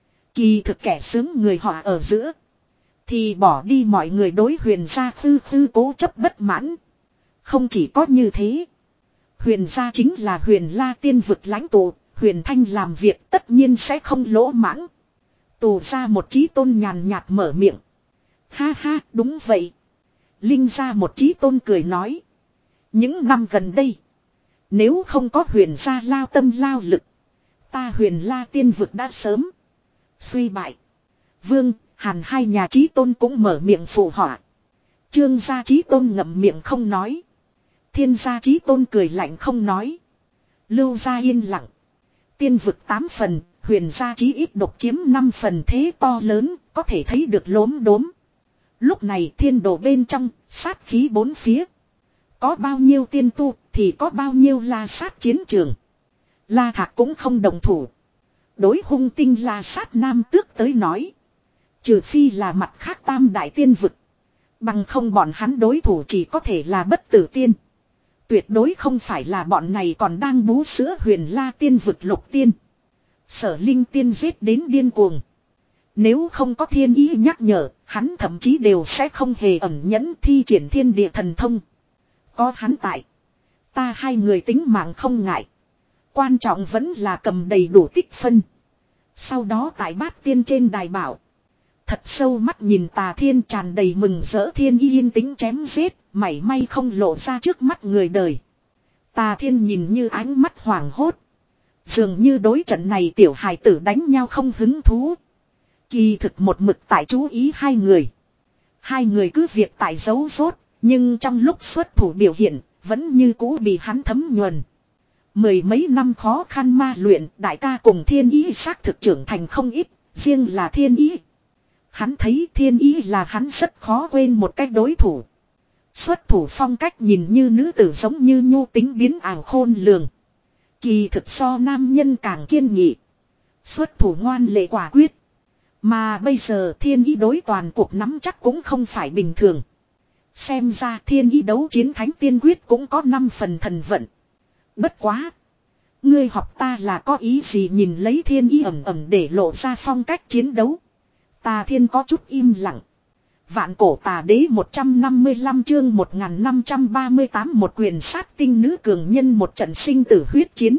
Kỳ thực kẻ sướng người họ ở giữa. Thì bỏ đi mọi người đối Huyền Gia khư khư cố chấp bất mãn. Không chỉ có như thế. Huyền Gia chính là Huyền La tiên vực lãnh tụ. Huyền Thanh làm việc tất nhiên sẽ không lỗ mãng. Tù ra một Chí Tôn nhàn nhạt mở miệng. Ha ha, đúng vậy. Linh Gia một Chí Tôn cười nói. Những năm gần đây. Nếu không có Huyền Gia lao tâm lao lực. Ta Huyền La tiên vực đã sớm suy bại. Vương, Hàn hai nhà Chí Tôn cũng mở miệng phụ họa. Trương Gia Chí Tôn ngậm miệng không nói. Thiên Gia Chí Tôn cười lạnh không nói. Lưu Gia yên lặng. Tiên vực tám phần, Huyền Gia chí ít độc chiếm năm phần thế to lớn, có thể thấy được lốm đốm. Lúc này thiên đồ bên trong, sát khí bốn phía. Có bao nhiêu tiên tu, thì có bao nhiêu la sát chiến trường. La Thạc cũng không đồng thủ. Đối hung tinh la sát nam tước tới nói. Trừ phi là mặt khác tam đại tiên vực. Bằng không bọn hắn đối thủ chỉ có thể là bất tử tiên. Tuyệt đối không phải là bọn này còn đang bú sữa Huyền La tiên vực lục tiên. Sở Linh tiên giết đến điên cuồng. Nếu không có thiên ý nhắc nhở, hắn thậm chí đều sẽ không hề ẩn nhẫn thi triển thiên địa thần thông. Có hắn tại. Ta hai người tính mạng không ngại. Quan trọng vẫn là cầm đầy đủ tích phân. Sau đó tại bát tiên trên đài bảo. Thật sâu mắt nhìn Tà Thiên tràn đầy mừng rỡ thiên ý yên tĩnh chém giết, mảy may không lộ ra trước mắt người đời. Tà Thiên nhìn như ánh mắt hoảng hốt. Dường như đối trận này tiểu hài tử đánh nhau không hứng thú. Kỳ thực một mực tại chú ý hai người. Hai người cứ việc tại giấu rốt, nhưng trong lúc xuất thủ biểu hiện, vẫn như cũ bị hắn thấm nhuần. Mười mấy năm khó khăn ma luyện, đại ca cùng thiên ý xác thực trưởng thành không ít, riêng là thiên ý. Hắn thấy thiên ý là hắn rất khó quên một cách đối thủ. Xuất thủ phong cách nhìn như nữ tử giống như nhu tính biến ảo khôn lường. Kỳ thực so nam nhân càng kiên nghị. Xuất thủ ngoan lệ quả quyết. Mà bây giờ thiên ý đối toàn cuộc nắm chắc cũng không phải bình thường. Xem ra thiên ý đấu chiến thánh tiên quyết cũng có năm phần thần vận. Bất quá. Ngươi học ta là có ý gì nhìn lấy thiên ý ẩm ẩm để lộ ra phong cách chiến đấu. Tà Thiên có chút im lặng. Vạn cổ tà đế một trăm năm mươi lăm chương một nghìn năm trăm ba mươi tám một quyền sát tinh nữ cường nhân một trận sinh tử huyết chiến.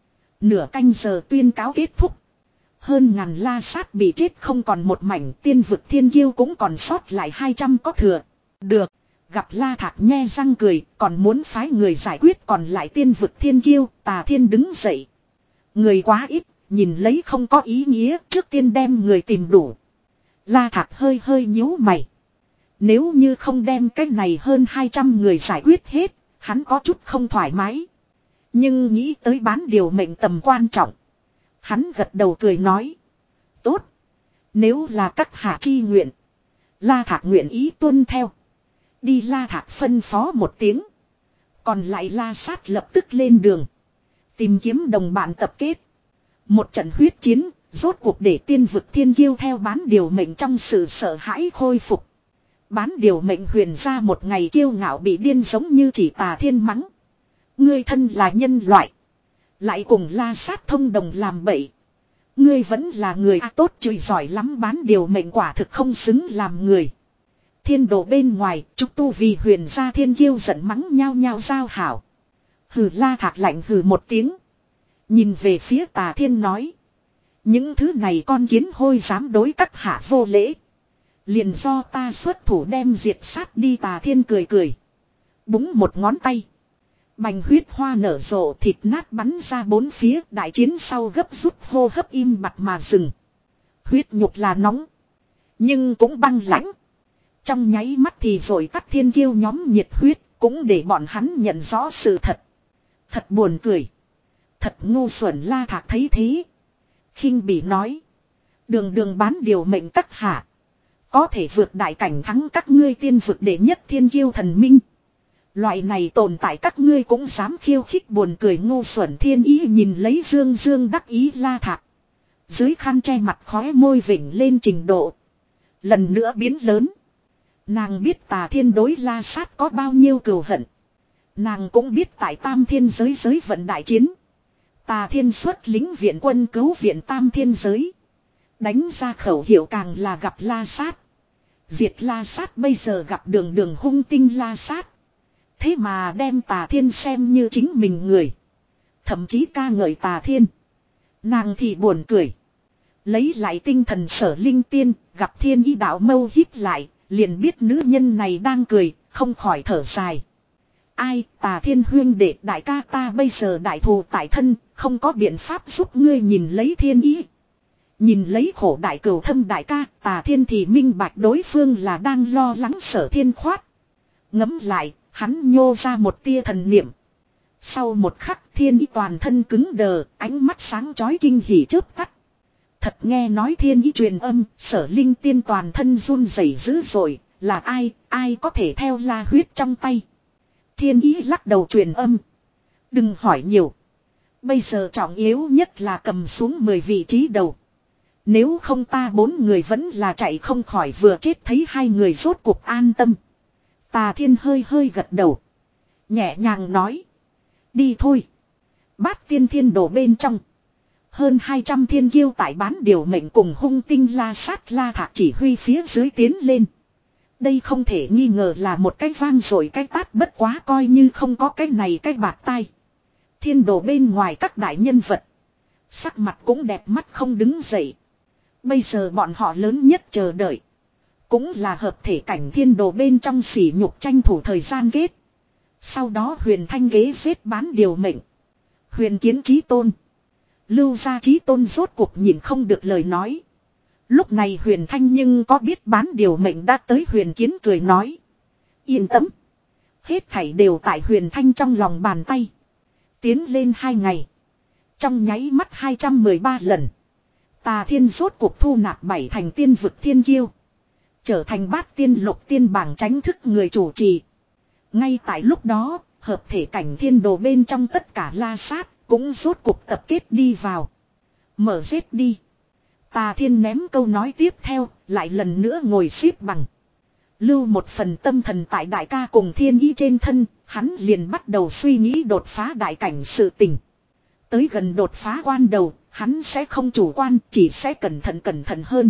Nửa canh giờ tuyên cáo kết thúc. Hơn ngàn la sát bị chết không còn một mảnh, tiên vực thiên kiêu cũng còn sót lại hai trăm có thừa. Được, gặp La Thạc nhe răng cười, còn muốn phái người giải quyết còn lại tiên vực thiên kiêu, Tà Thiên đứng dậy. Người quá ít, nhìn lấy không có ý nghĩa, trước tiên đem người tìm đủ. La Thạc hơi hơi nhíu mày. Nếu như không đem cái này hơn hai trăm người giải quyết hết, hắn có chút không thoải mái. Nhưng nghĩ tới bán điều mệnh tầm quan trọng. Hắn gật đầu cười nói. Tốt. Nếu là các hạ chi nguyện. La Thạc nguyện ý tuân theo. Đi La Thạc phân phó một tiếng. Còn lại La Sát lập tức lên đường. Tìm kiếm đồng bạn tập kết. Một trận huyết chiến. Rốt cuộc để tiên vực thiên kiêu theo bán điều mệnh trong sự sợ hãi khôi phục. Bán điều mệnh huyền ra một ngày kiêu ngạo bị điên giống như chỉ Tà Thiên mắng. Ngươi thân là nhân loại. Lại cùng La Sát thông đồng làm bậy. Ngươi vẫn là người à, tốt chửi giỏi lắm, bán điều mệnh quả thực không xứng làm người. Thiên đồ bên ngoài, trúc tu vì huyền ra thiên kiêu giận mắng nhau nhau giao hảo. Hừ, La Thạc lạnh hừ một tiếng. Nhìn về phía Tà Thiên nói. Những thứ này con kiến hôi dám đối các hạ vô lễ. Liền do ta xuất thủ đem diệt sát đi. Tà Thiên cười cười. Búng một ngón tay. Bành huyết hoa nở rộ, thịt nát bắn ra bốn phía. Đại chiến sau gấp rút hô hấp im bặt mà dừng. Huyết nhục là nóng. Nhưng cũng băng lãnh. Trong nháy mắt thì rồi tắt thiên kiêu nhóm nhiệt huyết. Cũng để bọn hắn nhận rõ sự thật. Thật buồn cười. Thật ngu xuẩn. La Thạc thấy thế. Khinh bỉ nói. Đường đường bán điều mệnh các hạ. Có thể vượt đại cảnh thắng các ngươi tiên vực đệ nhất thiên kiêu thần minh. Loại này tồn tại các ngươi cũng dám khiêu khích, buồn cười ngu xuẩn. Thiên ý nhìn lấy dương dương đắc ý La Thạc. Dưới khăn che mặt khóe môi vỉnh lên trình độ. Lần nữa biến lớn. Nàng biết Tà Thiên đối La Sát có bao nhiêu cừu hận. Nàng cũng biết tại Tam Thiên giới giới vận đại chiến. Tà Thiên xuất lính viện quân cứu viện Tam Thiên giới. Đánh ra khẩu hiệu càng là gặp La Sát. Diệt La Sát bây giờ gặp đường đường hung tinh La Sát. Thế mà đem Tà Thiên xem như chính mình người. Thậm chí ca ngợi Tà Thiên. Nàng thì buồn cười. Lấy lại tinh thần Sở Linh Tiên, gặp Thiên Ý đạo mâu híp lại, liền biết nữ nhân này đang cười, không khỏi thở dài. Ai, Tà Thiên huyên đệ đại ca ta bây giờ đại thù tại thân, không có biện pháp giúp ngươi nhìn lấy Thiên Ý. Nhìn lấy khổ đại cửu thâm đại ca, Tà Thiên thì minh bạch đối phương là đang lo lắng Sở Thiên khoát. Ngấm lại, hắn nhô ra một tia thần niệm. Sau một khắc Thiên Ý toàn thân cứng đờ, ánh mắt sáng chói kinh hỉ chớp tắt. Thật nghe nói Thiên Ý truyền âm, Sở Linh Tiên toàn thân run rẩy dữ dội, là ai, ai có thể theo la huyết trong tay. Thiên Ý lắc đầu truyền âm. Đừng hỏi nhiều. Bây giờ trọng yếu nhất là cầm xuống mười vị trí đầu. Nếu không ta bốn người vẫn là chạy không khỏi vừa chết thấy hai người rốt cuộc an tâm. Tà Thiên hơi hơi gật đầu. Nhẹ nhàng nói. Đi thôi. Bát tiên thiên đổ bên trong. Hơn hai trăm thiên kiêu tại bán điều mệnh cùng hung tinh La Sát La Thạc chỉ huy phía dưới tiến lên. Đây không thể nghi ngờ là một cái vang rồi cái tát bất quá coi như không có cái này cái bạt tai. Thiên đồ bên ngoài các đại nhân vật. Sắc mặt cũng đẹp mắt không đứng dậy. Bây giờ bọn họ lớn nhất chờ đợi. Cũng là hợp thể cảnh thiên đồ bên trong sỉ nhục tranh thủ thời gian kết. Sau đó Huyền Thanh ghế giết bán điều mệnh. Huyền Kiến Chí Tôn. Lưu gia Chí Tôn rốt cuộc nhìn không được lời nói. Lúc này Huyền Thanh nhưng có biết bán điều mệnh đã tới. Huyền Kiến cười nói. Yên tâm. Hết thảy đều tại Huyền Thanh trong lòng bàn tay. Tiến lên hai ngày. Trong nháy mắt hai trăm mười ba lần. Tà Thiên rốt cuộc thu nạp bảy thành tiên vực thiên kiêu. Trở thành bát tiên lục tiên bảng tránh thức người chủ trì. Ngay tại lúc đó, hợp thể cảnh thiên đồ bên trong tất cả La Sát cũng rốt cuộc tập kết đi vào. Mở giết đi. Tà Thiên ném câu nói tiếp theo, lại lần nữa ngồi xếp bằng. Lưu một phần tâm thần tại đại ca cùng Thiên Ý trên thân, hắn liền bắt đầu suy nghĩ đột phá đại cảnh sự tình. Tới gần đột phá quan đầu, hắn sẽ không chủ quan, chỉ sẽ cẩn thận cẩn thận hơn.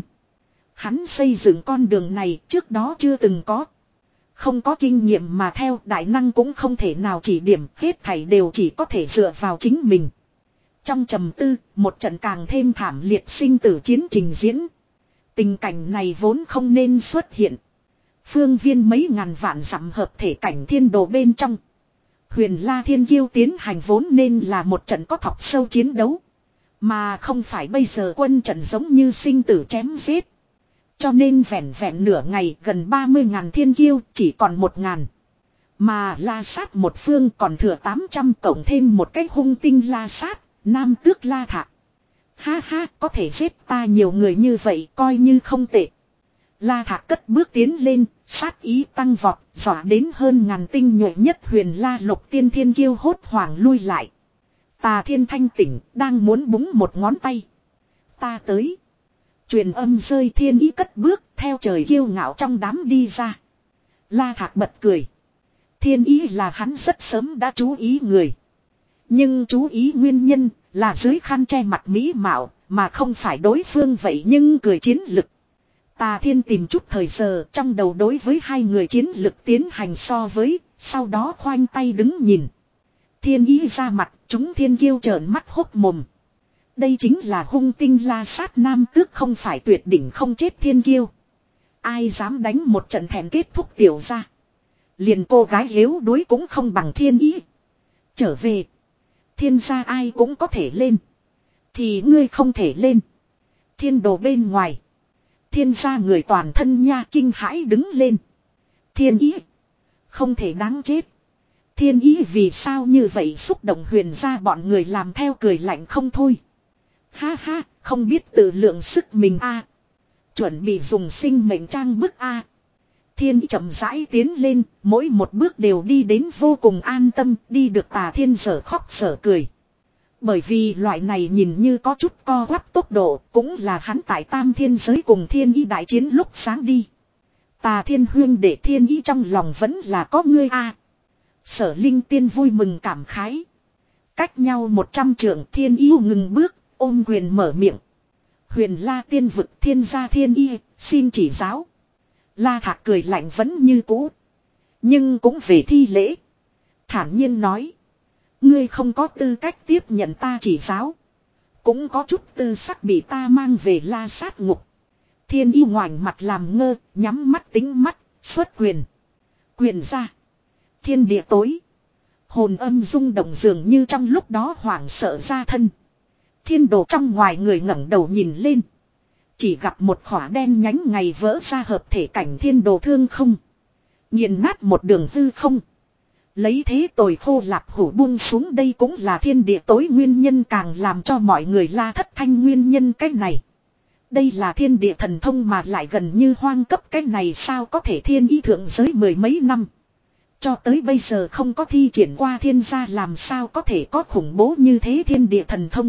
Hắn xây dựng con đường này trước đó chưa từng có. Không có kinh nghiệm mà theo đại năng cũng không thể nào chỉ điểm, hết thảy đều chỉ có thể dựa vào chính mình. Trong trầm tư, một trận càng thêm thảm liệt sinh tử chiến trình diễn. Tình cảnh này vốn không nên xuất hiện. Phương viên mấy ngàn vạn dặm hợp thể cảnh thiên đồ bên trong. Huyền La Thiên Kiêu tiến hành vốn nên là một trận có thọc sâu chiến đấu. Mà không phải bây giờ quân trận giống như sinh tử chém giết. Cho nên vẹn vẹn nửa ngày gần ba mươi ngàn thiên kiêu chỉ còn một ngàn. Mà La Sát một phương còn thừa tám trăm cộng thêm một cái hung tinh La Sát, nam tước La Thạc. Ha ha, có thể giết ta nhiều người như vậy coi như không tệ. La Thạc cất bước tiến lên, sát ý tăng vọt, dọa đến hơn ngàn tinh nhuệ nhất Huyền La Lục Tiên thiên kiêu hốt hoảng lui lại. Tà Thiên thanh tỉnh, đang muốn búng một ngón tay. Ta tới. Truyền âm rơi Thiên Ý cất bước, theo trời kiêu ngạo trong đám đi ra. La Thạc bật cười. Thiên Ý là hắn rất sớm đã chú ý người. Nhưng chú ý nguyên nhân là dưới khăn che mặt mỹ mạo, mà không phải đối phương vậy nhưng cười chiến lực. Tà Thiên tìm chút thời giờ trong đầu đối với hai người chiến lực tiến hành so với, sau đó khoanh tay đứng nhìn. Thiên Ý ra mặt, chúng thiên kiêu trợn mắt hốc mồm. Đây chính là hung tinh La Sát nam tước không phải tuyệt đỉnh không chết thiên kiêu. Ai dám đánh một trận thèm kết thúc tiểu ra. Liền cô gái yếu đuối cũng không bằng Thiên Ý. Trở về. Thiên gia ai cũng có thể lên. Thì ngươi không thể lên. Thiên đồ bên ngoài. Thiên gia người toàn thân nha kinh hãi đứng lên. Thiên Ý. Không thể đáng chết. Thiên Ý vì sao như vậy xúc động Huyền gia bọn người làm theo cười lạnh không thôi. Ha ha, không biết tự lượng sức mình a. Chuẩn bị dùng sinh mệnh trang bức a. Thiên Ý chậm rãi tiến lên, mỗi một bước đều đi đến vô cùng an tâm, đi được Tà Thiên sở khóc sở cười. Bởi vì loại này nhìn như có chút co quắp tốc độ, cũng là hắn tại Tam Thiên giới cùng Thiên Ý đại chiến lúc sáng đi. Tà Thiên huyên để Thiên Ý trong lòng vẫn là có ngươi a. Sở Linh Tiên vui mừng cảm khái. Cách nhau một trăm trượng Thiên Ý ngừng bước, ôm quyền mở miệng. Huyền La Tiên vực thiên gia Thiên Y, xin chỉ giáo. La Thạc cười lạnh vẫn như cũ. Nhưng cũng về thi lễ. Thản nhiên nói. Ngươi không có tư cách tiếp nhận ta chỉ giáo. Cũng có chút tư sắc bị ta mang về La Sát ngục. Thiên Y ngoảnh mặt làm ngơ, nhắm mắt tính mắt, xuất quyền. Quyền ra. Thiên địa tối. Hồn âm rung động dường như trong lúc đó hoảng sợ ra thân. Thiên đồ trong ngoài người ngẩng đầu nhìn lên. Chỉ gặp một khỏa đen nhánh ngày vỡ ra hợp thể cảnh thiên đồ thương không. Nghiền nát một đường hư không. Lấy thế tồi khô lạp hủ buông xuống đây cũng là thiên địa tối nguyên nhân càng làm cho mọi người la thất thanh nguyên nhân cái này. Đây là thiên địa thần thông mà lại gần như hoang cấp cái này sao có thể thiên ý thượng giới mười mấy năm. Cho tới bây giờ không có thi triển qua thiên gia làm sao có thể có khủng bố như thế thiên địa thần thông.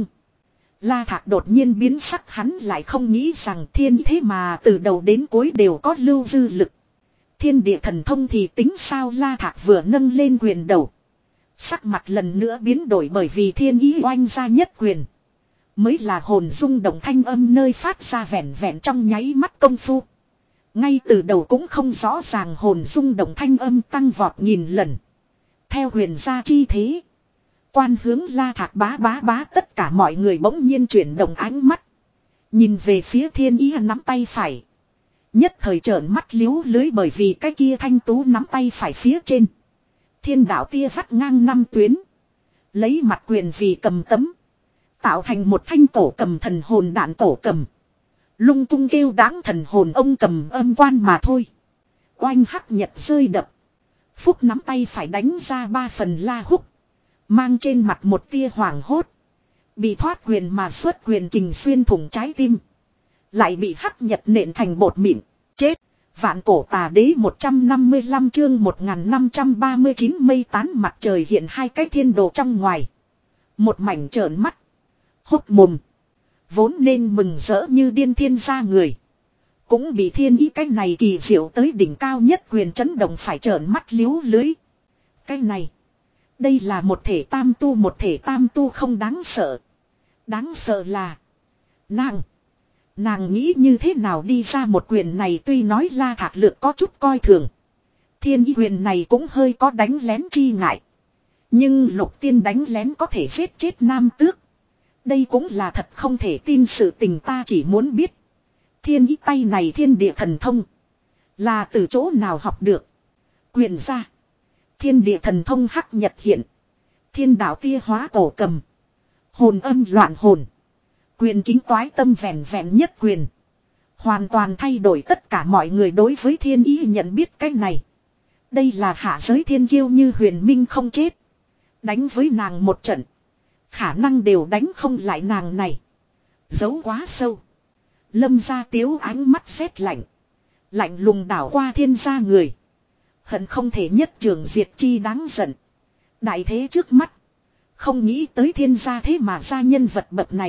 La Thạc đột nhiên biến sắc hắn lại không nghĩ rằng thiên thế mà từ đầu đến cuối đều có lưu dư lực. Thiên địa thần thông thì tính sao La Thạc vừa nâng lên quyền đầu. Sắc mặt lần nữa biến đổi bởi vì thiên ý oanh ra nhất quyền. Mới là hồn rung động thanh âm nơi phát ra vẹn vẹn trong nháy mắt công phu. Ngay từ đầu cũng không rõ ràng hồn rung động thanh âm tăng vọt nghìn lần. Theo huyền gia chi thế. Quan hướng La Thạc bá bá bá tất cả mọi người bỗng nhiên chuyển động ánh mắt. Nhìn về phía thiên ý nắm tay phải. Nhất thời trợn mắt liếu lưới bởi vì cái kia thanh tú nắm tay phải phía trên. Thiên đạo tia vắt ngang năm tuyến. Lấy mặt quyền vì cầm tấm. Tạo thành một thanh cổ cầm thần hồn đạn cổ cầm. Lung tung kêu đáng thần hồn ông cầm âm quan mà thôi. Oanh hắc nhật rơi đập. Phúc nắm tay phải đánh ra ba phần la húc. Mang trên mặt một tia hoảng hốt. Bị thoát quyền mà xuất quyền kình xuyên thủng trái tim. Lại bị hắc nhật nện thành bột mịn. Chết. Vạn cổ tà đế một trăm năm mươi lăm chương một nghìn năm trăm ba mươi chín mây tán mặt trời hiện hai cái thiên đồ trong ngoài. Một mảnh trợn mắt. Hốc mồm. Vốn nên mừng rỡ như điên thiên gia người. Cũng bị thiên ý cái này kỳ diệu tới đỉnh cao nhất quyền chấn động phải trợn mắt liếu lưới. Cái này. Đây là một thể tam tu một thể tam tu không đáng sợ. Đáng sợ là. Nàng. Nàng nghĩ như thế nào đi ra một quyền này tuy nói La Thạc Lược có chút coi thường. Thiên ý quyền này cũng hơi có đánh lén chi ngại. Nhưng lục tiên đánh lén có thể giết chết nam tước. Đây cũng là thật không thể tin sự tình ta chỉ muốn biết. Thiên ý tay này thiên địa thần thông. Là từ chỗ nào học được. Quyền ra. Thiên địa thần thông hắc nhật hiện. Thiên đạo tia hóa cổ cầm. Hồn âm loạn hồn. Quyền kính toái tâm vẹn vẹn nhất quyền. Hoàn toàn thay đổi tất cả mọi người đối với thiên ý nhận biết cái này. Đây là hạ giới thiên kiêu như huyền minh không chết. Đánh với nàng một trận. Khả năng đều đánh không lại nàng này. Giấu quá sâu. Lâm gia tiếu ánh mắt rét lạnh. Lạnh lùng đảo qua thiên gia người. Hận không thể nhất trường diệt chi đáng giận. Đại thế trước mắt. Không nghĩ tới thiên gia thế mà ra nhân vật bậc này.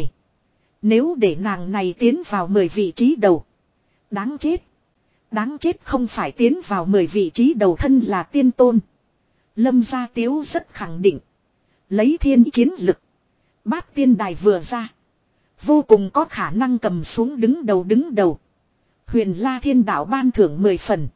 Nếu để nàng này tiến vào mười vị trí đầu. Đáng chết. Đáng chết không phải tiến vào mười vị trí đầu thân là tiên tôn. Lâm gia tiếu rất khẳng định. Lấy thiên chiến lực. Bát tiên đài vừa ra. Vô cùng có khả năng cầm xuống đứng đầu đứng đầu. Huyền La Thiên Đạo ban thưởng mười phần.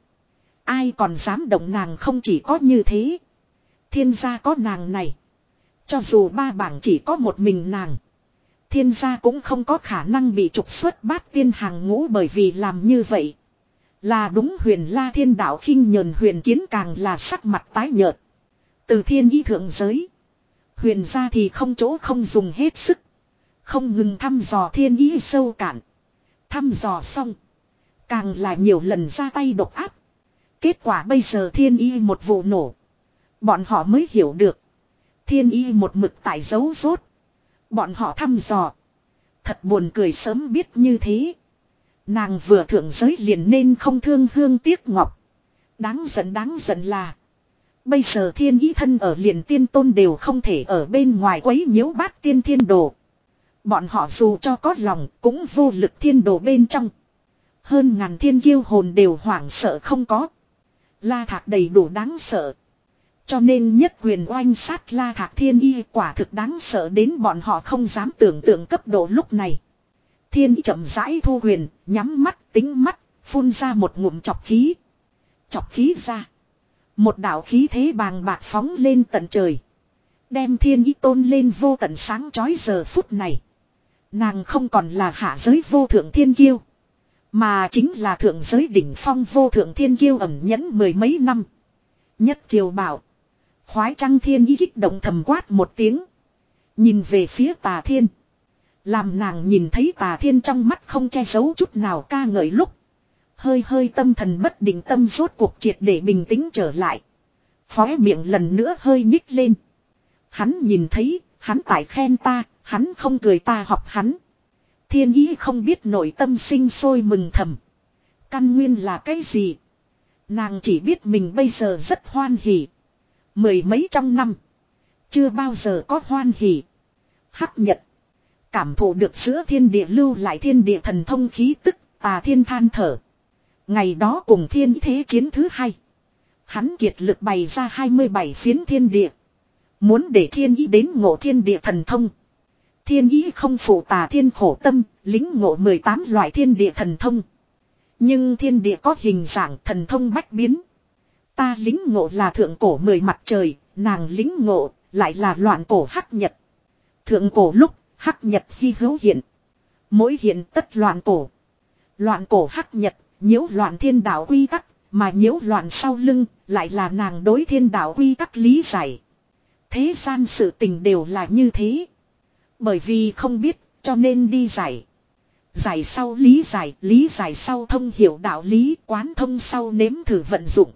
Ai còn dám động nàng không chỉ có như thế. Thiên gia có nàng này. Cho dù ba bảng chỉ có một mình nàng. Thiên gia cũng không có khả năng bị trục xuất bát tiên hàng ngũ bởi vì làm như vậy. Là đúng Huyền La Thiên Đạo khinh nhờn huyền kiến càng là sắc mặt tái nhợt. Từ thiên ý thượng giới. Huyền gia thì không chỗ không dùng hết sức. Không ngừng thăm dò thiên ý sâu cạn. Thăm dò xong. Càng là nhiều lần ra tay độc áp. Kết quả bây giờ thiên ý một vụ nổ. Bọn họ mới hiểu được. Thiên ý một mực tại dấu rốt. Bọn họ thăm dò. Thật buồn cười sớm biết như thế. Nàng vừa thượng giới liền nên không thương hương tiếc ngọc. Đáng giận đáng giận là. Bây giờ thiên ý thân ở liền tiên tôn đều không thể ở bên ngoài quấy nhiễu bát tiên thiên đồ. Bọn họ dù cho có lòng cũng vô lực thiên đồ bên trong. Hơn ngàn thiên kiêu hồn đều hoảng sợ không có. La Thạc đầy đủ đáng sợ. Cho nên nhất quyền oanh sát La Thạc thiên y quả thực đáng sợ đến bọn họ không dám tưởng tượng cấp độ lúc này. Thiên y chậm rãi thu quyền, nhắm mắt, tính mắt, phun ra một ngụm chọc khí. Chọc khí ra. Một đạo khí thế bàng bạc phóng lên tận trời. Đem thiên y tôn lên vô tận sáng chói giờ phút này. Nàng không còn là hạ giới vô thượng thiên kiêu. Mà chính là thượng giới đỉnh phong vô thượng thiên kiêu ẩn nhẫn mười mấy năm. Nhất triều bảo. Khoái trăng thiên y kích động thầm quát một tiếng. Nhìn về phía Tà Thiên. Làm nàng nhìn thấy Tà Thiên trong mắt không che giấu chút nào ca ngợi lúc. Hơi hơi tâm thần bất định tâm rốt cuộc triệt để bình tĩnh trở lại. Khóe miệng lần nữa hơi nhích lên. Hắn nhìn thấy, hắn tại khen ta, hắn không cười ta học hắn. Thiên ý không biết nội tâm sinh sôi mừng thầm. Căn nguyên là cái gì? Nàng chỉ biết mình bây giờ rất hoan hỉ. Mười mấy trong năm. Chưa bao giờ có hoan hỉ. Hắc Nhật. Cảm thụ được giữa thiên địa lưu lại thiên địa thần thông khí tức, Tà Thiên than thở. Ngày đó cùng thiên thế chiến thứ hai. Hắn kiệt lực bày ra hai mươi bảy phiến thiên địa. Muốn để thiên ý đến ngộ thiên địa thần thông. Thiên ý không phụ Tà Thiên khổ tâm, lính ngộ mười tám loại thiên địa thần thông. Nhưng thiên địa có hình dạng thần thông bách biến. Ta lính ngộ là thượng cổ mười mặt trời, nàng lính ngộ lại là loạn cổ hắc nhật. Thượng cổ lúc hắc nhật hy hữu hiện. Mỗi hiện tất loạn cổ. Loạn cổ hắc nhật, nhiễu loạn thiên đạo quy tắc, mà nhiễu loạn sau lưng lại là nàng đối thiên đạo quy tắc lý giải. Thế gian sự tình đều là như thế. Bởi vì không biết, cho nên đi giải. Giải sau lý giải, lý giải sau thông hiểu đạo lý, quán thông sau nếm thử vận dụng.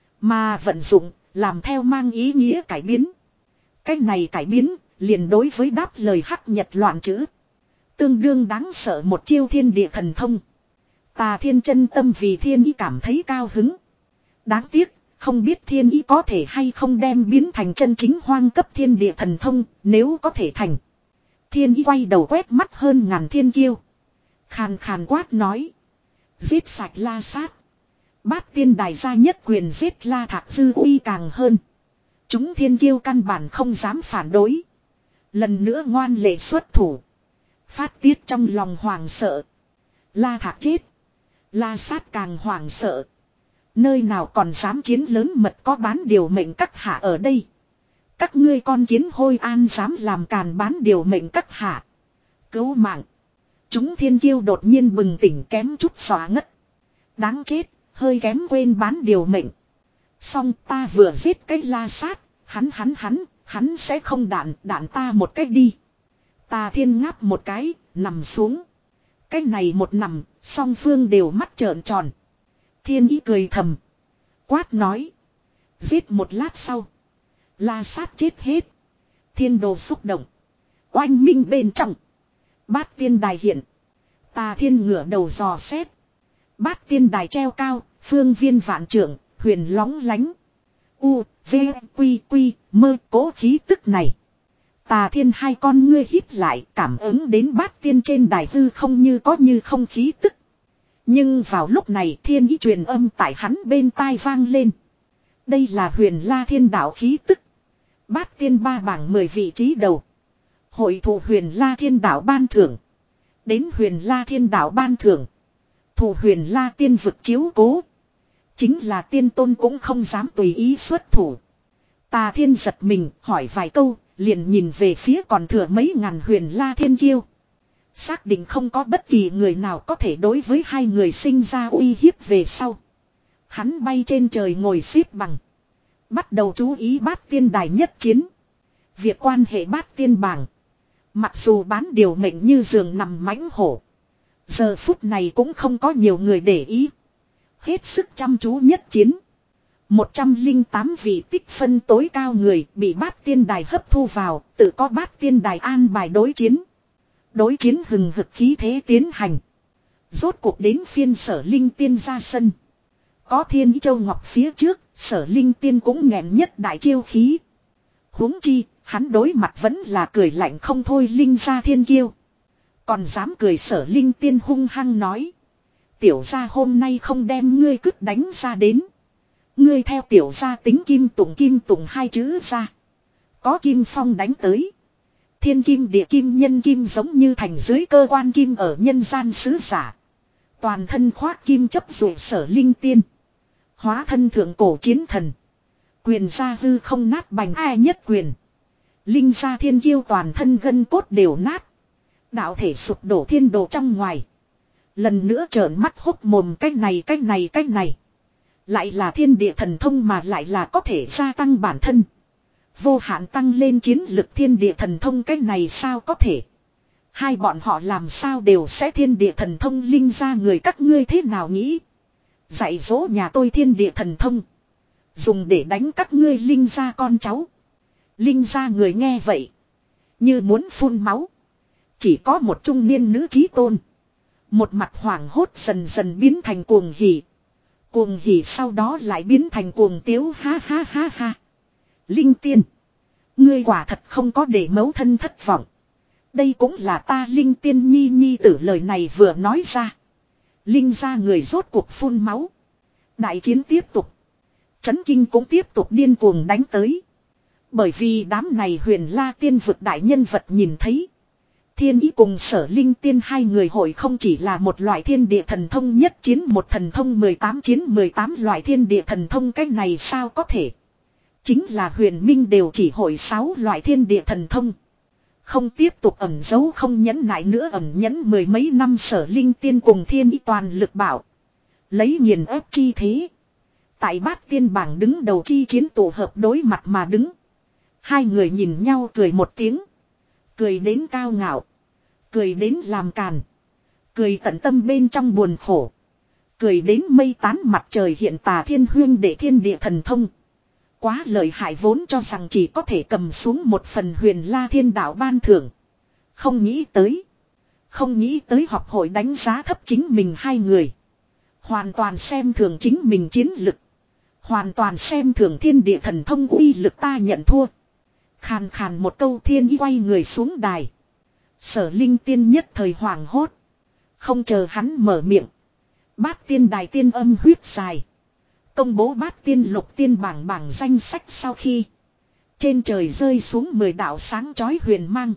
Mà vận dụng, làm theo mang ý nghĩa cải biến. Cái này cải biến, liền đối với đáp lời hắc nhật loạn chữ. Tương đương đáng sợ một chiêu thiên địa thần thông. Tà Thiên chân tâm vì thiên ý cảm thấy cao hứng. Đáng tiếc, không biết thiên ý có thể hay không đem biến thành chân chính hoang cấp thiên địa thần thông, nếu có thể thành. Thiên ý quay đầu quét mắt hơn ngàn thiên kiêu. Khàn khàn quát nói. Giết sạch La Sát. Bát tiên đài gia nhất quyền giết La Thạc dư uy càng hơn. Chúng thiên kiêu căn bản không dám phản đối. Lần nữa ngoan lệ xuất thủ. Phát tiết trong lòng hoàng sợ. La Thạc chết. La Sát càng hoảng sợ. Nơi nào còn dám chiến lớn mật có bán điều mệnh các hạ ở đây. Các ngươi con kiến hôi an dám làm càn bán điều mệnh các hạ. Cứu mạng. Chúng thiên kiêu đột nhiên bừng tỉnh kém chút xóa ngất. Đáng chết, hơi kém quên bán điều mệnh. Xong ta vừa giết cái La Sát, hắn hắn hắn, hắn sẽ không đạn, đạn ta một cách đi. Tà Thiên ngáp một cái, nằm xuống. Cái này một nằm, song phương đều mắt trợn tròn. Thiên ý cười thầm. Quát nói. Giết một lát sau. La Sát chết hết. Thiên đồ xúc động. Oanh minh bên trong. Bát tiên đài hiện. Tà Thiên ngửa đầu dò xét. Bát tiên đài treo cao, phương viên vạn trưởng, huyền lóng lánh. U, V, Quy, Quy, mơ cố khí tức này. Tà Thiên hai con ngươi hít lại cảm ứng đến bát tiên trên đài hư không như có như không khí tức. Nhưng vào lúc này thiên ý truyền âm tại hắn bên tai vang lên. Đây là huyền la thiên đạo khí tức. Bát tiên ba bảng mười vị trí đầu. Hội thủ huyền la thiên đạo ban thưởng. Đến huyền la thiên đạo ban thưởng. Thủ huyền la tiên vực chiếu cố. Chính là tiên tôn cũng không dám tùy ý xuất thủ. Tà Thiên giật mình hỏi vài câu. Liền nhìn về phía còn thừa mấy ngàn huyền la thiên kiêu. Xác định không có bất kỳ người nào có thể đối với hai người sinh ra uy hiếp về sau. Hắn bay trên trời ngồi xếp bằng. Bắt đầu chú ý bát tiên đài nhất chiến. Việc quan hệ bát tiên bảng. Mặc dù bán điều mệnh như giường nằm mãnh hổ. Giờ phút này cũng không có nhiều người để ý. Hết sức chăm chú nhất chiến. một trăm lẻ tám vị tích phân tối cao người bị bát tiên đài hấp thu vào, tự có bát tiên đài an bài đối chiến. Đối chiến hừng hực khí thế tiến hành. Rốt cuộc đến phiên Sở Linh Tiên ra sân. Có Thiên Châu Ngọc phía trước, Sở Linh Tiên cũng nghẹn nhất đại chiêu khí. Huống chi, hắn đối mặt vẫn là cười lạnh không thôi Linh gia thiên kiêu. Còn dám cười Sở Linh Tiên hung hăng nói. Tiểu gia hôm nay không đem ngươi cứt đánh ra đến. Ngươi theo tiểu gia tính kim tùng kim tùng hai chữ ra. Có kim phong đánh tới. Thiên kim địa kim nhân kim giống như thành dưới cơ quan kim ở nhân gian sứ giả. Toàn thân khoác kim chấp dụ sở linh tiên. Hóa thân thượng cổ chiến thần. Quyền gia hư không nát bành ai nhất quyền. Linh gia thiên kiêu toàn thân gân cốt đều nát. Đạo thể sụp đổ thiên đồ trong ngoài. Lần nữa trợn mắt hốc mồm cách này cách này cách này. Lại là thiên địa thần thông mà lại là có thể gia tăng bản thân. Vô hạn tăng lên chiến lực thiên địa thần thông cách này sao có thể. Hai bọn họ làm sao đều sẽ thiên địa thần thông linh ra người các ngươi thế nào nghĩ. Dạy dỗ nhà tôi thiên địa thần thông. Dùng để đánh các ngươi linh ra con cháu. Linh ra người nghe vậy. Như muốn phun máu. Chỉ có một trung niên nữ trí tôn. Một mặt hoảng hốt dần dần biến thành cuồng hỉ. Cuồng hỉ sau đó lại biến thành cuồng tiếu ha ha ha ha. Linh tiên. Ngươi quả thật không có để mẫu thân thất vọng. Đây cũng là ta linh tiên nhi nhi tử lời này vừa nói ra. Linh ra người rốt cuộc phun máu. Đại chiến tiếp tục. Chấn kinh cũng tiếp tục điên cuồng đánh tới. Bởi vì đám này huyền la tiên vực đại nhân vật nhìn thấy. Thiên ý cùng sở linh tiên hai người hội không chỉ là một loại thiên địa thần thông nhất chiến một thần thông mười tám chiến mười tám loại thiên địa thần thông cái này sao có thể. Chính là huyền minh đều chỉ hội sáu loại thiên địa thần thông. Không tiếp tục ẩn giấu không nhẫn nại nữa ẩn nhẫn mười mấy năm sở linh tiên cùng thiên ý toàn lực bảo. Lấy nghiền ép chi thế. Tại bát tiên bảng đứng đầu chi chiến tổ hợp đối mặt mà đứng. Hai người nhìn nhau cười một tiếng. Cười đến cao ngạo. Cười đến làm càn. Cười tận tâm bên trong buồn khổ. Cười đến mây tán mặt trời hiện tà thiên huyên để thiên địa thần thông. Quá lợi hại vốn cho rằng chỉ có thể cầm xuống một phần huyền la thiên đạo ban thưởng. Không nghĩ tới. Không nghĩ tới họp hội đánh giá thấp chính mình hai người. Hoàn toàn xem thường chính mình chiến lực. Hoàn toàn xem thường thiên địa thần thông uy lực ta nhận thua. Khàn khàn một câu thiên ý quay người xuống đài. Sở linh tiên nhất thời hoàng hốt. Không chờ hắn mở miệng. Bát tiên đài tiên âm huyết dài. Công bố bát tiên lục tiên bảng bảng danh sách sau khi. Trên trời rơi xuống mười đạo sáng chói huyền mang.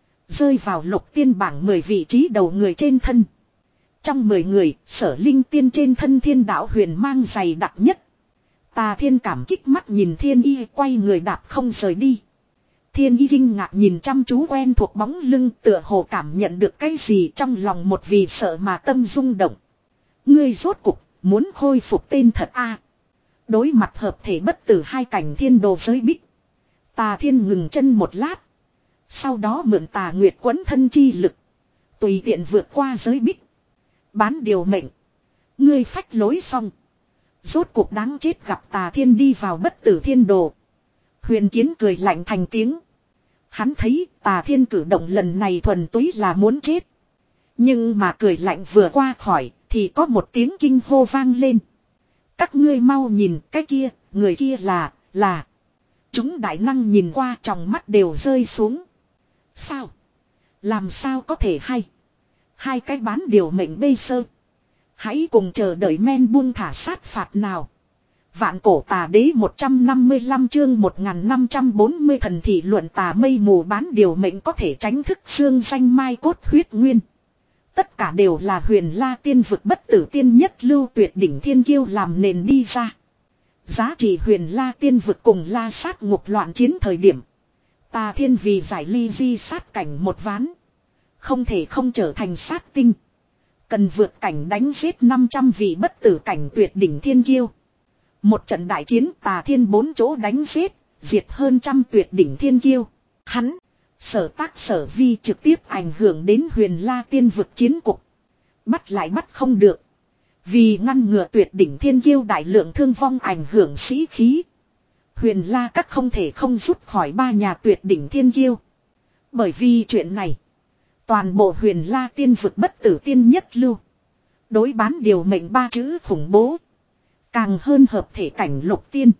Rơi vào lục tiên bảng mười vị trí đầu người trên thân. Trong mười người, sở linh tiên trên thân thiên đạo huyền mang dày đặc nhất. Tà thiên cảm kích mắt nhìn thiên y quay người đạp không rời đi. Thiên y kinh ngạc nhìn chăm chú quen thuộc bóng lưng tựa hồ cảm nhận được cái gì trong lòng một vì sợ mà tâm rung động. Ngươi rốt cục muốn khôi phục tên thật a. Đối mặt hợp thể bất tử hai cảnh thiên đồ giới bích. Tà thiên ngừng chân một lát. Sau đó mượn tà nguyệt quấn thân chi lực. Tùy tiện vượt qua giới bích. Bán điều mệnh. Ngươi phách lối xong. Rốt cuộc đáng chết gặp tà thiên đi vào bất tử thiên đồ. Huyền Kiến cười lạnh thành tiếng. Hắn thấy tà thiên cử động lần này thuần túy là muốn chết. Nhưng mà cười lạnh vừa qua khỏi thì có một tiếng kinh hô vang lên. Các ngươi mau nhìn cái kia, người kia là, là. Chúng đại năng nhìn qua tròng mắt đều rơi xuống. Sao? Làm sao có thể hay? Hai cái bán điều mệnh bê sơ. Hãy cùng chờ đợi men buông thả sát phạt nào. Vạn cổ tà đế một trăm năm mươi lăm chương một nghìn năm trăm bốn mươi thần thị luận tà mây mù bán điều mệnh có thể tránh thức xương danh mai cốt huyết nguyên. Tất cả đều là huyền la tiên vực bất tử tiên nhất lưu tuyệt đỉnh thiên kiêu làm nền đi ra. Giá trị huyền la tiên vực cùng la sát ngục loạn chiến thời điểm. Tà thiên vì giải ly di sát cảnh một ván. Không thể không trở thành sát tinh. Cần vượt cảnh đánh giết năm trăm vị bất tử cảnh tuyệt đỉnh thiên kiêu. Một trận đại chiến tà thiên bốn chỗ đánh giết, diệt hơn trăm tuyệt đỉnh thiên kiêu. Hắn, sở tác sở vi trực tiếp ảnh hưởng đến huyền la tiên vực chiến cục. Bắt lại bắt không được. Vì ngăn ngừa tuyệt đỉnh thiên kiêu đại lượng thương vong ảnh hưởng sĩ khí. Huyền la các không thể không rút khỏi ba nhà tuyệt đỉnh thiên kiêu. Bởi vì chuyện này. Toàn bộ huyền la tiên vực bất tử tiên nhất lưu. Đối bán điều mệnh ba chữ khủng bố. Càng hơn hợp thể cảnh lục tiên.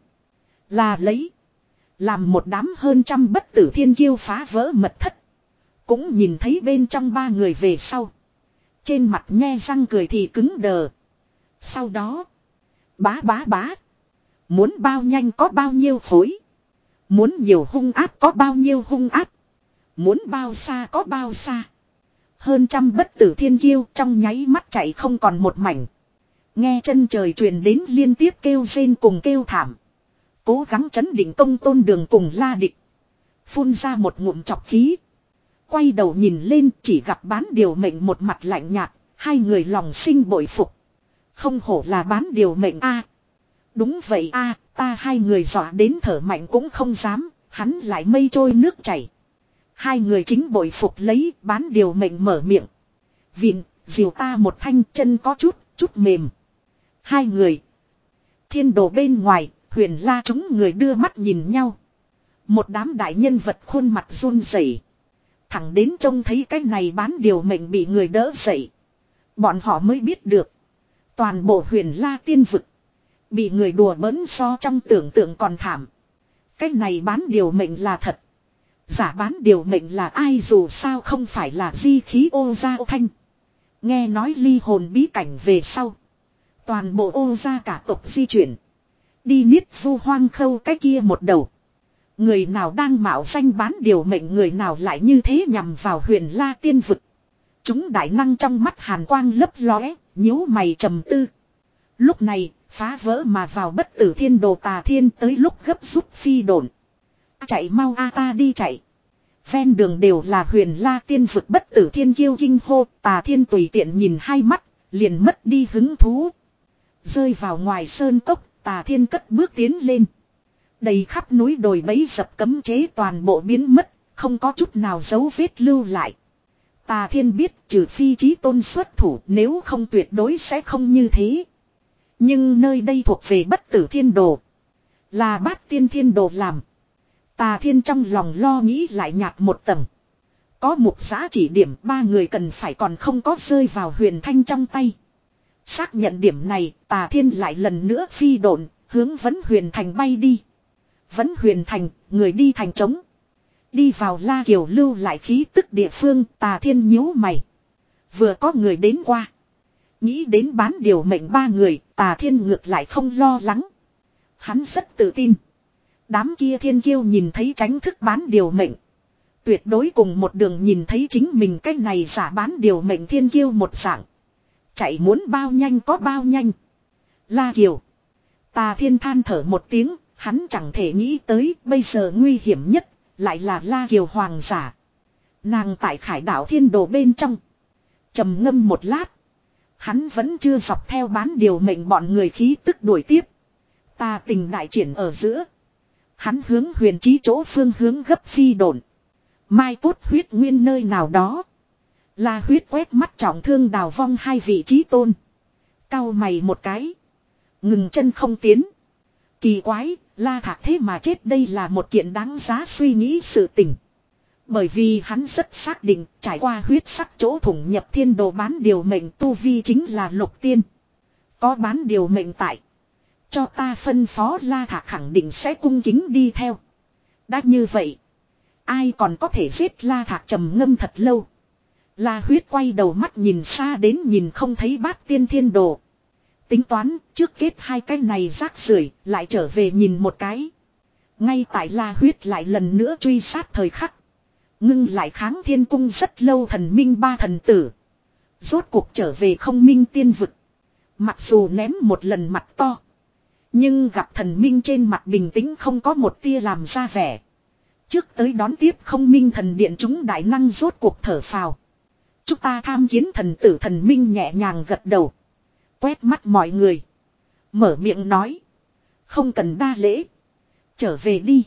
Là lấy. Làm một đám hơn trăm bất tử thiên kiêu phá vỡ mật thất. Cũng nhìn thấy bên trong ba người về sau. Trên mặt nhe răng cười thì cứng đờ. Sau đó. Bá bá bá. Muốn bao nhanh có bao nhiêu khối. Muốn nhiều hung áp có bao nhiêu hung áp. Muốn bao xa có bao xa. Hơn trăm bất tử thiên kiêu trong nháy mắt chạy không còn một mảnh. Nghe chân trời truyền đến liên tiếp kêu rên cùng kêu thảm. Cố gắng chấn định Công Tôn Đường cùng La Địch. Phun ra một ngụm chọc khí. Quay đầu nhìn lên chỉ gặp Bán Điều Mệnh một mặt lạnh nhạt. Hai người lòng sinh bội phục. Không hổ là Bán Điều Mệnh a. Đúng vậy a, ta hai người dọa đến thở mạnh cũng không dám. Hắn lại mây trôi nước chảy. Hai người chính bội phục lấy Bán Điều Mệnh mở miệng. Vịn, dìu ta một thanh chân có chút, chút mềm. Hai người. Thiên đồ bên ngoài, Huyền La chúng người đưa mắt nhìn nhau. Một đám đại nhân vật khuôn mặt run rẩy. Thẳng đến trông thấy cái này Bán Điều Mệnh bị người đỡ dậy. Bọn họ mới biết được. Toàn bộ Huyền La tiên vực. Bị người đùa bỡn so trong tưởng tượng còn thảm. Cái này Bán Điều Mệnh là thật. Giả Bán Điều Mệnh là ai dù sao không phải là di khí ô gia ô thanh. Nghe nói ly hồn bí cảnh về sau. Toàn bộ ô gia cả tộc di chuyển. Đi niết vu hoang khâu cái kia một đầu. Người nào đang mạo danh Bán Điều Mệnh, người nào lại như thế nhằm vào Huyền La tiên vực. Chúng đại năng trong mắt hàn quang lấp lóe, nhíu mày trầm tư. Lúc này, phá vỡ mà vào bất tử thiên đồ Tà Thiên tới lúc gấp rút phi độn. Chạy mau a, ta đi chạy. Ven đường đều là Huyền La tiên vực bất tử thiên kiêu kinh hô. Tà Thiên tùy tiện nhìn hai mắt, liền mất đi hứng thú. Rơi vào ngoài sơn cốc, Tà Thiên cất bước tiến lên. Đầy khắp núi đồi bẫy dập cấm chế toàn bộ biến mất, không có chút nào dấu vết lưu lại. Tà Thiên biết trừ phi Chí Tôn xuất thủ, nếu không tuyệt đối sẽ không như thế. Nhưng nơi đây thuộc về bất tử thiên đồ. Là Bát Tiên thiên đồ làm. Tà Thiên trong lòng lo nghĩ lại nhạt một tầng. Có một giá chỉ điểm, ba người cần phải còn không có rơi vào Huyền Thanh trong tay. Xác nhận điểm này, Tà Thiên lại lần nữa phi độn, hướng Vấn Huyền Thành bay đi. Vấn Huyền Thành, người đi thành trống. Đi vào La Kiều lưu lại khí tức địa phương, Tà Thiên nhíu mày. Vừa có người đến qua. Nghĩ đến Bán Điều Mệnh ba người, Tà Thiên ngược lại không lo lắng. Hắn rất tự tin. Đám kia thiên kiêu nhìn thấy tránh thức Bán Điều Mệnh. Tuyệt đối cùng một đường nhìn thấy chính mình cái này giả Bán Điều Mệnh thiên kiêu một dạng. Chạy muốn bao nhanh có bao nhanh. La Kiều. Tà Thiên than thở một tiếng, hắn chẳng thể nghĩ tới bây giờ nguy hiểm nhất, lại là La Kiều hoàng giả. Nàng tại Khải Đảo Thiên Đồ bên trong. Trầm ngâm một lát. Hắn vẫn chưa dọc theo Bán Điều Mệnh bọn người khí tức đuổi tiếp. Tà tình đại triển ở giữa. Hắn hướng Huyền Chí chỗ phương hướng gấp phi độn. Mai cốt huyết nguyên nơi nào đó. La huyết quét mắt trọng thương đào vong hai vị Chí Tôn. Cau mày một cái. Ngừng chân không tiến. Kỳ quái, La Thạc thế mà chết, đây là một kiện đáng giá suy nghĩ sự tình. Bởi vì hắn rất xác định trải qua huyết sắc chỗ thủng nhập thiên đồ Bán Điều Mệnh tu vi chính là lục tiên. Có Bán Điều Mệnh tại. Cho ta phân phó La Thạc khẳng định sẽ cung kính đi theo. Đã như vậy. Ai còn có thể giết La Thạc trầm ngâm thật lâu. La huyết quay đầu mắt nhìn xa đến nhìn không thấy Bát Tiên thiên đồ. Tính toán trước kết hai cái này rác rưởi lại trở về nhìn một cái. Ngay tại La huyết lại lần nữa truy sát thời khắc. Ngưng lại kháng thiên cung rất lâu thần minh ba thần tử. Rốt cuộc trở về không minh tiên vực. Mặc dù ném một lần mặt to. Nhưng gặp thần minh trên mặt bình tĩnh không có một tia làm ra vẻ. Trước tới đón tiếp không minh thần điện chúng đại năng rốt cuộc thở phào. Chúng ta tham kiến thần tử, thần minh nhẹ nhàng gật đầu. Quét mắt mọi người. Mở miệng nói. Không cần đa lễ. Trở về đi.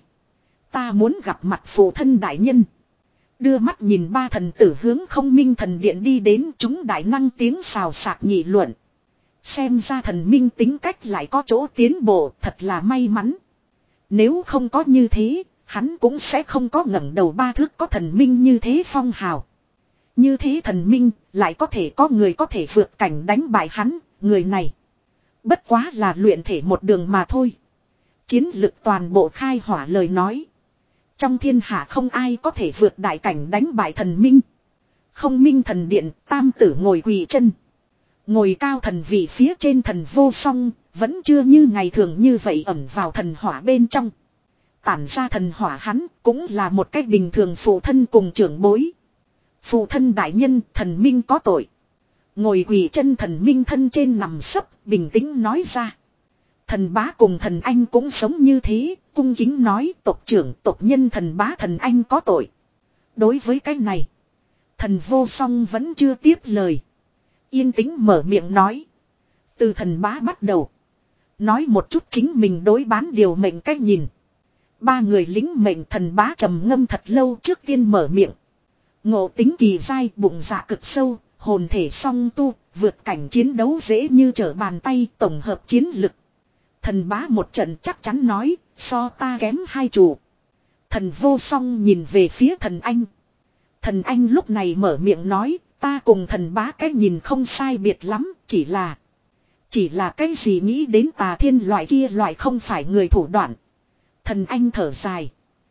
Ta muốn gặp mặt phụ thân đại nhân. Đưa mắt nhìn ba thần tử hướng không minh thần điện đi đến, chúng đại năng tiếng xào xạc nghị luận. Xem ra thần minh tính cách lại có chỗ tiến bộ, thật là may mắn. Nếu không có như thế, hắn cũng sẽ không có ngẩng đầu ba thước có thần minh như thế phong hào. Như thế thần minh, lại có thể có người có thể vượt cảnh đánh bại hắn, người này. Bất quá là luyện thể một đường mà thôi. Chiến lực toàn bộ khai hỏa lời nói. Trong thiên hạ không ai có thể vượt đại cảnh đánh bại thần minh. Không minh thần điện, tam tử ngồi quỳ chân. Ngồi cao thần vị phía trên thần vô song, vẫn chưa như ngày thường như vậy ẩn vào thần hỏa bên trong. Tản ra thần hỏa hắn cũng là một cách bình thường phụ thân cùng trưởng bối. Phụ thân đại nhân thần minh có tội. Ngồi quỳ chân thần minh thân trên nằm sấp bình tĩnh nói ra. Thần bá cùng thần anh cũng sống như thế, cung kính nói tộc trưởng tộc nhân thần bá thần anh có tội. Đối với cái này, thần vô song vẫn chưa tiếp lời. Yên tĩnh mở miệng nói. Từ thần bá bắt đầu. Nói một chút chính mình đối bán điều mệnh cách nhìn. Ba người lính mệnh thần bá trầm ngâm thật lâu trước tiên mở miệng. Ngộ tính kỳ dai bụng dạ cực sâu, hồn thể song tu, vượt cảnh chiến đấu dễ như trở bàn tay tổng hợp chiến lực. Thần bá một trận chắc chắn nói, so ta kém hai chủ. Thần vô song nhìn về phía thần anh. Thần anh lúc này mở miệng nói, ta cùng thần bá cái nhìn không sai biệt lắm, chỉ là... Chỉ là cái gì nghĩ đến tà thiên loại kia loại không phải người thủ đoạn. Thần anh thở dài.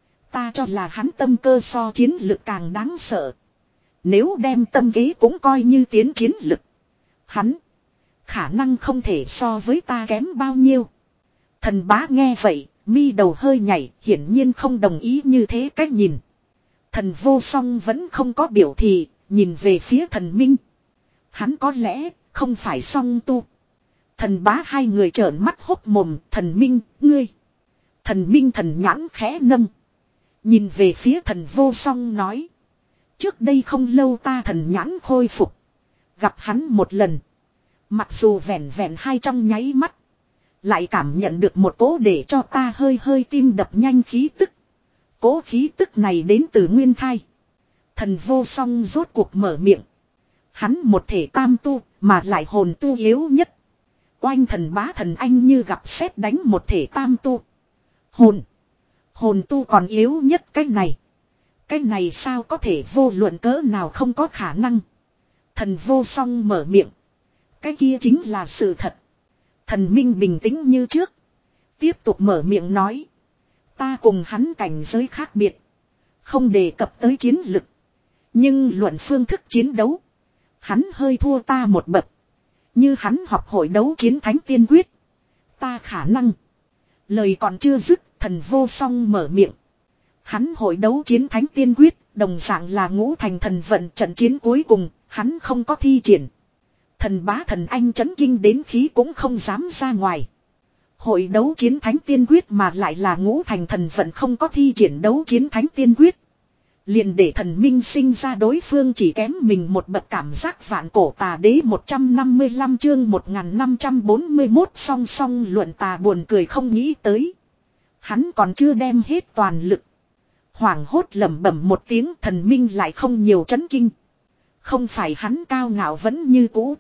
Ta cho là hắn tâm cơ so chiến lực càng đáng sợ. Nếu đem tâm kế cũng coi như tiến chiến lực. Hắn khả năng không thể so với ta kém bao nhiêu. Thần bá nghe vậy, mi đầu hơi nhảy, hiển nhiên không đồng ý như thế cách nhìn. Thần vô song vẫn không có biểu thị, nhìn về phía thần minh. Hắn có lẽ không phải song tu. Thần bá hai người trợn mắt hốc mồm, thần minh, ngươi. Thần minh thần nhãn khẽ nâng. Nhìn về phía thần vô song nói. Trước đây không lâu ta thần nhãn khôi phục. Gặp hắn một lần. Mặc dù vẹn vẹn hai trong nháy mắt. Lại cảm nhận được một cỗ để cho ta hơi hơi tim đập nhanh khí tức. Cỗ khí tức này đến từ nguyên thai. Thần vô song rốt cuộc mở miệng. Hắn một thể tam tu mà lại hồn tu yếu nhất. Oanh thần bá thần anh như gặp sét đánh một thể tam tu. Hồn. Hồn tu còn yếu nhất cái này. Cái này sao có thể vô luận cỡ nào không có khả năng. Thần vô song mở miệng. Cái kia chính là sự thật. Thần minh bình tĩnh như trước. Tiếp tục mở miệng nói. Ta cùng hắn cảnh giới khác biệt. Không đề cập tới chiến lực. Nhưng luận phương thức chiến đấu. Hắn hơi thua ta một bậc. Như hắn học hội đấu chiến thánh tiên quyết. Ta khả năng. Lời còn chưa dứt, thần vô song mở miệng. Hắn hội đấu chiến thánh tiên quyết, đồng dạng là ngũ thành thần vận trận chiến cuối cùng, hắn không có thi triển. Thần bá thần anh chấn kinh đến khí cũng không dám ra ngoài. Hội đấu chiến thánh tiên quyết mà lại là ngũ thành thần vận không có thi triển đấu chiến thánh tiên quyết. Liền để thần minh sinh ra đối phương chỉ kém mình một bậc cảm giác vạn cổ tà đế một trăm năm mươi lăm chương một nghìn năm trăm bốn mươi mốt song song luận tà buồn cười không nghĩ tới. Hắn còn chưa đem hết toàn lực. Hoảng hốt lẩm bẩm một tiếng thần minh lại không nhiều chấn kinh. Không phải hắn cao ngạo vẫn như cũ.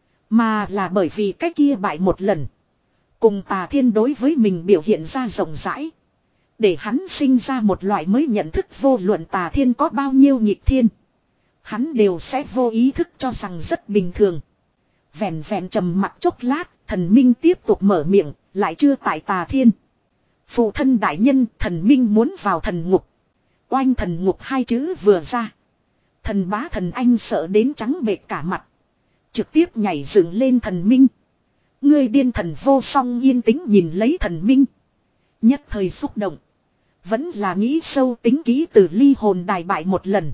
Mà là bởi vì cái kia bại một lần. Cùng tà thiên đối với mình biểu hiện ra rộng rãi. Để hắn sinh ra một loại mới nhận thức vô luận tà thiên có bao nhiêu nghịch thiên. Hắn đều sẽ vô ý thức cho rằng rất bình thường. Vẹn vẹn trầm mặc chốc lát, thần minh tiếp tục mở miệng, lại chưa tại tà thiên. Phụ thân đại nhân, thần minh muốn vào thần ngục. Oanh thần ngục hai chữ vừa ra. Thần bá thần anh sợ đến trắng bệch cả mặt. Trực tiếp nhảy dựng lên thần minh. Ngươi điên thần vô song yên tĩnh nhìn lấy thần minh. Nhất thời xúc động. Vẫn là nghĩ sâu tính kỹ từ ly hồn đài bại một lần.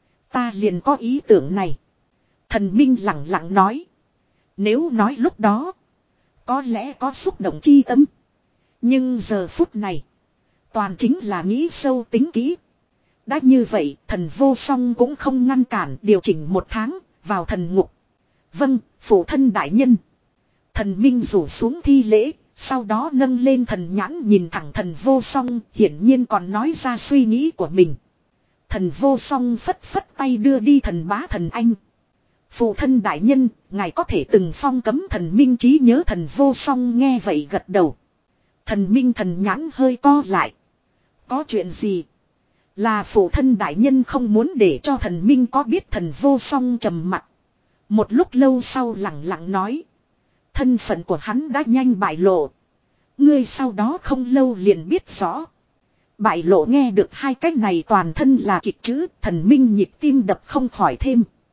Ta liền có ý tưởng này. Thần minh lặng lặng nói. Nếu nói lúc đó. Có lẽ có xúc động chi tâm. Nhưng giờ phút này. Toàn chính là nghĩ sâu tính kỹ. Đã như vậy thần vô song cũng không ngăn cản điều chỉnh một tháng. Vào thần ngục. Vâng phụ thân đại nhân. Thần minh rủ xuống thi lễ. Sau đó nâng lên thần nhãn nhìn thẳng thần vô song, hiển nhiên còn nói ra suy nghĩ của mình. Thần vô song phất phất tay đưa đi thần bá thần anh. Phụ thân đại nhân, ngài có thể từng phong cấm thần minh trí nhớ thần vô song nghe vậy gật đầu. Thần minh thần nhãn hơi co lại. Có chuyện gì? Là phụ thân đại nhân không muốn để cho thần minh có biết thần vô song trầm mặt. Một lúc lâu sau lặng lặng nói. Thân phận của hắn đã nhanh bại lộ. Ngươi sau đó không lâu liền biết rõ. Bại lộ nghe được hai cách này toàn thân là kịch chữ, thần minh nhịp tim đập không khỏi thêm.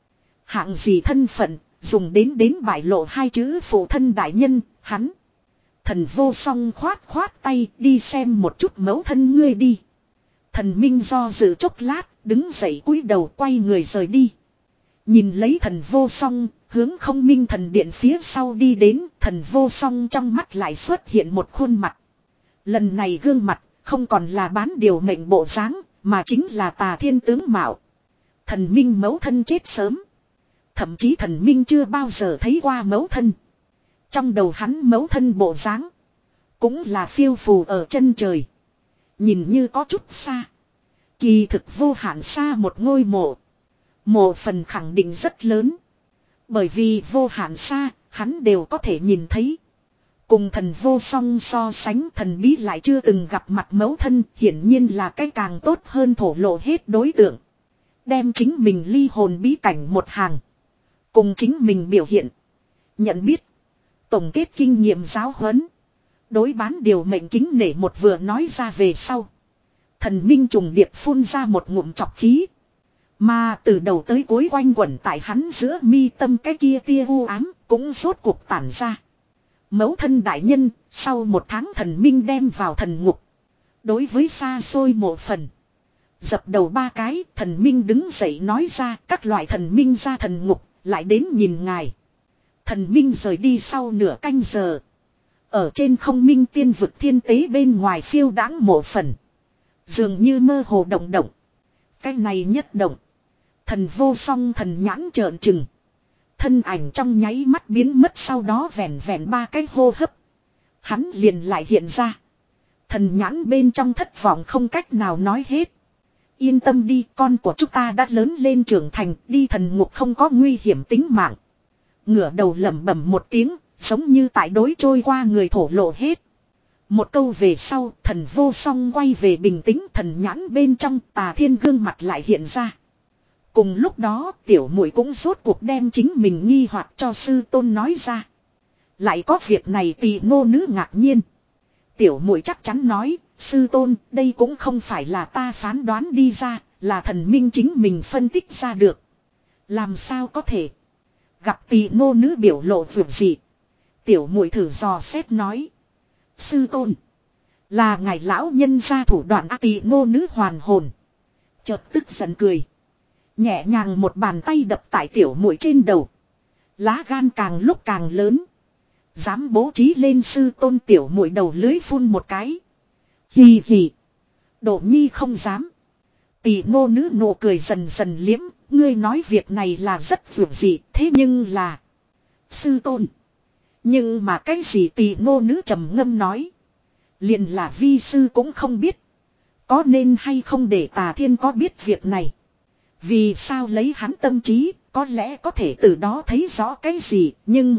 Hạng gì thân phận, dùng đến đến bại lộ hai chữ phụ thân đại nhân, hắn. Thần vô song khoát khoát tay đi xem một chút mẫu thân ngươi đi. Thần Minh do dự chốc lát, đứng dậy cúi đầu quay người rời đi. Nhìn lấy thần vô song, hướng không minh thần điện phía sau đi đến, thần vô song trong mắt lại xuất hiện một khuôn mặt. Lần này gương mặt, không còn là bán điều mệnh bộ dáng, mà chính là Tà Thiên tướng mạo. Thần Minh mẫu thân chết sớm. Thậm chí thần Minh chưa bao giờ thấy qua mẫu thân. Trong đầu hắn mẫu thân bộ dáng cũng là phiêu phù ở chân trời. Nhìn như có chút xa. Kỳ thực vô hạn xa một ngôi mộ. Mộ phần khẳng định rất lớn. Bởi vì vô hạn xa, hắn đều có thể nhìn thấy. Cùng thần vô song so sánh, thần bí lại chưa từng gặp mặt mẫu thân, hiển nhiên là cái càng tốt hơn thổ lộ hết đối tượng. Đem chính mình ly hồn bí cảnh một hàng. Cùng chính mình biểu hiện. Nhận biết. Tổng kết kinh nghiệm giáo huấn. Đối bán điều mệnh kính nể một vừa nói ra về sau. Thần Minh trùng điệp phun ra một ngụm chọc khí. Mà từ đầu tới cuối quanh quẩn tại hắn giữa mi tâm cái kia tia u ám cũng rốt cuộc tản ra. Mẫu thân đại nhân, sau một tháng thần Minh đem vào thần ngục. Đối với xa xôi mộ phần. Dập đầu ba cái, thần Minh đứng dậy nói ra các loại thần Minh ra thần ngục, lại đến nhìn ngài. Thần Minh rời đi sau nửa canh giờ. Ở trên không minh tiên vực thiên tế bên ngoài phiêu đãng mộ phần. Dường như mơ hồ động động. Cái này nhất động. Thần vô song thần nhãn trợn trừng. Thân ảnh trong nháy mắt biến mất sau đó vẹn vẹn ba cái hô hấp. Hắn liền lại hiện ra. Thần nhãn bên trong thất vọng không cách nào nói hết. Yên tâm đi, con của chúng ta đã lớn lên trưởng thành, đi thần ngục không có nguy hiểm tính mạng. Ngửa đầu lẩm bẩm một tiếng, giống như tại đối trôi qua người thổ lộ hết. Một câu về sau, thần vô song quay về bình tĩnh, thần nhãn bên trong Tà Thiên gương mặt lại hiện ra. Cùng lúc đó, tiểu muội cũng rốt cuộc đem chính mình nghi hoặc cho sư tôn nói ra. Lại có việc này Tỳ nô nữ ngạc nhiên. Tiểu muội chắc chắn nói, sư tôn, đây cũng không phải là ta phán đoán đi ra, là thần Minh chính mình phân tích ra được. Làm sao có thể? Gặp Tỳ nô nữ biểu lộ vượt gì? Tiểu muội thử dò xét nói. Sư tôn, là ngài lão nhân gia thủ đoạn a. Tỳ nô nữ hoàn hồn. Chợt tức giận cười. Nhẹ nhàng một bàn tay đập tại tiểu muội trên đầu. Lá gan càng lúc càng lớn. Dám bố trí lên sư tôn tiểu muội đầu lưới phun một cái. Hì hì. Đỗ nhi không dám. Tỷ nô nữ nụ cười dần dần liếm. Ngươi nói việc này là rất vượt dị. Thế nhưng là. Sư tôn. Nhưng mà cái gì tỷ nô nữ trầm ngâm nói. Liền là vi sư cũng không biết. Có nên hay không để Tà Thiên có biết việc này. Vì sao lấy hắn tâm trí. Có lẽ có thể từ đó thấy rõ cái gì. Nhưng.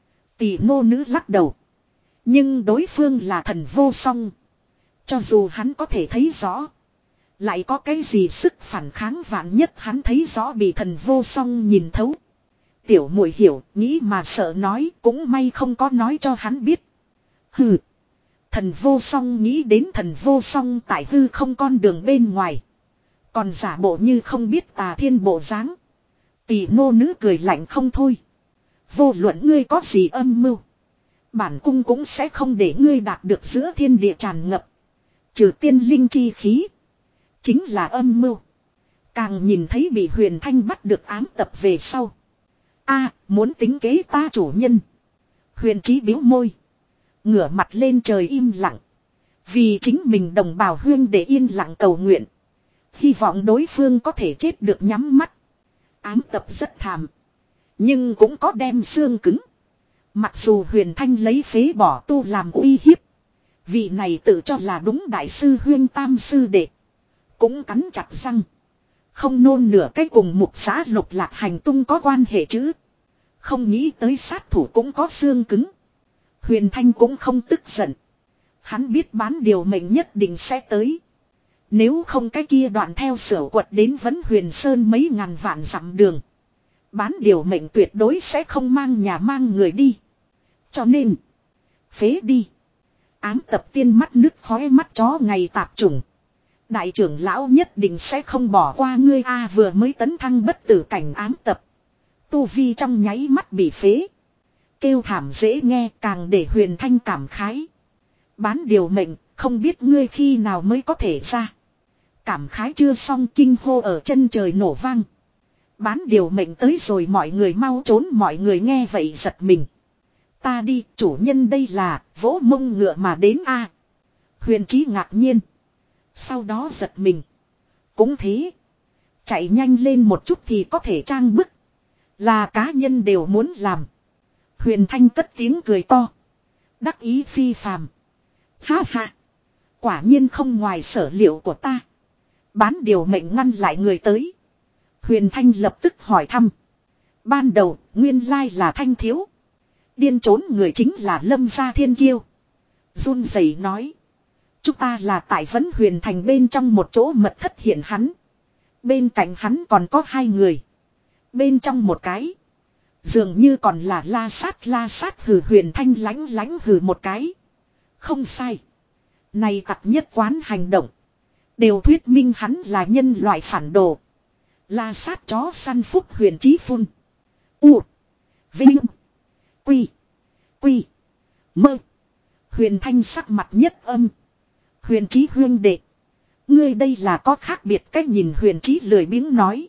Tỷ nô nữ lắc đầu. Nhưng đối phương là thần vô song. Cho dù hắn có thể thấy rõ. Lại có cái gì sức phản kháng, vạn nhất hắn thấy rõ bị thần vô song nhìn thấu. Tiểu muội hiểu, nghĩ mà sợ nói, cũng may không có nói cho hắn biết. Hừ. Thần vô song nghĩ đến thần vô song tại hư không con đường bên ngoài. Còn giả bộ như không biết Tà Thiên bộ dáng. Tỷ nô nữ cười lạnh không thôi. Vô luận ngươi có gì âm mưu, bản cung cũng sẽ không để ngươi đạt được giữa thiên địa tràn ngập. Trừ tiên linh chi khí, chính là âm mưu. Càng nhìn thấy bị Huyền Thanh bắt được ám tập về sau. A, muốn tính kế ta chủ nhân. Huyền Chí biếu môi, ngửa mặt lên trời im lặng. Vì chính mình đồng bào huyên để yên lặng cầu nguyện. Hy vọng đối phương có thể chết được nhắm mắt. Ám tập rất thảm, nhưng cũng có đem xương cứng. Mặc dù Huyền Thanh lấy phế bỏ tu làm uy hiếp. Vị này tự cho là đúng đại sư Huyên Tam sư đệ. Cũng cắn chặt răng. Không nôn nửa cái cùng mục xã lục lạc hành tung có quan hệ chứ. Không nghĩ tới sát thủ cũng có xương cứng. Huyền Thanh cũng không tức giận. Hắn biết bán điều mệnh nhất định sẽ tới. Nếu không cái kia đoạn theo sở quật đến Vấn Huyền Sơn mấy ngàn vạn dặm đường. Bán điều mệnh tuyệt đối sẽ không mang nhà mang người đi. Cho nên. Phế đi. Ám tập tiên mắt nứt khói mắt chó ngày tạp chủng. Đại trưởng lão nhất định sẽ không bỏ qua ngươi a. Vừa mới tấn thăng bất tử cảnh ám tập. Tu vi trong nháy mắt bị phế. Kêu thảm dễ nghe càng để Huyền Thanh cảm khái. Bán điều mệnh, không biết ngươi khi nào mới có thể ra. Cảm khái chưa xong kinh hô ở chân trời nổ vang. Bán điều mệnh tới rồi mọi người mau trốn mọi người nghe vậy giật mình. Ta đi chủ nhân đây là vỗ mông ngựa mà đến a. Huyền Chí ngạc nhiên. Sau đó giật mình. Cũng thế. Chạy nhanh lên một chút thì có thể trang bức. Là cá nhân đều muốn làm. Huyền Thanh cất tiếng cười to. Đắc ý phi phàm. Ha ha. Quả nhiên không ngoài sở liệu của ta. Bán điều mệnh ngăn lại người tới. Huyền Thanh lập tức hỏi thăm. Ban đầu nguyên lai là Thanh thiếu. Điên trốn người chính là Lâm Gia Thiên Kiêu. Run rẩy nói. Chúng ta là tại Vấn Huyền Thành bên trong một chỗ mật thất hiện hắn. Bên cạnh hắn còn có hai người. Bên trong một cái. Dường như còn là la sát la sát hừ. Huyền Thanh lánh lánh hừ một cái. Không sai. Này tặc nhất quán hành động. Đều thuyết minh hắn là nhân loại phản đồ. La sát chó săn phúc Huyền Chí phun. U. Vinh. Quy. Quy. Mơ. Huyền Thanh sắc mặt nhất âm. Huyền Chí huyên đệ. Ngươi đây là có khác biệt cách nhìn. Huyền Chí lười biếng nói.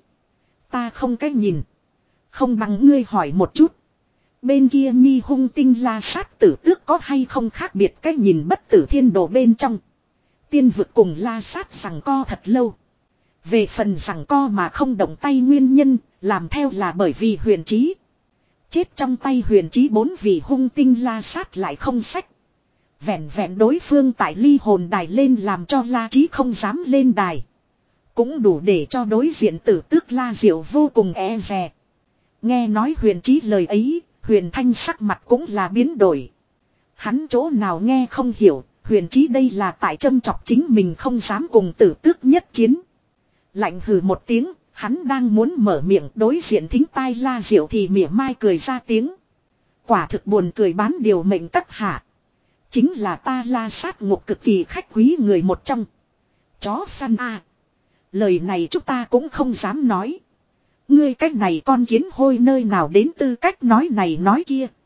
Ta không cách nhìn. Không bằng ngươi hỏi một chút. Bên kia nhi hung tinh la sát tử tước có hay không khác biệt cách nhìn. Bất tử thiên đồ bên trong. Tiên vực cùng la sát rằng co thật lâu. Về phần rằng co mà không động tay nguyên nhân. Làm theo là bởi vì Huyền Chí. Chết trong tay Huyền Chí bốn vị hung tinh la sát lại không sách. Vẹn vẹn đối phương tại ly hồn đài lên làm cho La Chí không dám lên đài. Cũng đủ để cho đối diện tử tước La Diệu vô cùng e dè. Nghe nói Huyền Chí lời ấy, Huyền Thanh sắc mặt cũng là biến đổi. Hắn chỗ nào nghe không hiểu, Huyền Chí đây là tại châm chọc chính mình không dám cùng tử tước nhất chiến. Lạnh hừ một tiếng, hắn đang muốn mở miệng đối diện thính tai La Diệu thì mỉa mai cười ra tiếng. Quả thực buồn cười. Bán điều mệnh các hạ. Chính là ta la sát ngục cực kỳ khách quý người một trong. Chó săn a. À. Lời này chúng ta cũng không dám nói. Ngươi cách này con kiến hôi nơi nào đến tư cách nói này nói kia.